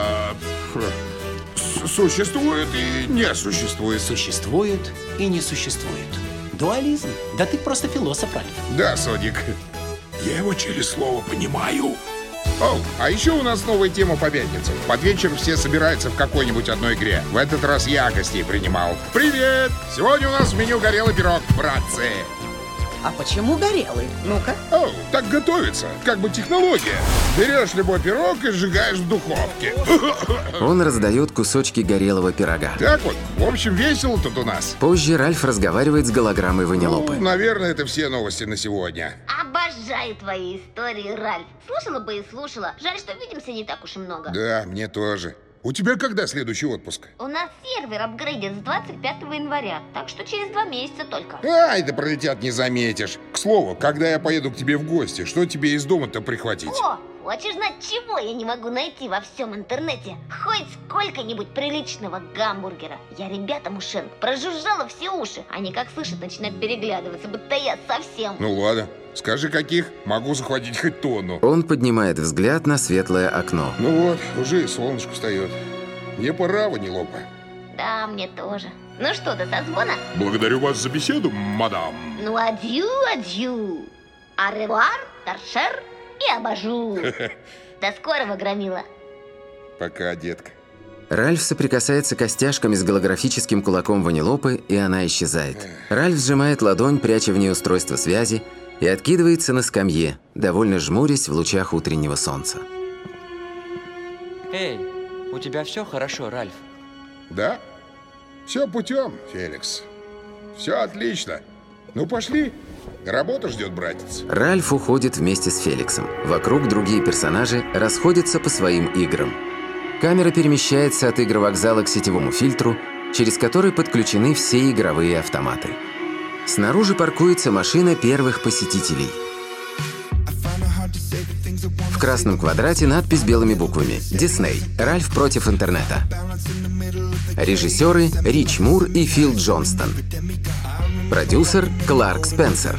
B: Существует и не существует.
O: Существует и не существует. Дуализм. Да ты просто философ, Ральф.
B: Да, Соник. Я его через слово понимаю. О, а еще у нас новая тема по пятницам. Под вечер все собираются в какой-нибудь одной игре. В этот раз я гостей принимал. Привет! Сегодня у нас в меню горелый пирог, братцы.
K: А почему горелый? Ну-ка.
B: О, так готовится. Как бы технология. Берешь любой пирог и сжигаешь в духовке.
A: Он раздает кусочки горелого пирога.
B: Так вот, в общем, весело тут у нас.
A: Позже Ральф разговаривает с голограммой Ванилопы.
B: Ну, наверное, это все новости на сегодня.
C: Обожаю твои истории, Ральф. Слушала бы и слушала. Жаль, что видимся не так уж и много.
B: Да, мне тоже. У тебя когда следующий отпуск?
C: У нас сервер апгрейдит с 25 января, так что через 2 месяца только.
B: Ай, да пролетят не заметишь. К слову, когда я поеду к тебе в гости, что тебе из дома-то прихватить?
C: О, хочешь знать, чего я не могу найти во всем интернете? Хоть сколько-нибудь приличного гамбургера. Я ребятам ушенк прожужжала все уши. Они как слышат, начинают переглядываться, будто я совсем.
B: Ну ладно, скажи каких, могу захватить хоть тонну.
A: Он поднимает взгляд на светлое окно.
B: Ну вот, уже и солнышко встает. Мне пора, Ванилопа.
C: Да, мне тоже. Ну что, до созвона?
B: Благодарю вас за беседу, мадам.
C: Ну, адью, адью. Аревуар, торшер и абажур. До скорого, громила.
B: Пока, детка.
A: Ральф соприкасается костяшками с голографическим кулаком Ванилопы, и она исчезает. Ральф сжимает ладонь, пряча в ней устройство связи, и откидывается на скамье, довольно жмурясь в лучах утреннего солнца.
R: Эй, у тебя все хорошо, Ральф?
B: Да, все путем, Феликс. Все отлично. Ну пошли, работа ждет, братец.
A: Ральф уходит вместе с Феликсом. Вокруг другие персонажи расходятся по своим играм. Камера перемещается от игровокзала к сетевому фильтру, через который подключены все игровые автоматы. Снаружи паркуется машина первых посетителей. В в красном квадрате надпись белыми буквами «Дисней. Ральф против интернета». Режиссеры Рич Мур и Фил Джонстон. Продюсер Кларк Спенсер.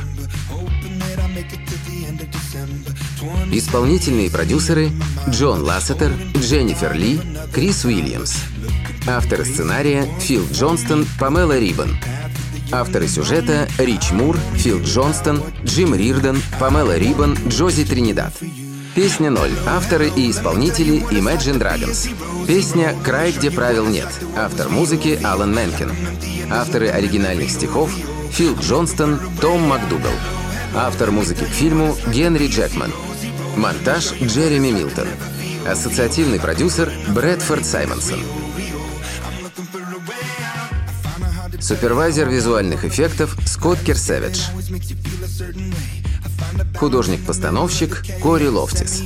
A: Исполнительные продюсеры Джон Лассетер, Дженнифер Ли, Крис Уильямс. Авторы сценария Фил Джонстон, Памела Риббон. Авторы сюжета Рич Мур, Фил Джонстон, Джим Рирден, Памела Риббон, Джози Тринидад. Песня 0. Авторы и исполнители Imagine Dragons. Песня «Край, где правил нет». Автор музыки Алан Менкен. Авторы оригинальных стихов Фил Джонстон, Том МакДугал. Автор музыки к фильму Генри Джекман. Монтаж Джереми Милтон. Ассоциативный продюсер Брэдфорд Саймонсон. Супервайзер визуальных эффектов Скотт Керсевидж. Художник-постановщик Кори Лофтис.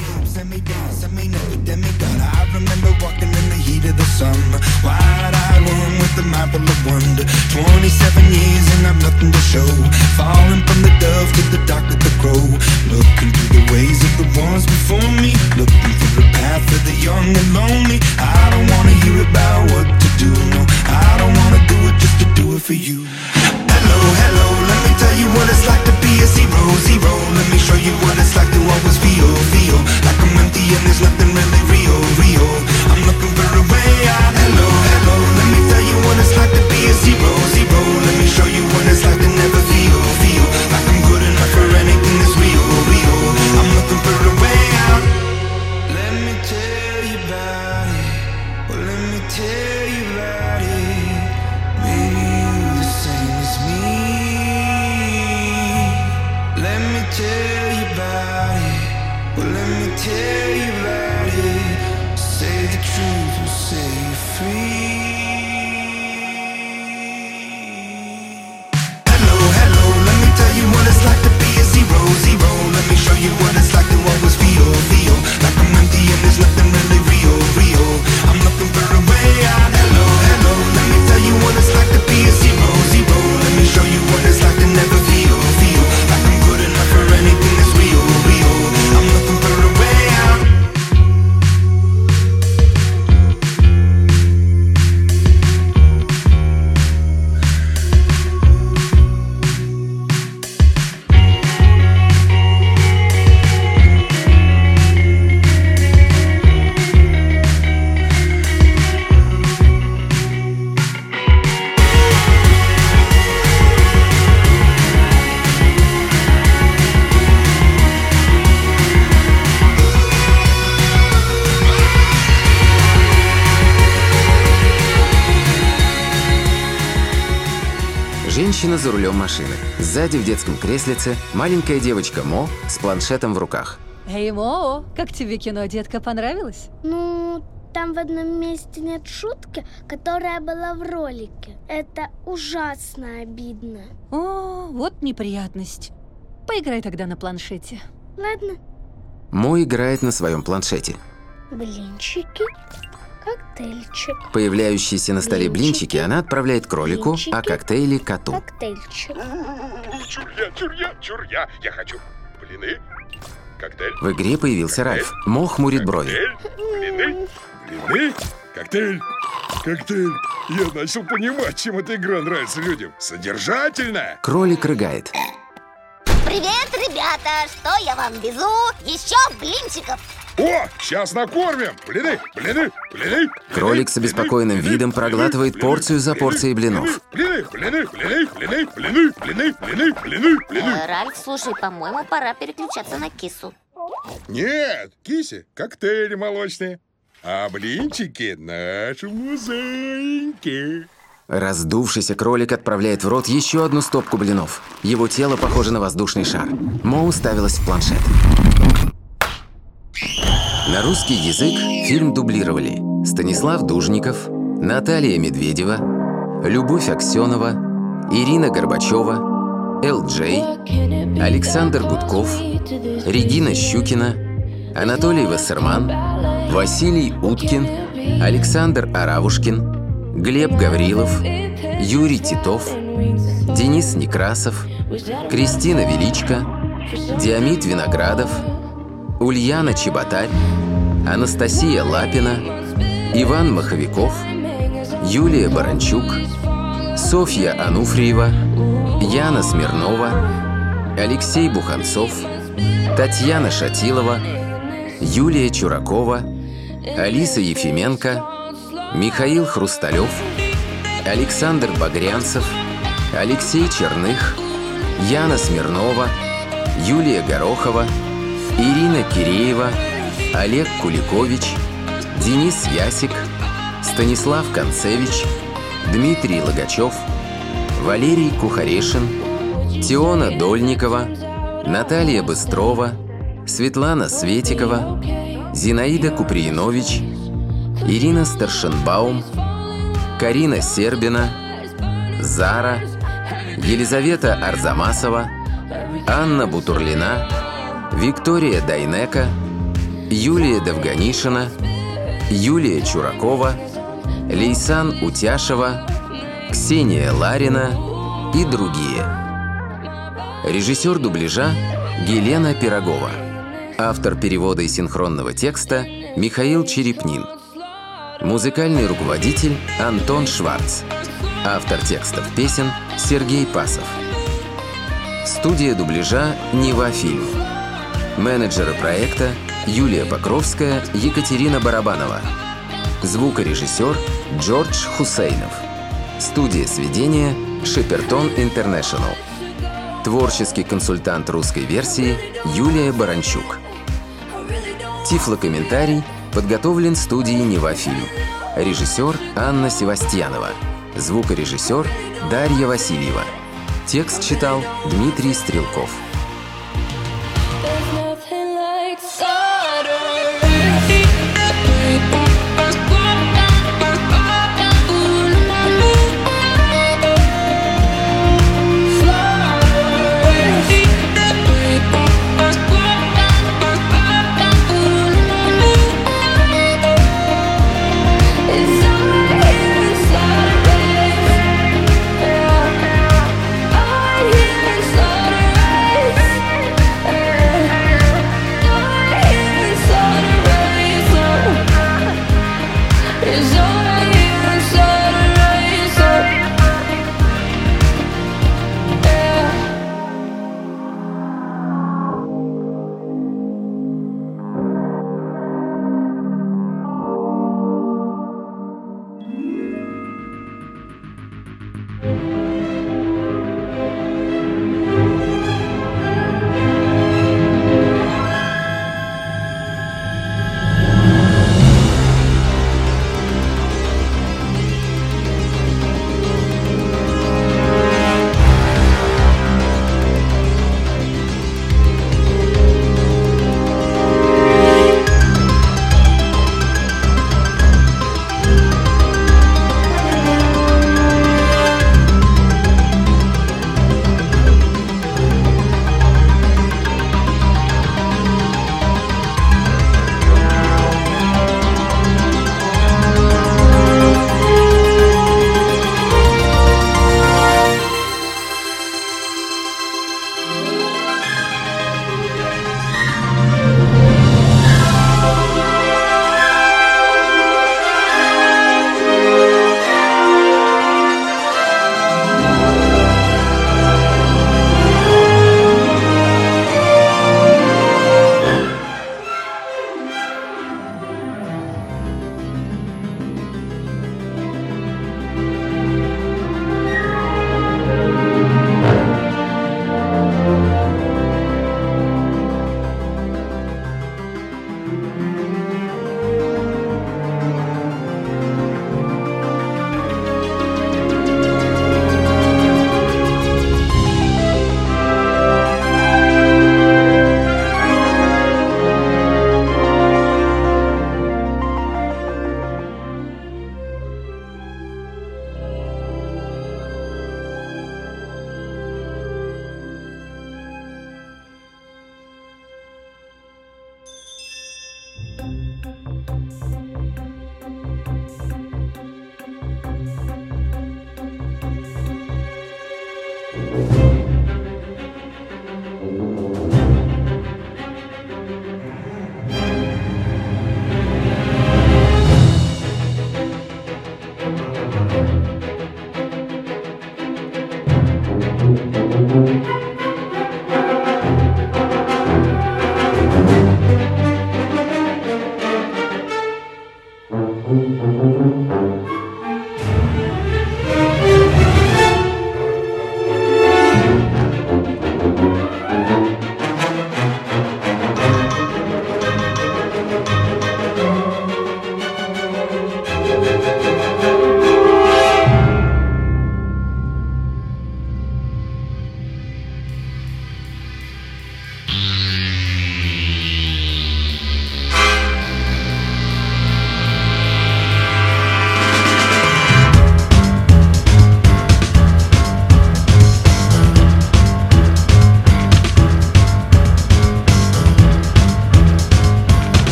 M: For you. Hello, hello, let me tell you what it's like to be a zero, zero. Let me show you what it's like to always feel, feel like I'm empty and there's nothing really real, real. I'm looking for a way out. Hello, hello, let me tell you what it's like to be a zero, zero. Let me show you what it's like to never feel, feel like I'm good enough for anything that's real, real. I'm looking for a way out. Let me tell you about it. Well, let me tell you about it. Maybe tell you about it. Well, let me tell you about it. Say the truth will set you free. Hello, hello, let me tell you what it's like to be a zero, zero. Let me show you what it's like to always feel, feel like I'm empty and there's nothing really real, real. I'm looking for a way out. Hello, hello, let me tell you what it's like to be a zero, zero. Let me show you what it's like to never feel, feel like I'm good enough for anything that's real, real. I'm looking for a way out.
A: Женщина за рулем машины. Сзади в детском креслице маленькая девочка Мо с планшетом в руках.
N: Эй, Мо, как тебе кино, детка, понравилось?
T: Ну, там в одном месте нет шутки, которая была в ролике. Это ужасно обидно.
N: О, вот неприятность. Поиграй тогда на планшете.
T: Ладно.
A: Мо играет на своем планшете.
T: Блинчики. Коктейльчик.
A: Появляющиеся на столе блинчики она отправляет кролику,
T: Блинчики.
A: а коктейли коту.
T: Коктейльчик.
B: Чурья, чурья, чурья. Я хочу блины, коктейль.
A: В игре появился Ральф. Мо хмурит брови.
B: Блины, блины, коктейль, коктейль. Я начал понимать, чем эта игра нравится людям. Содержательная.
A: Кролик рыгает.
C: Привет, ребята! Что я вам везу? Еще блинчиков!
B: О, сейчас накормим! Блины, блины, блины!
A: Кролик с обеспокоенным видом проглатывает порцию за порцией блинов.
B: Блины, блины, блины, блины, блины, блины, блины, блины, блины.
C: Ральф, слушай, по-моему, пора переключаться на кису.
B: Нет, кисе коктейли молочные, а блинчики нашему зайке.
A: Раздувшийся кролик отправляет в рот еще одну стопку блинов. Его тело похоже на воздушный шар. Мо уставилась в планшет. На русский язык фильм дублировали Станислав Дужников, Наталья Медведева, Любовь Аксенова, Ирина Горбачева, Л.Джей, Александр Гудков, Регина Щукина, Анатолий Вассерман, Василий Уткин, Александр Аравушкин, Глеб Гаврилов, Юрий Титов, Денис Некрасов, Кристина Величко, Диамид Виноградов, Ульяна Чеботарь, Анастасия Лапина, Иван Маховиков, Юлия Баранчук, Софья Ануфриева, Яна Смирнова, Алексей Буханцов, Татьяна Шатилова, Юлия Чуракова, Алиса Ефименко, Михаил Хрусталев, Александр Багрянцев, Алексей Черных, Яна Смирнова, Юлия Горохова, Ирина Киреева, Олег Куликович, Денис Ясик, Станислав Концевич, Дмитрий Логачев, Валерий Кухарешин, Теона Дольникова, Наталья Быстрова, Светлана Светикова, Зинаида Куприянович, Ирина Старшенбаум, Карина Сербина, Зара, Елизавета Арзамасова, Анна Бутурлина, Виктория Дайнека, Юлия Довганишина, Юлия Чуракова, Лейсан Утяшева, Ксения Ларина и другие. Режиссер дубляжа Елена Пирогова. Автор перевода и синхронного текста Михаил Черепнин. Музыкальный руководитель Антон Шварц. Автор текстов песен Сергей Пасов. Студия дубляжа Нева Фильм. Менеджеры проекта Юлия Покровская, Екатерина Барабанова. Звукорежиссер Джордж Хусейнов. Студия сведения Шепертон Интернешнл. Творческий консультант русской версии Юлия Баранчук. Тифлокомментарий подготовлен студией Нева Фильм. Режиссер Анна Севастьянова. Звукорежиссер Дарья Васильева. Текст читал Дмитрий Стрелков.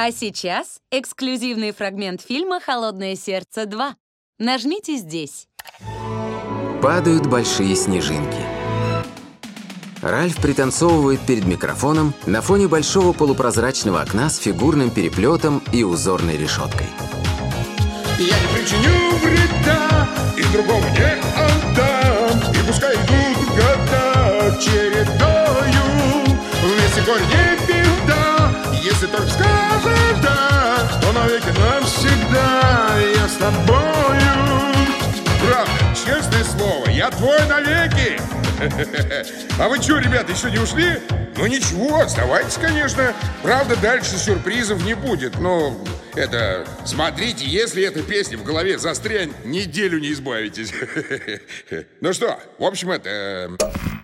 G: А сейчас эксклюзивный фрагмент фильма «Холодное сердце 2». Нажмите здесь.
A: Падают большие снежинки. Ральф пританцовывает перед микрофоном на фоне большого полупрозрачного окна с фигурным переплетом и узорной решеткой.
B: Я не причиню вреда и другому не отдам. И пускай идут года чередою, вместе горе не беда. Если только скажешь да, то навеки навсегда я с тобою. Правда, честное слово, я твой навеки. А вы что, ребята, еще не ушли? Ну ничего, оставайтесь, конечно. Правда, дальше сюрпризов не будет. Но это, смотрите, если эта песня в голове застрянет, неделю не избавитесь. Ну что, в общем, это...